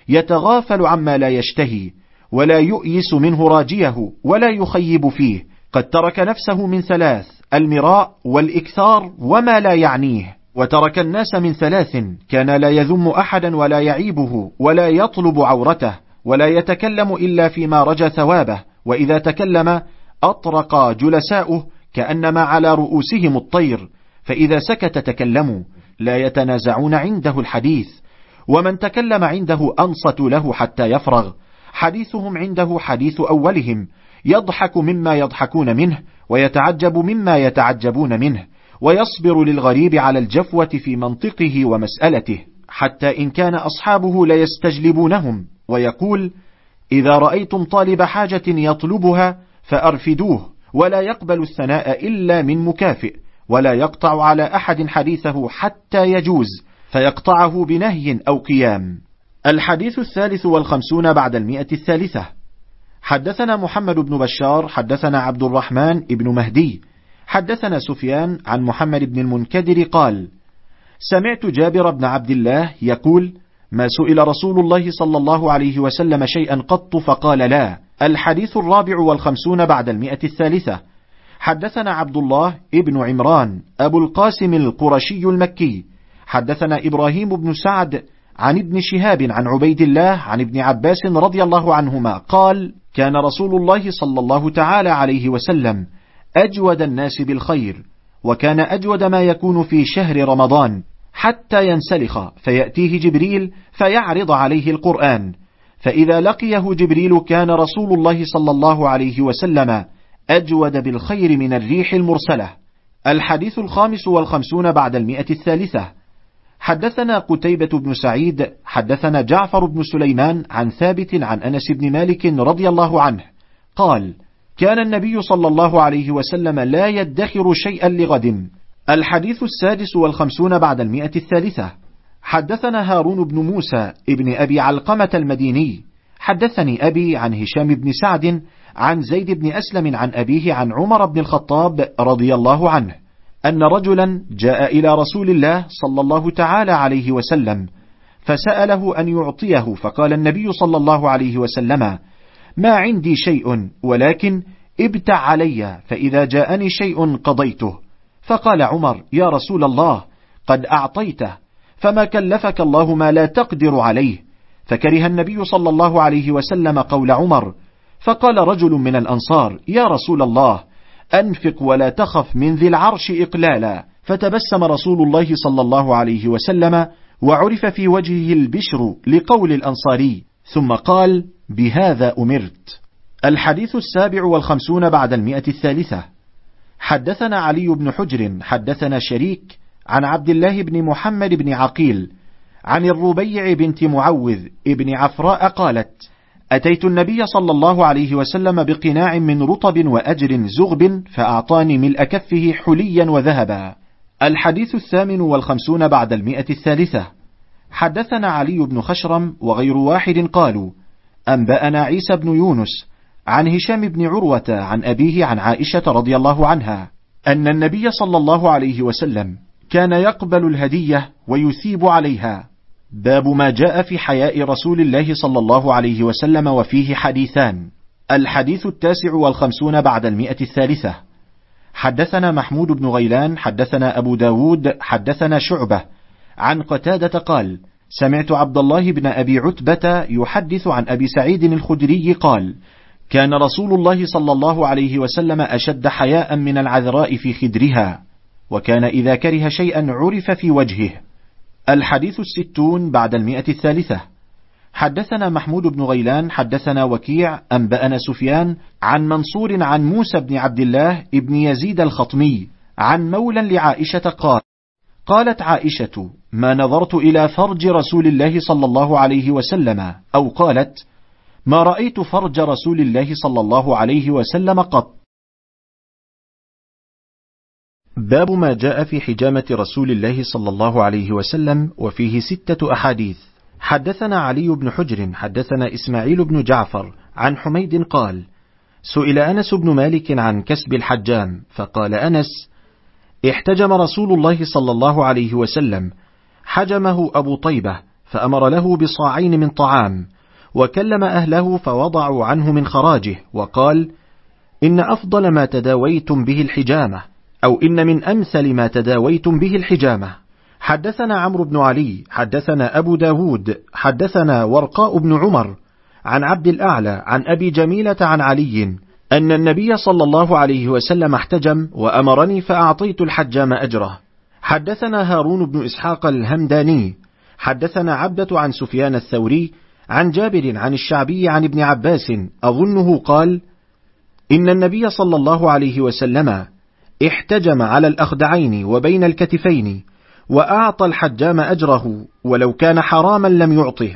يتغافل عما لا يشتهي ولا يؤيس منه راجيه ولا يخيب فيه. قد ترك نفسه من ثلاث: المراء والإكثار وما لا يعنيه، وترك الناس من ثلاث: كان لا يذم أحدا ولا يعيبه ولا يطلب عورته ولا يتكلم إلا فيما رجى ثوابه، وإذا تكلم أطرق جلساؤه كأنما على رؤوسهم الطير، فإذا سكت تكلموا، لا يتنازعون عنده الحديث، ومن تكلم عنده أنصتوا له حتى يفرغ. حديثهم عنده حديث أولهم، يضحك مما يضحكون منه ويتعجب مما يتعجبون منه، ويصبر للغريب على الجفوة في منطقه ومسألته، حتى إن كان أصحابه ليستجلبونهم، ويقول: إذا رأيتم طالب حاجة يطلبها فأرفدوه، ولا يقبل الثناء إلا من مكافئ، ولا يقطع على أحد حديثه حتى يجوز، فيقطعه بنهي أو قيام. الحديث الثالث والخمسون بعد المئة الثالثة. حدثنا محمد بن بشار حدثنا عبد الرحمن ابن مهدي حدثنا سفيان عن محمد بن المنكدر قال: سمعت جابر بن عبد الله يقول: ما سئل رسول الله صلى الله عليه وسلم شيئا قط فقال لا. الحديث الرابع والخمسون بعد المئة الثالثة. حدثنا عبد الله ابن عمران أبو القاسم القرشي المكي حدثنا إبراهيم بن سعد عن ابن شهاب عن عبيد الله عن ابن عباس رضي الله عنهما قال: كان رسول الله صلى الله تعالى عليه وسلم أجود الناس بالخير، وكان أجود ما يكون في شهر رمضان حتى ينسلخ فيأتيه جبريل فيعرض عليه القرآن، فإذا لقيه جبريل كان رسول الله صلى الله عليه وسلم أجود بالخير من الريح المرسلة. الحديث الخامس والخمسون بعد المئة الثالثة. حدثنا قتيبة بن سعيد حدثنا جعفر بن سليمان عن ثابت عن أنس بن مالك رضي الله عنه قال: كان النبي صلى الله عليه وسلم لا يدخر شيئا لغد. الحديث السادس والخمسون بعد المئة الثالثة. حدثنا هارون بن موسى ابن أبي علقمة المديني حدثني أبي عن هشام بن سعد عن زيد بن أسلم عن أبيه عن عمر بن الخطاب رضي الله عنه أن رجلا جاء إلى رسول الله صلى الله تعالى عليه وسلم فسأله أن يعطيه، فقال النبي صلى الله عليه وسلم: ما عندي شيء، ولكن ابتع علي، فإذا جاءني شيء قضيته. فقال عمر: يا رسول الله، قد أعطيته، فما كلفك الله ما لا تقدر عليه. فكره النبي صلى الله عليه وسلم قول عمر، فقال رجل من الأنصار: يا رسول الله، أنفق ولا تخف من ذي العرش إقلالا. فتبسم رسول الله صلى الله عليه وسلم وعرف في وجهه البشر لقول الأنصاري، ثم قال: بهذا أمرت. الحديث السابع والخمسون بعد المئة الثالثة. حدثنا علي بن حجر حدثنا شريك عن عبد الله بن محمد بن عقيل عن الربيع بنت معوذ ابن عفراء قالت: أتيت النبي صلى الله عليه وسلم بقناع من رطب وأجر زغب فأعطاني ملء كفه حليا وذهبا. الحديث الثامن والخمسون بعد المئة الثالثة. حدثنا علي بن خشرم وغير واحد قالوا: أنبأنا عيسى بن يونس عن هشام بن عروة عن أبيه عن عائشة رضي الله عنها أن النبي صلى الله عليه وسلم كان يقبل الهدية ويثيب عليها. باب ما جاء في حياء رسول الله صلى الله عليه وسلم، وفيه حديثان. الحديث التاسع والخمسون بعد المئة الثالثة. حدثنا محمود بن غيلان حدثنا أبو داود حدثنا شعبة عن قتادة قال: سمعت عبد الله بن أبي عتبة يحدث عن أبي سعيد الخدري قال: كان رسول الله صلى الله عليه وسلم أشد حياء من العذراء في خدرها، وكان إذا كره شيئا عرف في وجهه. الحديث الستون بعد المئة الثالثة. حدثنا محمود بن غيلان حدثنا وكيع أنبأنا سفيان عن منصور عن موسى بن عبد الله ابن يزيد الخطمي عن مولى لعائشة قال: قالت عائشة: ما نظرت إلى فرج رسول الله صلى الله عليه وسلم، أو قالت: ما رأيت فرج رسول الله صلى الله عليه وسلم قط. باب ما جاء في حجامة رسول الله صلى الله عليه وسلم، وفيه ستة أحاديث. حدثنا علي بن حجر حدثنا إسماعيل بن جعفر عن حميد قال: سئل أنس بن مالك عن كسب الحجام، فقال أنس: احتجم رسول الله صلى الله عليه وسلم، حجمه أبو طيبة فأمر له بصاعين من طعام، وكلم أهله فوضعوا عنه من خراجه، وقال: إن أفضل ما تداويتم به الحجامة، أو إن من أمثل ما تداويتم به الحجامة. حدثنا عمرو بن علي حدثنا أبو داود حدثنا ورقاء بن عمر عن عبد الأعلى عن أبي جميلة عن علي أن النبي صلى الله عليه وسلم احتجم وأمرني فأعطيت الحجام أجره. حدثنا هارون بن إسحاق الهمداني حدثنا عبدة عن سفيان الثوري عن جابر عن الشعبي عن ابن عباس أظنه قال: إن النبي صلى الله عليه وسلم احتجم على الأخدعين وبين الكتفين، وأعطى الحجام أجره، ولو كان حراما لم يعطه.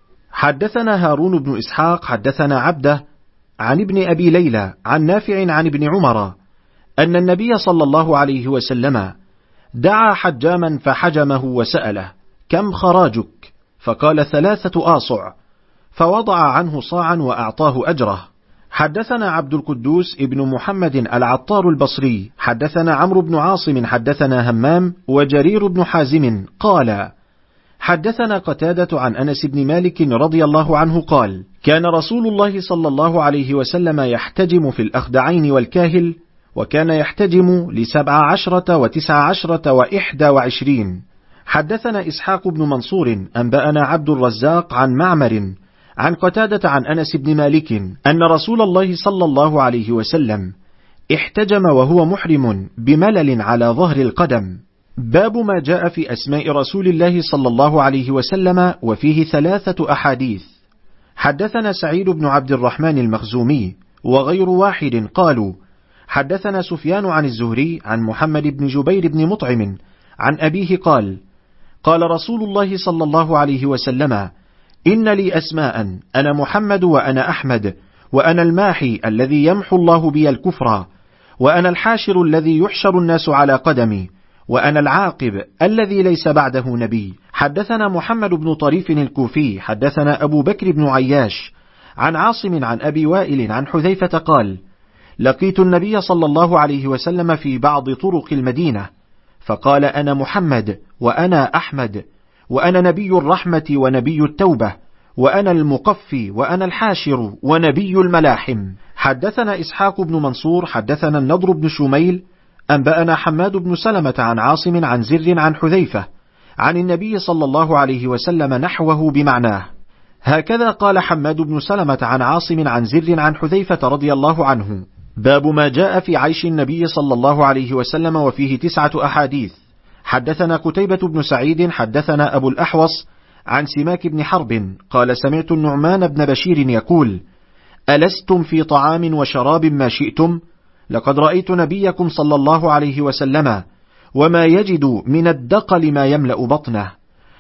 حدثنا هارون بن إسحاق حدثنا عبده عن ابن أبي ليلى عن نافع عن ابن عمر أن النبي صلى الله عليه وسلم دعا حجاما فحجمه وسأله: كم خراجك؟ فقال: ثلاثة آصع، فوضع عنه صاعا وأعطاه أجره. حدثنا عبد القدوس ابن محمد العطار البصري حدثنا عمرو بن عاصم حدثنا همام وجرير بن حازم قال: حدثنا قتادة عن أنس بن مالك رضي الله عنه قال: كان رسول الله صلى الله عليه وسلم يحتجم في الأخدعين والكاهل، وكان يحتجم لسبع عشرة وتسع عشرة وإحدى وعشرين. حدثنا إسحاق بن منصور أنبأنا عبد الرزاق عن معمر عن قتادة عن أنس بن مالك أن رسول الله صلى الله عليه وسلم احتجم وهو محرم بملل على ظهر القدم. باب ما جاء في أسماء رسول الله صلى الله عليه وسلم، وفيه ثلاثة أحاديث. حدثنا سعيد بن عبد الرحمن المخزومي وغير واحد قالوا: حدثنا سفيان عن الزهري عن محمد بن جبير بن مطعم عن أبيه قال: قال رسول الله صلى الله عليه وسلم: إن لي أسماء، أنا محمد وأنا أحمد، وأنا الماحي الذي يمحو الله بي الكفر، وأنا الحاشر الذي يحشر الناس على قدمي، وأنا العاقب الذي ليس بعده نبي. حدثنا محمد بن طريف الكوفي حدثنا أبو بكر بن عياش عن عاصم عن أبي وائل عن حذيفة قال: لقيت النبي صلى الله عليه وسلم في بعض طرق المدينة، فقال: أنا محمد وأنا أحمد، وأنا نبي الرحمة ونبي التوبة، وأنا المقفي، وأنا الحاشر ونبي الملاحم. حدثنا إسحاق بن منصور حدثنا النضر بن شميل أنبأنا حماد بن سلمة عن عاصم عن زر عن حذيفة عن النبي صلى الله عليه وسلم نحوه بمعناه. هكذا قال حماد بن سلمة عن عاصم عن زر عن حذيفة رضي الله عنه. باب ما جاء في عيش النبي صلى الله عليه وسلم، وفيه تسعة أحاديث. حدثنا قتيبة بن سعيد حدثنا أبو الأحوص عن سماك بن حرب قال: سمعت النعمان بن بشير يقول: ألستم في طعام وشراب ما شئتم؟ لقد رأيت نبيكم صلى الله عليه وسلم وما يجد من الدقل ما يملأ بطنه.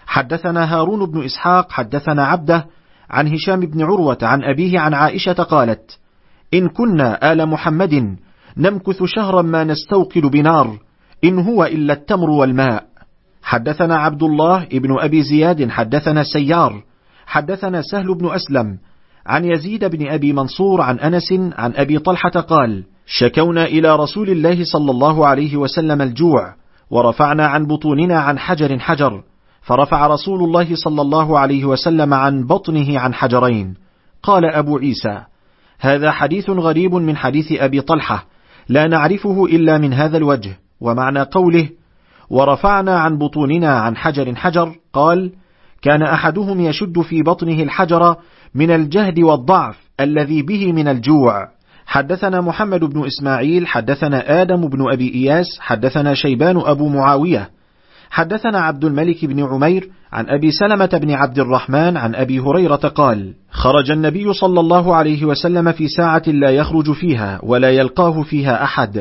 حدثنا هارون بن إسحاق حدثنا عبده عن هشام بن عروة عن أبيه عن عائشة قالت: إن كنا آل محمد نمكث شهرا ما نستوقد بنار، إن هو إلا التمر والماء. حدثنا عبد الله ابن أبي زياد حدثنا سيار حدثنا سهل بن أسلم عن يزيد بن أبي منصور عن أنس عن أبي طلحة قال: شكونا إلى رسول الله صلى الله عليه وسلم الجوع، ورفعنا عن بطوننا عن حجر حجر، فرفع رسول الله صلى الله عليه وسلم عن بطنه عن حجرين. قال أبو عيسى: هذا حديث غريب من حديث أبي طلحة، لا نعرفه إلا من هذا الوجه. ومعنى قوله ورفعنا عن بطوننا عن حجر حجر، قال: كان أحدهم يشد في بطنه الحجر من الجهد والضعف الذي به من الجوع. حدثنا محمد بن إسماعيل حدثنا آدم بن أبي إياس حدثنا شيبان أبو معاوية حدثنا عبد الملك بن عمير عن أبي سلمة بن عبد الرحمن عن أبي هريرة قال: خرج النبي صلى الله عليه وسلم في ساعة لا يخرج فيها ولا يلقاه فيها أحد،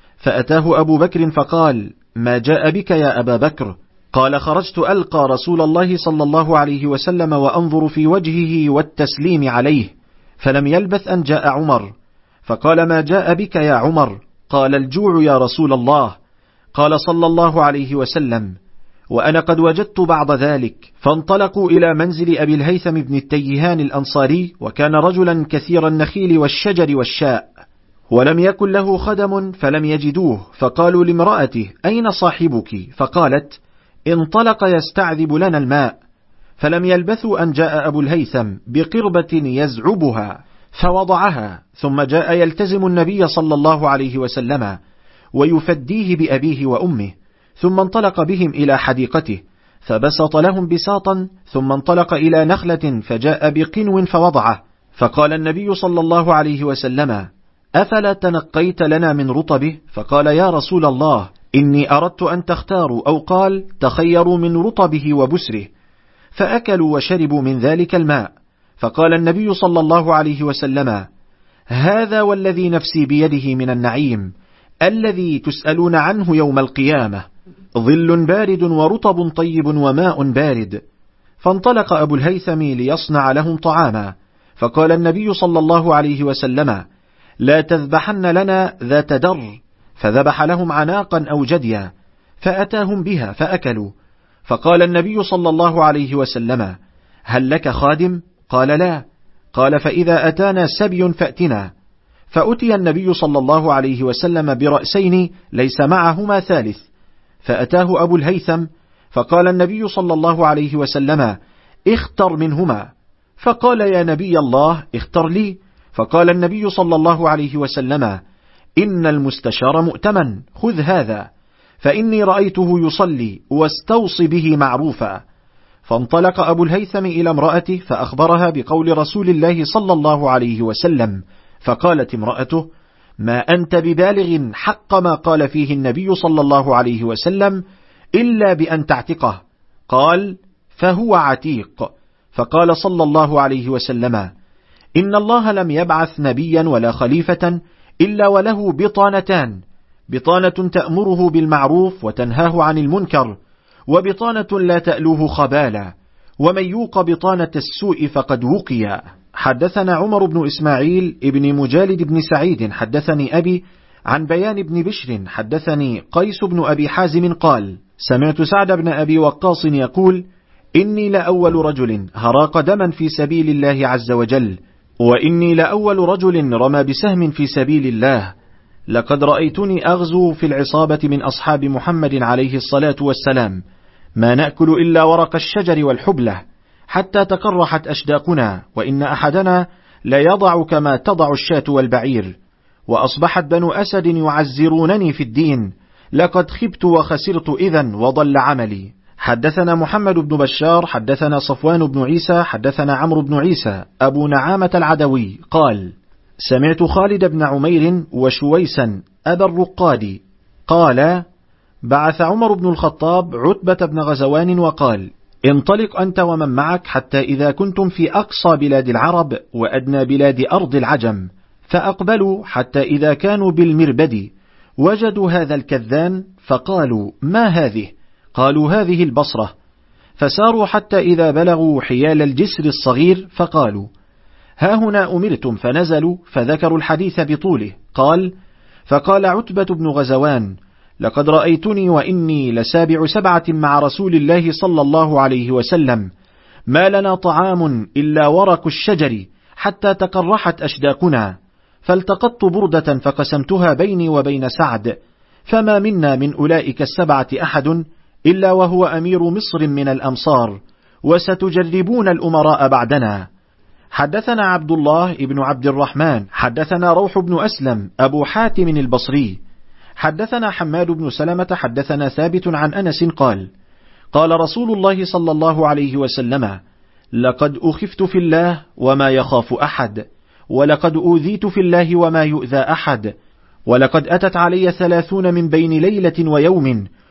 فأتاه أبو بكر فقال: ما جاء بك يا أبا بكر؟ قال: خرجت ألقى رسول الله صلى الله عليه وسلم وأنظر في وجهه والتسليم عليه، فلم يلبث أن جاء عمر، فقال: ما جاء بك يا عمر؟ قال: الجوع يا رسول الله. قال صلى الله عليه وسلم: وأنا قد وجدت بعض ذلك. فانطلقوا إلى منزل أبي الهيثم بن التيهان الأنصاري، وكان رجلا كثير النخيل والشجر والشاء، ولم يكن له خدم فلم يجدوه، فقالوا لامرأته: أين صاحبك؟ فقالت: انطلق يستعذب لنا الماء. فلم يلبثوا أن جاء أبو الهيثم بقربة يزعبها فوضعها، ثم جاء يلتزم النبي صلى الله عليه وسلم ويفديه بأبيه وأمه، ثم انطلق بهم إلى حديقته فبسط لهم بساطا، ثم انطلق إلى نخلة فجاء بقنو فوضعه، فقال النبي صلى الله عليه وسلم: أفلا تنقيت لنا من رطبه؟ فقال: يا رسول الله، إني أردت أن تختاروا، أو قال: تخيروا من رطبه وبسره. فأكلوا وشربوا من ذلك الماء، فقال النبي صلى الله عليه وسلم: هذا والذي نفسي بيده من النعيم الذي تسألون عنه يوم القيامة، ظل بارد ورطب طيب وماء بارد. فانطلق أبو الهيثم ليصنع لهم طعاما، فقال النبي صلى الله عليه وسلم: لا تذبحن لنا ذات در، فذبح لهم عناقا أو جديا، فأتاهم بها فأكلوا. فقال النبي صلى الله عليه وسلم: هل لك خادم؟ قال: لا. قال: فإذا أتانا سبي فأتنا. فأتي النبي صلى الله عليه وسلم برأسين ليس معهما ثالث، فأتاه أبو الهيثم، فقال النبي صلى الله عليه وسلم: اختر منهما. فقال: يا نبي الله، اختر لي. فقال النبي صلى الله عليه وسلم: إن المستشار مؤتمن، خذ هذا، فإني رأيته يصلي، واستوصي به معروفا. فانطلق أبو الهيثم إلى امرأته فأخبرها بقول رسول الله صلى الله عليه وسلم، فقالت امرأته: ما أنت ببالغ حق ما قال فيه النبي صلى الله عليه وسلم إلا بأن تعتقه. قال: فهو عتيق. فقال صلى الله عليه وسلم: إن الله لم يبعث نبيا ولا خليفة إلا وله بطانتان، بطانة تأمره بالمعروف وتنهاه عن المنكر، وبطانة لا تألوه خبالا، ومن يوق بطانة السوء فقد وقيا. حدثنا عمر بن إسماعيل ابن مجالد بن سعيد حدثني أبي عن بيان بن بشر حدثني قيس بن أبي حازم قال: سمعت سعد بن أبي وقاص يقول: إني لأول رجل هراق دما في سبيل الله عز وجل، وإني لأول رجل رمى بسهم في سبيل الله. لقد رأيتني أغزو في العصابة من أصحاب محمد عليه الصلاة والسلام، ما نأكل إلا ورق الشجر والحبلة حتى تقرحت أشداقنا، وإن أحدنا لا يضع كما تضع الشاة والبعير، وأصبحت بنو أسد يعزرونني في الدين، لقد خبت وخسرت إذن وضل عملي. حدثنا محمد بن بشار حدثنا صفوان بن عيسى حدثنا عمرو بن عيسى أبو نعامة العدوي قال: سمعت خالد بن عمير وشويسا أبا الرقاد قال: بعث عمر بن الخطاب عتبة بن غزوان وقال: انطلق أنت ومن معك حتى إذا كنتم في أقصى بلاد العرب وأدنى بلاد أرض العجم، فأقبلوا حتى إذا كانوا بالمربد وجدوا هذا الكذان، فقالوا: ما هذه؟ قالوا: هذه البصرة. فساروا حتى إذا بلغوا حيال الجسر الصغير، فقالوا: ها هنا أمرتم، فنزلوا فذكروا الحديث بطوله. قال: فقال عتبة بن غزوان: لقد رأيتني وإني لسابع سبعة مع رسول الله صلى الله عليه وسلم، ما لنا طعام إلا ورق الشجر حتى تقرحت أشداقنا، فالتقطت بردة فقسمتها بيني وبين سعد، فما منا من أولئك السبعة أحد إلا وهو أمير مصر من الأمصار، وستجربون الأمراء بعدنا. حدثنا عبد الله ابن عبد الرحمن حدثنا روح بن أسلم أبو حاتم البصري حدثنا حماد بن سلمة حدثنا ثابت عن أنس قال: قال رسول الله صلى الله عليه وسلم: لقد أخفت في الله وما يخاف أحد، ولقد أوذيت في الله وما يؤذى أحد، ولقد أتت علي ثلاثون من بين ليلة ويوم،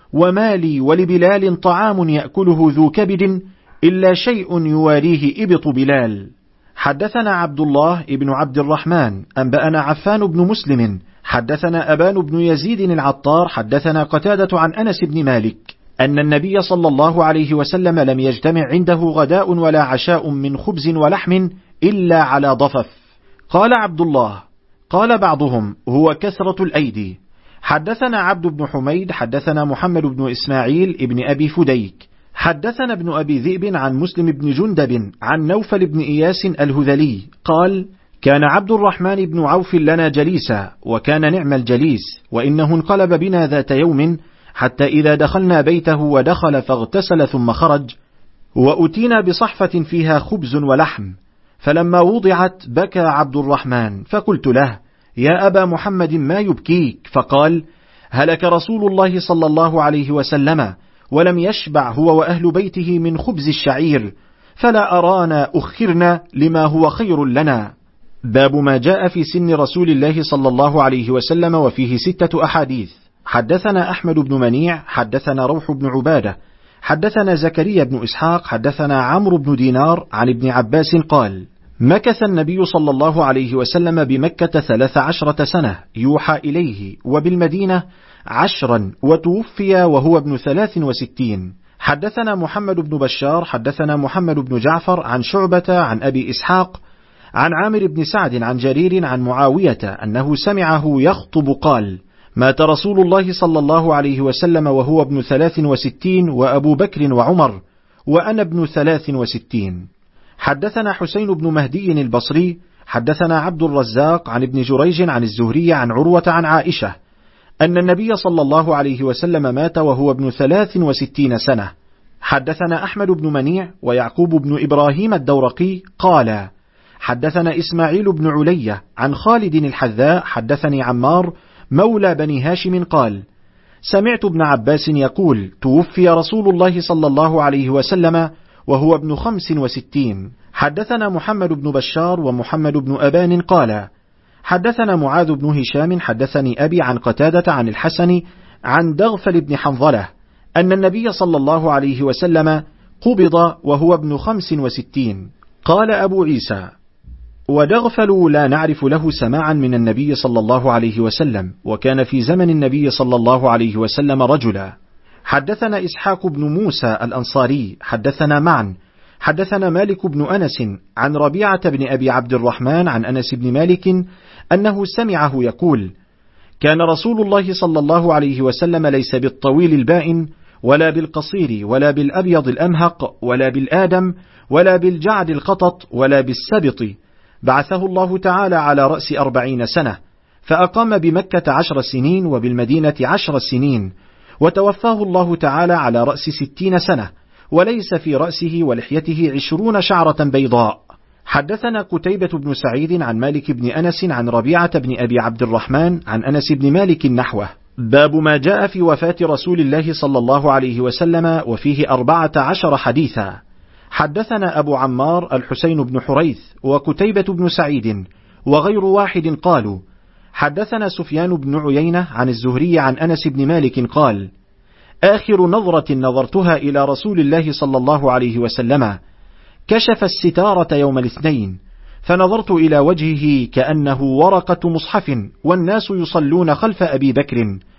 وما لي ولبلال طعام يأكله ذو كبد إلا شيء يواريه إبط بلال. حدثنا عبد الله بن عبد الرحمن أنبأنا عفان بن مسلم حدثنا أبان بن يزيد العطار حدثنا قتادة عن أنس بن مالك أن النبي صلى الله عليه وسلم لم يجتمع عنده غداء ولا عشاء من خبز ولحم إلا على ضفف. قال عبد الله: قال بعضهم: هو كثرة الأيدي. حدثنا عبد بن حميد حدثنا محمد بن إسماعيل ابن أبي فديك حدثنا ابن أبي ذئب عن مسلم بن جندب عن نوفل بن إياس الهذلي قال: كان عبد الرحمن بن عوف لنا جليسا، وكان نعم الجليس، وإنه انقلب بنا ذات يوم حتى إذا دخلنا بيته ودخل فاغتسل ثم خرج، وأتينا بصحفة فيها خبز ولحم، فلما وضعت بكى عبد الرحمن، فقلت له: يا أبا محمد ما يبكيك؟ فقال: هلك رسول الله صلى الله عليه وسلم ولم يشبع هو وأهل بيته من خبز الشعير، فلا أرانا أخرنا لما هو خير لنا. باب ما جاء في سن رسول الله صلى الله عليه وسلم، وفيه ستة أحاديث. حدثنا أحمد بن منيع حدثنا روح بن عبادة حدثنا زكريا بن إسحاق حدثنا عمرو بن دينار عن ابن عباس قال: مكث النبي صلى الله عليه وسلم بمكة ثلاث عشرة سنة يوحى إليه، وبالمدينة عشرا، وتوفي وهو ابن ثلاث وستين. حدثنا محمد بن بشار حدثنا محمد بن جعفر عن شعبة عن أبي إسحاق عن عامر بن سعد عن جرير عن معاوية أنه سمعه يخطب قال: مات رسول الله صلى الله عليه وسلم وهو ابن ثلاث وستين، وأبو بكر وعمر، وأنا ابن ثلاث وستين. حدثنا حسين بن مهدي البصري حدثنا عبد الرزاق عن ابن جريج عن الزهري عن عروة عن عائشة أن النبي صلى الله عليه وسلم مات وهو ابن ثلاث وستين سنة. حدثنا أحمد بن منيع ويعقوب بن إبراهيم الدورقي قال: حدثنا إسماعيل بن علية عن خالد الحذاء حدثني عمار مولى بني هاشم قال: سمعت ابن عباس يقول: توفي رسول الله صلى الله عليه وسلم وهو ابن خمس وستين. حدثنا محمد بن بشار ومحمد بن أبان قال: حدثنا معاذ بن هشام حدثني أبي عن قتادة عن الحسن عن دغفل بن حنظلة أن النبي صلى الله عليه وسلم قبض وهو ابن خمس وستين. قال أبو عيسى: ودغفل لا نعرف له سماعا من النبي صلى الله عليه وسلم، وكان في زمن النبي صلى الله عليه وسلم رجلا. حدثنا إسحاق بن موسى الأنصاري حدثنا معا حدثنا مالك بن أنس عن ربيعة بن أبي عبد الرحمن عن أنس بن مالك أنه سمعه يقول: كان رسول الله صلى الله عليه وسلم ليس بالطويل البائن، ولا بالقصير، ولا بالأبيض الأمهق، ولا بالآدم، ولا بالجعد القطط، ولا بالسبط، بعثه الله تعالى على رأس أربعين سنة، فأقام بمكة عشر سنين وبالمدينة عشر سنين، وتوفاه الله تعالى على رأس ستين سنة، وليس في رأسه ولحيته عشرون شعرة بيضاء. حدثنا قتيبة بن سعيد عن مالك بن أنس عن ربيعة بن أبي عبد الرحمن عن أنس بن مالك نحوه. باب ما جاء في وفاة رسول الله صلى الله عليه وسلم، وفيه أربعة عشر حديثا. حدثنا أبو عمار الحسين بن حريث وقتيبة بن سعيد وغير واحد قالوا: حدثنا سفيان بن عيينة عن الزهري عن أنس بن مالك قال: آخر نظرة نظرتها إلى رسول الله صلى الله عليه وسلم كشف الستارة يوم الاثنين، فنظرت إلى وجهه كأنه ورقة مصحف، والناس يصلون خلف أبي بكر،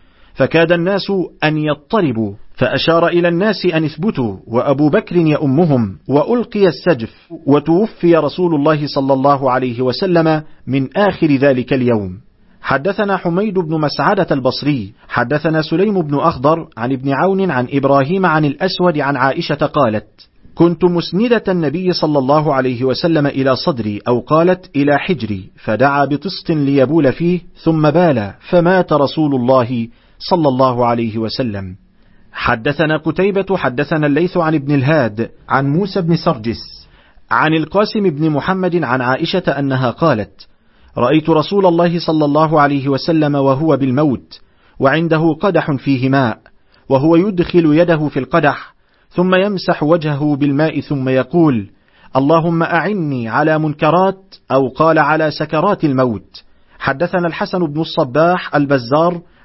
فكاد الناس أن يضطربوا، فأشار إلى الناس أن اثبتوا، وأبو بكر يؤمهم، وألقي السجف، وتوفي رسول الله صلى الله عليه وسلم من آخر ذلك اليوم. حدثنا حميد بن مسعدة البصري حدثنا سليم بن أخضر عن ابن عون عن إبراهيم عن الأسود عن عائشة قالت: كنت مسندة النبي صلى الله عليه وسلم إلى صدري، أو قالت إلى حجري، فدعا بطست ليبول فيه ثم بال، فمات رسول الله صلى الله عليه وسلم. حدثنا قتيبة حدثنا الليث عن ابن الهاد عن موسى بن سرجس عن القاسم بن محمد عن عائشة أنها قالت: رأيت رسول الله صلى الله عليه وسلم وهو بالموت، وعنده قدح فيه ماء، وهو يدخل يده في القدح ثم يمسح وجهه بالماء ثم يقول: اللهم أعني على منكرات، أو قال على سكرات الموت. حدثنا الحسن بن الصباح البزار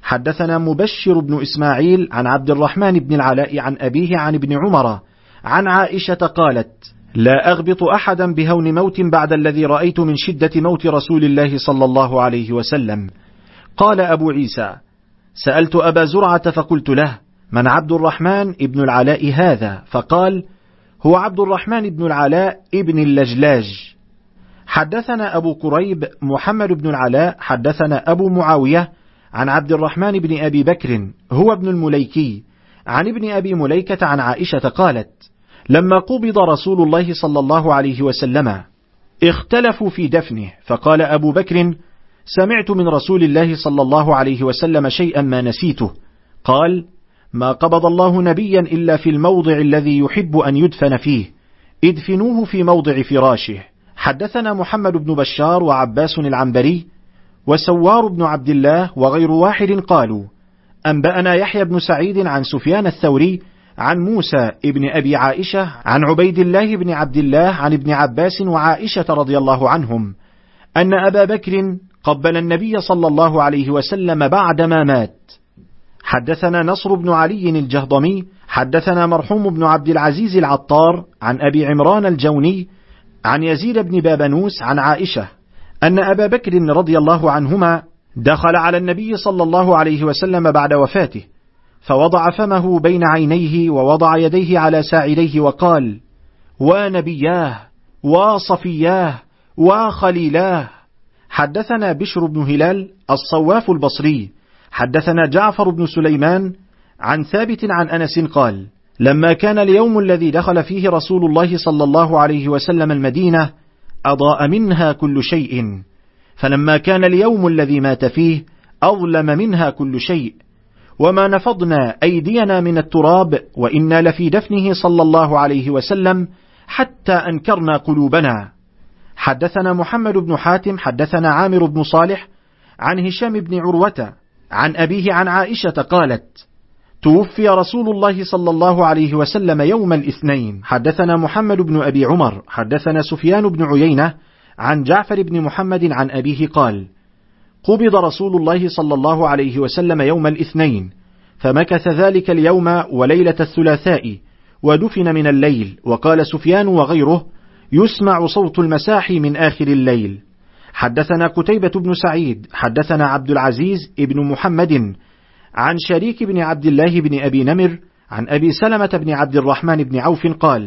حدثنا مبشر بن إسماعيل عن عبد الرحمن بن العلاء عن أبيه عن ابن عمر عن عائشة قالت: لا أغبط أحدا بهون موت بعد الذي رأيت من شدة موت رسول الله صلى الله عليه وسلم. قال أبو عيسى: سألت أبا زرعة فقلت له: من عبد الرحمن ابن العلاء هذا؟ فقال: هو عبد الرحمن بن العلاء ابن اللجلاج. حدثنا أبو كريب محمد بن العلاء حدثنا أبو معاوية عن عبد الرحمن بن أبي بكر هو ابن المليكي عن ابن أبي مليكة عن عائشة قالت: لما قبض رسول الله صلى الله عليه وسلم اختلفوا في دفنه، فقال أبو بكر: سمعت من رسول الله صلى الله عليه وسلم شيئا ما نسيته. قال: ما قبض الله نبيا إلا في الموضع الذي يحب أن يدفن فيه، ادفنوه في موضع فراشه. حدثنا محمد بن بشار وعباس العنبري وسوار بن عبد الله وغير واحد قالوا: أنبأنا يحيى بن سعيد عن سفيان الثوري عن موسى ابن أبي عائشة عن عبيد الله بن عبد الله عن ابن عباس وعائشة رضي الله عنهم أن أبا بكر قبل النبي صلى الله عليه وسلم بعدما مات. حدثنا نصر بن علي الجهضمي حدثنا مرحوم بن عبد العزيز العطار عن أبي عمران الجوني عن يزيد بن بابنوس عن عائشة أن أبا بكر رضي الله عنهما دخل على النبي صلى الله عليه وسلم بعد وفاته، فوضع فمه بين عينيه ووضع يديه على ساعديه وقال: ونبياه وصفياه وخليلاه. حدثنا بشر بن هلال الصواف البصري حدثنا جعفر بن سليمان عن ثابت عن أنس قال: لما كان اليوم الذي دخل فيه رسول الله صلى الله عليه وسلم المدينة أضاء منها كل شيء، فلما كان اليوم الذي مات فيه أظلم منها كل شيء، وما نفضنا أيدينا من التراب وإنا لفي دفنه صلى الله عليه وسلم حتى أنكرنا قلوبنا. حدثنا محمد بن حاتم حدثنا عامر بن صالح عن هشام بن عروة عن أبيه عن عائشة قالت: توفي رسول الله صلى الله عليه وسلم يوم الاثنين. حدثنا محمد بن أبي عمر حدثنا سفيان بن عيينة عن جعفر بن محمد عن أبيه قال: قبض رسول الله صلى الله عليه وسلم يوم الاثنين، فمكث ذلك اليوم وليلة الثلاثاء، ودفن من الليل. وقال سفيان وغيره: يسمع صوت المساحي من آخر الليل. حدثنا قتيبة بن سعيد حدثنا عبد العزيز ابن محمد عن شريك بن عبد الله بن أبي نمر عن أبي سلمة بن عبد الرحمن بن عوف قال: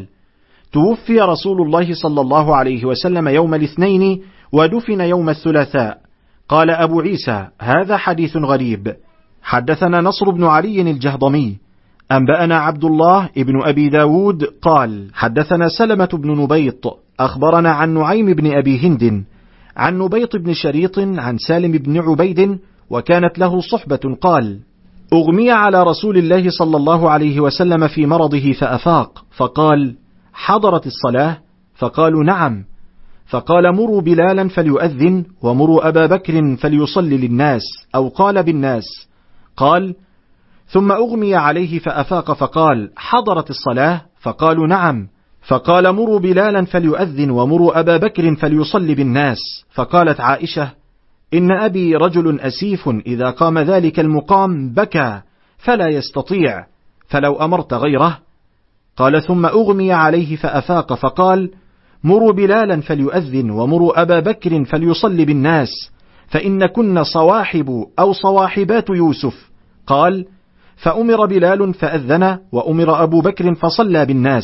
توفي رسول الله صلى الله عليه وسلم يوم الاثنين ودفن يوم الثلاثاء. قال أبو عيسى: هذا حديث غريب. حدثنا نصر بن علي الجهضمي أنبأنا عبد الله ابن أبي داود قال: حدثنا سلمة بن نبيط أخبرنا عن نعيم بن أبي هند عن نبيط بن شريط عن سالم بن عبيد وكانت له صحبة قال: أغمي على رسول الله صلى الله عليه وسلم في مرضه فأفاق، فقال: حضرت الصلاة؟ فقالوا: نعم. فقال: مروا بلالا فليؤذن ومروا أبا بكر فليصلي للناس، أو قال بالناس. قال: ثم أغمي عليه فأفاق فقال: حضرت الصلاة؟ فقالوا: نعم. فقال: مروا بلالا فليؤذن ومروا أبا بكر فليصلي بالناس. فقالت عائشة: إن أبي رجل أسيف، إذا قام ذلك المقام بكى فلا يستطيع، فلو أمرت غيره. قال: ثم أغمي عليه فأفاق فقال: مروا بلالا فليؤذن ومروا أبا بكر فليصلي بالناس، فإن كن صواحب أو صواحبات يوسف. قال: فأمر بلال فأذن وأمر أبو بكر فصلى بالناس.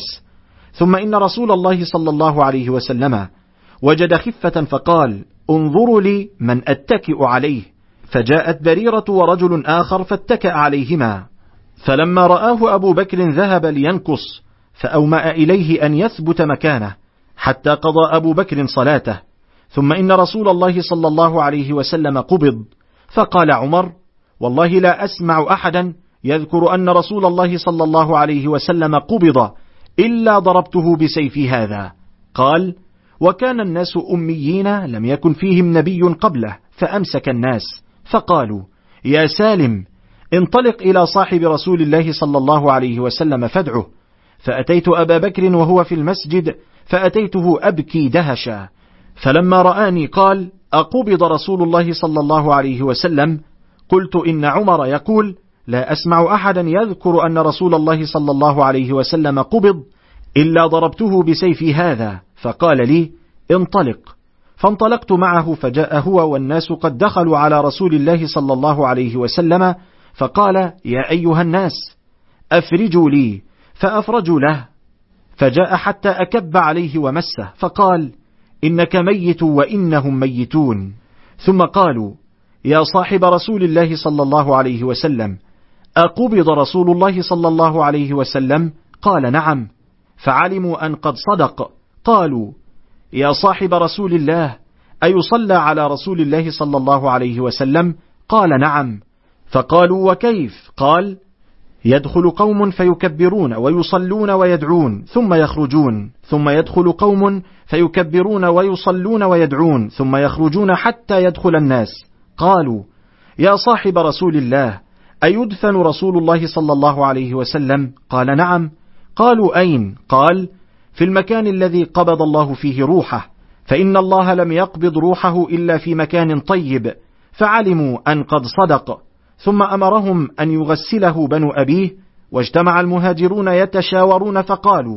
ثم إن رسول الله صلى الله عليه وسلم وجد خفة فقال: انظروا لي من أتكئ عليه. فجاءت بريرة ورجل آخر فاتكأ عليهما، فلما رآه أبو بكر ذهب لينكص، فأومأ إليه أن يثبت مكانه حتى قضى أبو بكر صلاته. ثم إن رسول الله صلى الله عليه وسلم قبض، فقال عمر: والله لا أسمع أحدا يذكر أن رسول الله صلى الله عليه وسلم قبض إلا ضربته بسيفي هذا. قال: وكان الناس أميين لم يكن فيهم نبي قبله، فأمسك الناس فقالوا: يا سالم، انطلق إلى صاحب رسول الله صلى الله عليه وسلم فادعه. فأتيت أبا بكر وهو في المسجد، فأتيته أبكي دهشا، فلما رآني قال: أقبض رسول الله صلى الله عليه وسلم؟ قلت إن عمر يقول: لا أسمع أحدا يذكر أن رسول الله صلى الله عليه وسلم قبض إلا ضربته بسيفي هذا. فقال لي: انطلق. فانطلقت معه، فجاء هو والناس قد دخلوا على رسول الله صلى الله عليه وسلم، فقال: يا أيها الناس أفرجوا لي، فأفرجوا له، فجاء حتى أكب عليه ومسه، فقال: إنك ميت وإنهم ميتون. ثم قالوا: يا صاحب رسول الله صلى الله عليه وسلم، أقبض رسول الله صلى الله عليه وسلم؟ قال: نعم. فعلموا أن قد صدق. قالوا: يا صاحب رسول الله، أيصلى على رسول الله صلى الله عليه وسلم؟ قال: نعم. فقالوا: وكيف؟ قال: يدخل قوم فيكبرون ويصلون ويدعون ثم يخرجون، ثم يدخل قوم فيكبرون ويصلون ويدعون ثم يخرجون حتى يدخل الناس. قالوا: يا صاحب رسول الله، أيدفن رسول الله صلى الله عليه وسلم؟ قال: نعم. قالوا: أين؟ قال: في المكان الذي قبض الله فيه روحه، فإن الله لم يقبض روحه إلا في مكان طيب. فعلموا أن قد صدق. ثم أمرهم أن يغسله بنو أبيه، واجتمع المهاجرون يتشاورون، فقالوا: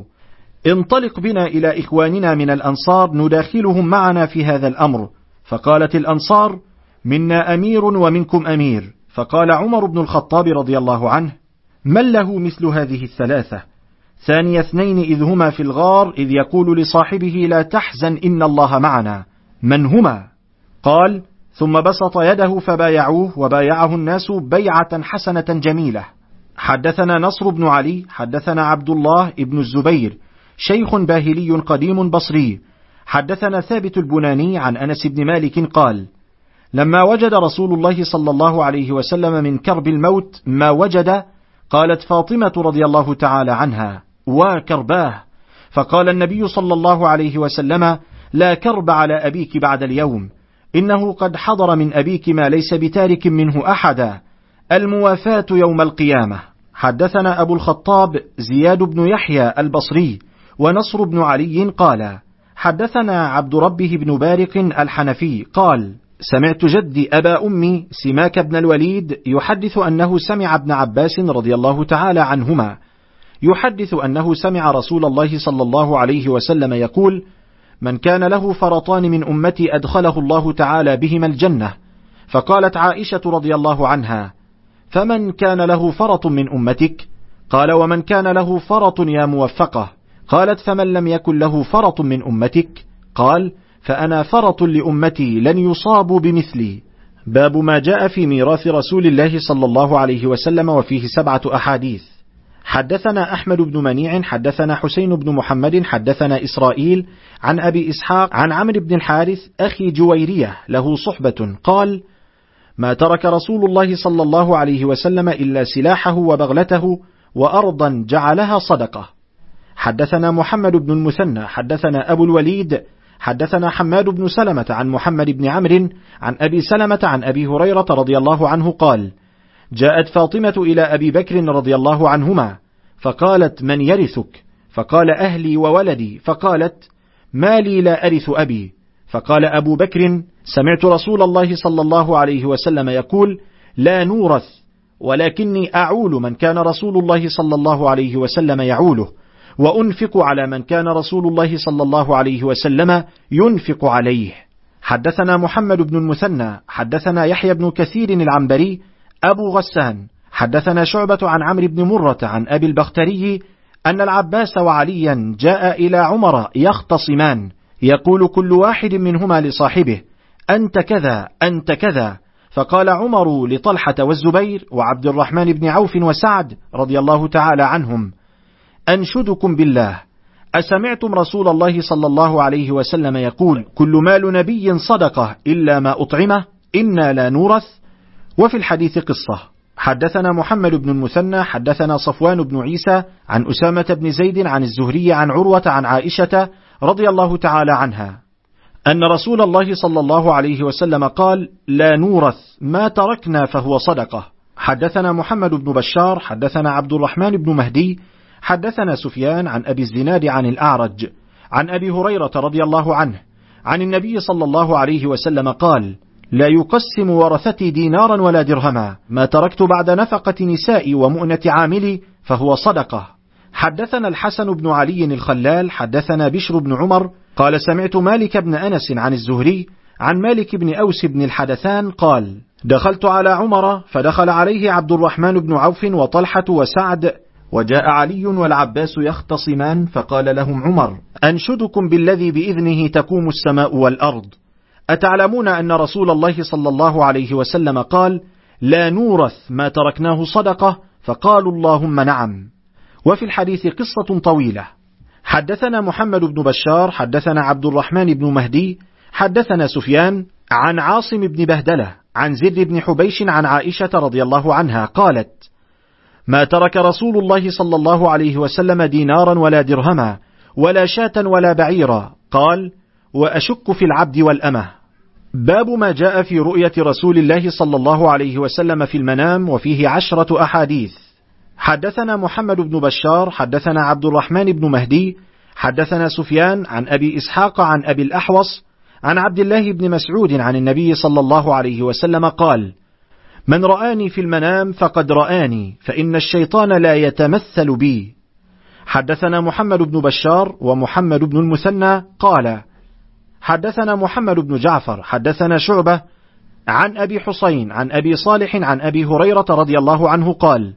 انطلق بنا إلى إخواننا من الأنصار نداخلهم معنا في هذا الأمر. فقالت الأنصار: منا أمير ومنكم أمير. فقال عمر بن الخطاب رضي الله عنه: من له مثل هذه الثلاثة؟ ثاني اثنين إذ هما في الغار إذ يقول لصاحبه: لا تحزن إن الله معنا. من هما؟ قال: ثم بسط يده فبايعوه، وبايعه الناس بيعة حسنة جميلة. حدثنا نصر بن علي حدثنا عبد الله ابن الزبير شيخ باهلي قديم بصري حدثنا ثابت البناني عن أنس بن مالك قال: لما وجد رسول الله صلى الله عليه وسلم من كرب الموت ما وجد، قالت فاطمة رضي الله تعالى عنها: وكرباه. فقال النبي صلى الله عليه وسلم: لا كرب على أبيك بعد اليوم، إنه قد حضر من أبيك ما ليس بتارك منه أحدا، الموافاة يوم القيامة. حدثنا أبو الخطاب زياد بن يحيى البصري ونصر بن علي قال: حدثنا عبد ربه بن بارق الحنفي قال: سمعت جدي أبا أمي سماك بن الوليد يحدث أنه سمع ابن عباس رضي الله تعالى عنهما يحدث أنه سمع رسول الله صلى الله عليه وسلم يقول: من كان له فرطان من أمتي أدخله الله تعالى بهما الجنة. فقالت عائشة رضي الله عنها: فمن كان له فرط من أمتك؟ قال: ومن كان له فرط يا موفقة. قالت: فمن لم يكن له فرط من أمتك؟ قال: فأنا فرط لأمتي لن يصابوا بمثلي. باب ما جاء في ميراث رسول الله صلى الله عليه وسلم، وفيه سبعة أحاديث. حدثنا أحمد بن منيع حدثنا حسين بن محمد حدثنا إسرائيل عن أبي إسحاق عن عمرو بن الحارث أخي جويرية له صحبة قال: ما ترك رسول الله صلى الله عليه وسلم إلا سلاحه وبغلته وأرضا جعلها صدقة. حدثنا محمد بن المثنى حدثنا أبو الوليد حدثنا حماد بن سلمة عن محمد بن عمرو عن أبي سلمة عن أبي هريرة رضي الله عنه قال: جاءت فاطمة إلى أبي بكر رضي الله عنهما فقالت: من يرثك؟ فقال: أهلي وولدي. فقالت: ما لي لا أرث أبي؟ فقال أبو بكر: سمعت رسول الله صلى الله عليه وسلم يقول: لا نورث، ولكني أعول من كان رسول الله صلى الله عليه وسلم يعوله، وأنفق على من كان رسول الله صلى الله عليه وسلم ينفق عليه. حدثنا محمد بن المثنى حدثنا يحيى بن كثير العنبري أبو غسان حدثنا شعبة عن عمرو بن مرة عن أبي البختري أن العباس وعليا جاء إلى عمر يختصمان، يقول كل واحد منهما لصاحبه: أنت كذا أنت كذا. فقال عمر لطلحة والزبير وعبد الرحمن بن عوف وسعد رضي الله تعالى عنهم: أنشدكم بالله، أسمعتم رسول الله صلى الله عليه وسلم يقول: كل مال نبي صدقة إلا ما أطعمه، إنا لا نورث؟ وفي الحديث قصة. حدثنا محمد بن المثنى حدثنا صفوان بن عيسى عن أسامة بن زيد عن الزهري عن عروة عن عائشة رضي الله تعالى عنها أن رسول الله صلى الله عليه وسلم قال: لا نورث، ما تركنا فهو صدقة. حدثنا محمد بن بشار حدثنا عبد الرحمن بن مهدي حدثنا سفيان عن أبي الزناد عن الأعرج عن أبي هريرة رضي الله عنه عن النبي صلى الله عليه وسلم قال: لا يقسم ورثتي دينارا ولا درهما، ما تركت بعد نفقة نسائي ومؤنة عاملي فهو صدقة. حدثنا الحسن بن علي الخلال حدثنا بشر بن عمر قال سمعت مالك بن أنس عن الزهري عن مالك بن أوس بن الحدثان قال دخلت على عمر فدخل عليه عبد الرحمن بن عوف وطلحة وسعد، وجاء علي والعباس يختصمان، فقال لهم عمر أنشدكم بالذي بإذنه تقوم السماء والأرض، أتعلمون أن رسول الله صلى الله عليه وسلم قال لا نورث ما تركناه صدقة؟ فقالوا اللهم نعم. وفي الحديث قصة طويلة. حدثنا محمد بن بشار حدثنا عبد الرحمن بن مهدي حدثنا سفيان عن عاصم بن بهدلة عن زر بن حبيش عن عائشة رضي الله عنها قالت ما ترك رسول الله صلى الله عليه وسلم دينارا ولا درهما ولا شاة ولا بعيرا. قال وأشك في العبد والأمة. باب ما جاء في رؤية رسول الله صلى الله عليه وسلم في المنام، وفيه عشرة أحاديث. حدثنا محمد بن بشار حدثنا عبد الرحمن بن مهدي حدثنا سفيان عن أبي إسحاق عن أبي الأحوص عن عبد الله بن مسعود عن النبي صلى الله عليه وسلم قال من رآني في المنام فقد رآني، فإن الشيطان لا يتمثل بي. حدثنا محمد بن بشار ومحمد بن المثنى قال حدثنا محمد بن جعفر حدثنا شعبة عن أبي حسين عن أبي صالح عن أبي هريرة رضي الله عنه قال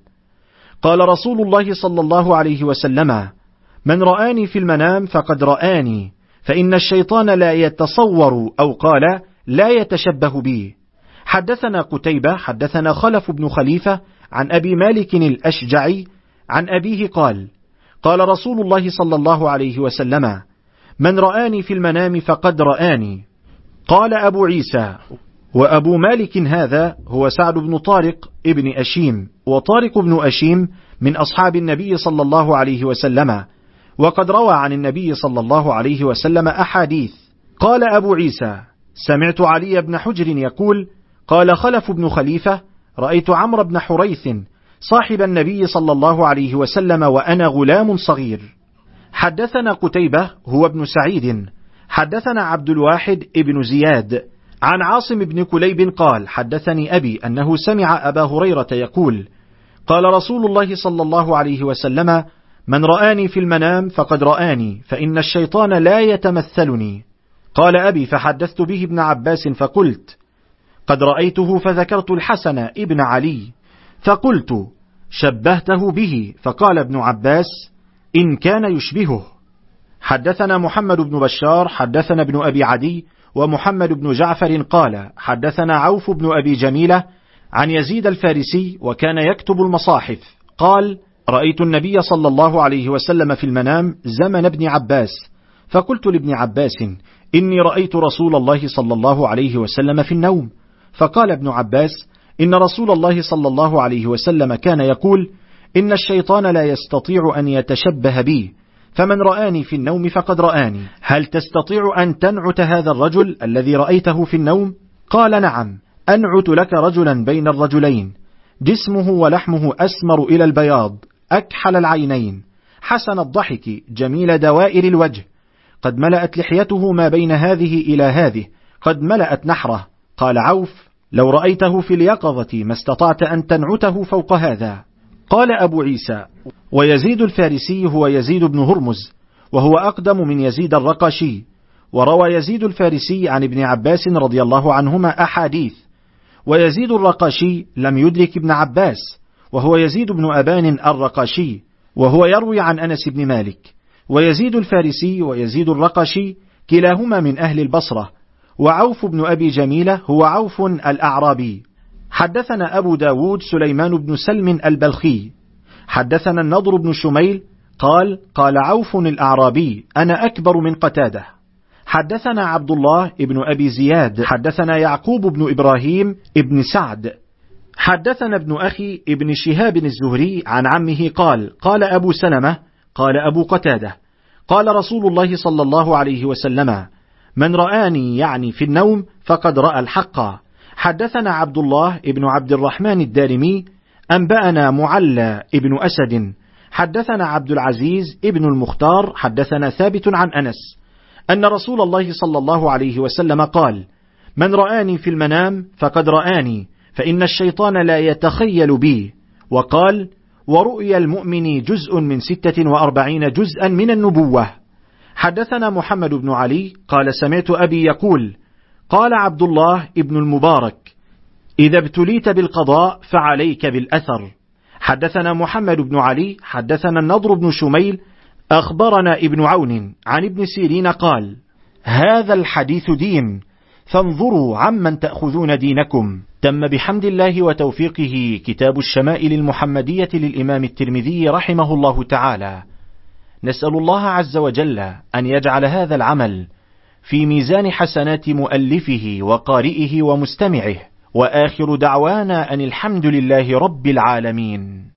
قال رسول الله صلى الله عليه وسلم من رآني في المنام فقد رآني، فإن الشيطان لا يتصور أو قال لا يتشبه بي. حدثنا قتيبة حدثنا خلف بن خليفة عن أبي مالك الأشجعي عن أبيه قال قال رسول الله صلى الله عليه وسلم من رآني في المنام فقد رآني. قال أبو عيسى وأبو مالك هذا هو سعد بن طارق ابن أشيم، وطارق بن أشيم من أصحاب النبي صلى الله عليه وسلم، وقد روى عن النبي صلى الله عليه وسلم أحاديث. قال أبو عيسى سمعت علي بن حجر يقول قال خلف بن خليفة رأيت عمرو بن حريث صاحب النبي صلى الله عليه وسلم وأنا غلام صغير. حدثنا قتيبة هو ابن سعيد حدثنا عبد الواحد ابن زياد عن عاصم بن كليب قال حدثني أبي أنه سمع أبا هريرة يقول قال رسول الله صلى الله عليه وسلم من رآني في المنام فقد رآني، فإن الشيطان لا يتمثلني. قال أبي فحدثت به ابن عباس فقلت قد رأيته، فذكرت الحسن ابن علي فقلت شبهته به، فقال ابن عباس إن كان يشبهه. حدثنا محمد بن بشار حدثنا ابن أبي عدي ومحمد بن جعفر قال حدثنا عوف بن أبي جميلة عن يزيد الفارسي وكان يكتب المصاحف قال رأيت النبي صلى الله عليه وسلم في المنام زمن ابن عباس، فقلت لابن عباس إني رأيت رسول الله صلى الله عليه وسلم في النوم، فقال ابن عباس إن رسول الله صلى الله عليه وسلم كان يقول إن الشيطان لا يستطيع أن يتشبه بي، فمن رآني في النوم فقد رآني. هل تستطيع أن تنعت هذا الرجل الذي رأيته في النوم؟ قال نعم، أنعت لك رجلا بين الرجلين جسمه ولحمه أسمر إلى البياض، أكحل العينين، حسن الضحك، جميل دوائر الوجه، قد ملأت لحيته ما بين هذه إلى هذه، قد ملأت نحره. قال عوف لو رأيته في اليقظة ما استطعت أن تنعته فوق هذا. قال أبو عيسى ويزيد الفارسي هو يزيد بن هرمز، وهو أقدم من يزيد الرقاشي، وروى يزيد الفارسي عن ابن عباس رضي الله عنهما أحاديث، ويزيد الرقاشي لم يدرك ابن عباس، وهو يزيد بن أبان الرقاشي، وهو يروي عن أنس بن مالك. ويزيد الفارسي ويزيد الرقاشي كلاهما من أهل البصرة. وعوف بن أبي جميلة هو عوف الأعرابي. حدثنا أبو داود سليمان بن سلم البلخي حدثنا النضر بن شميل قال قال عوف الأعرابي أنا أكبر من قتادة. حدثنا عبد الله ابن أبي زياد حدثنا يعقوب بن إبراهيم ابن سعد حدثنا ابن أخي ابن شهاب الزهري عن عمه قال قال أبو سلمة قال أبو قتادة قال رسول الله صلى الله عليه وسلم من رآني يعني في النوم فقد رأى الحق. حدثنا عبد الله ابن عبد الرحمن الدارمي أنبأنا معلى ابن أسد حدثنا عبد العزيز ابن المختار حدثنا ثابت عن أنس أن رسول الله صلى الله عليه وسلم قال من رآني في المنام فقد رآني، فإن الشيطان لا يتخيل بي. وقال: ورؤيا المؤمن جزء من ستة وأربعين جزءا من النبوة. حدثنا محمد بن علي قال: سمعت أبي يقول: قال عبد الله ابن المبارك: إذا ابتليت بالقضاء فعليك بالأثر. حدثنا محمد بن علي حدثنا النضر بن شميل أخبرنا ابن عون عن ابن سيرين قال: هذا الحديث دين، فانظروا عمن تأخذون دينكم. تم بحمد الله وتوفيقه كتاب الشمائل المحمدية للإمام الترمذي رحمه الله تعالى. نسأل الله عز وجل أن يجعل هذا العمل في ميزان حسنات مؤلفه وقارئه ومستمعه، وآخر دعوانا أن الحمد لله رب العالمين.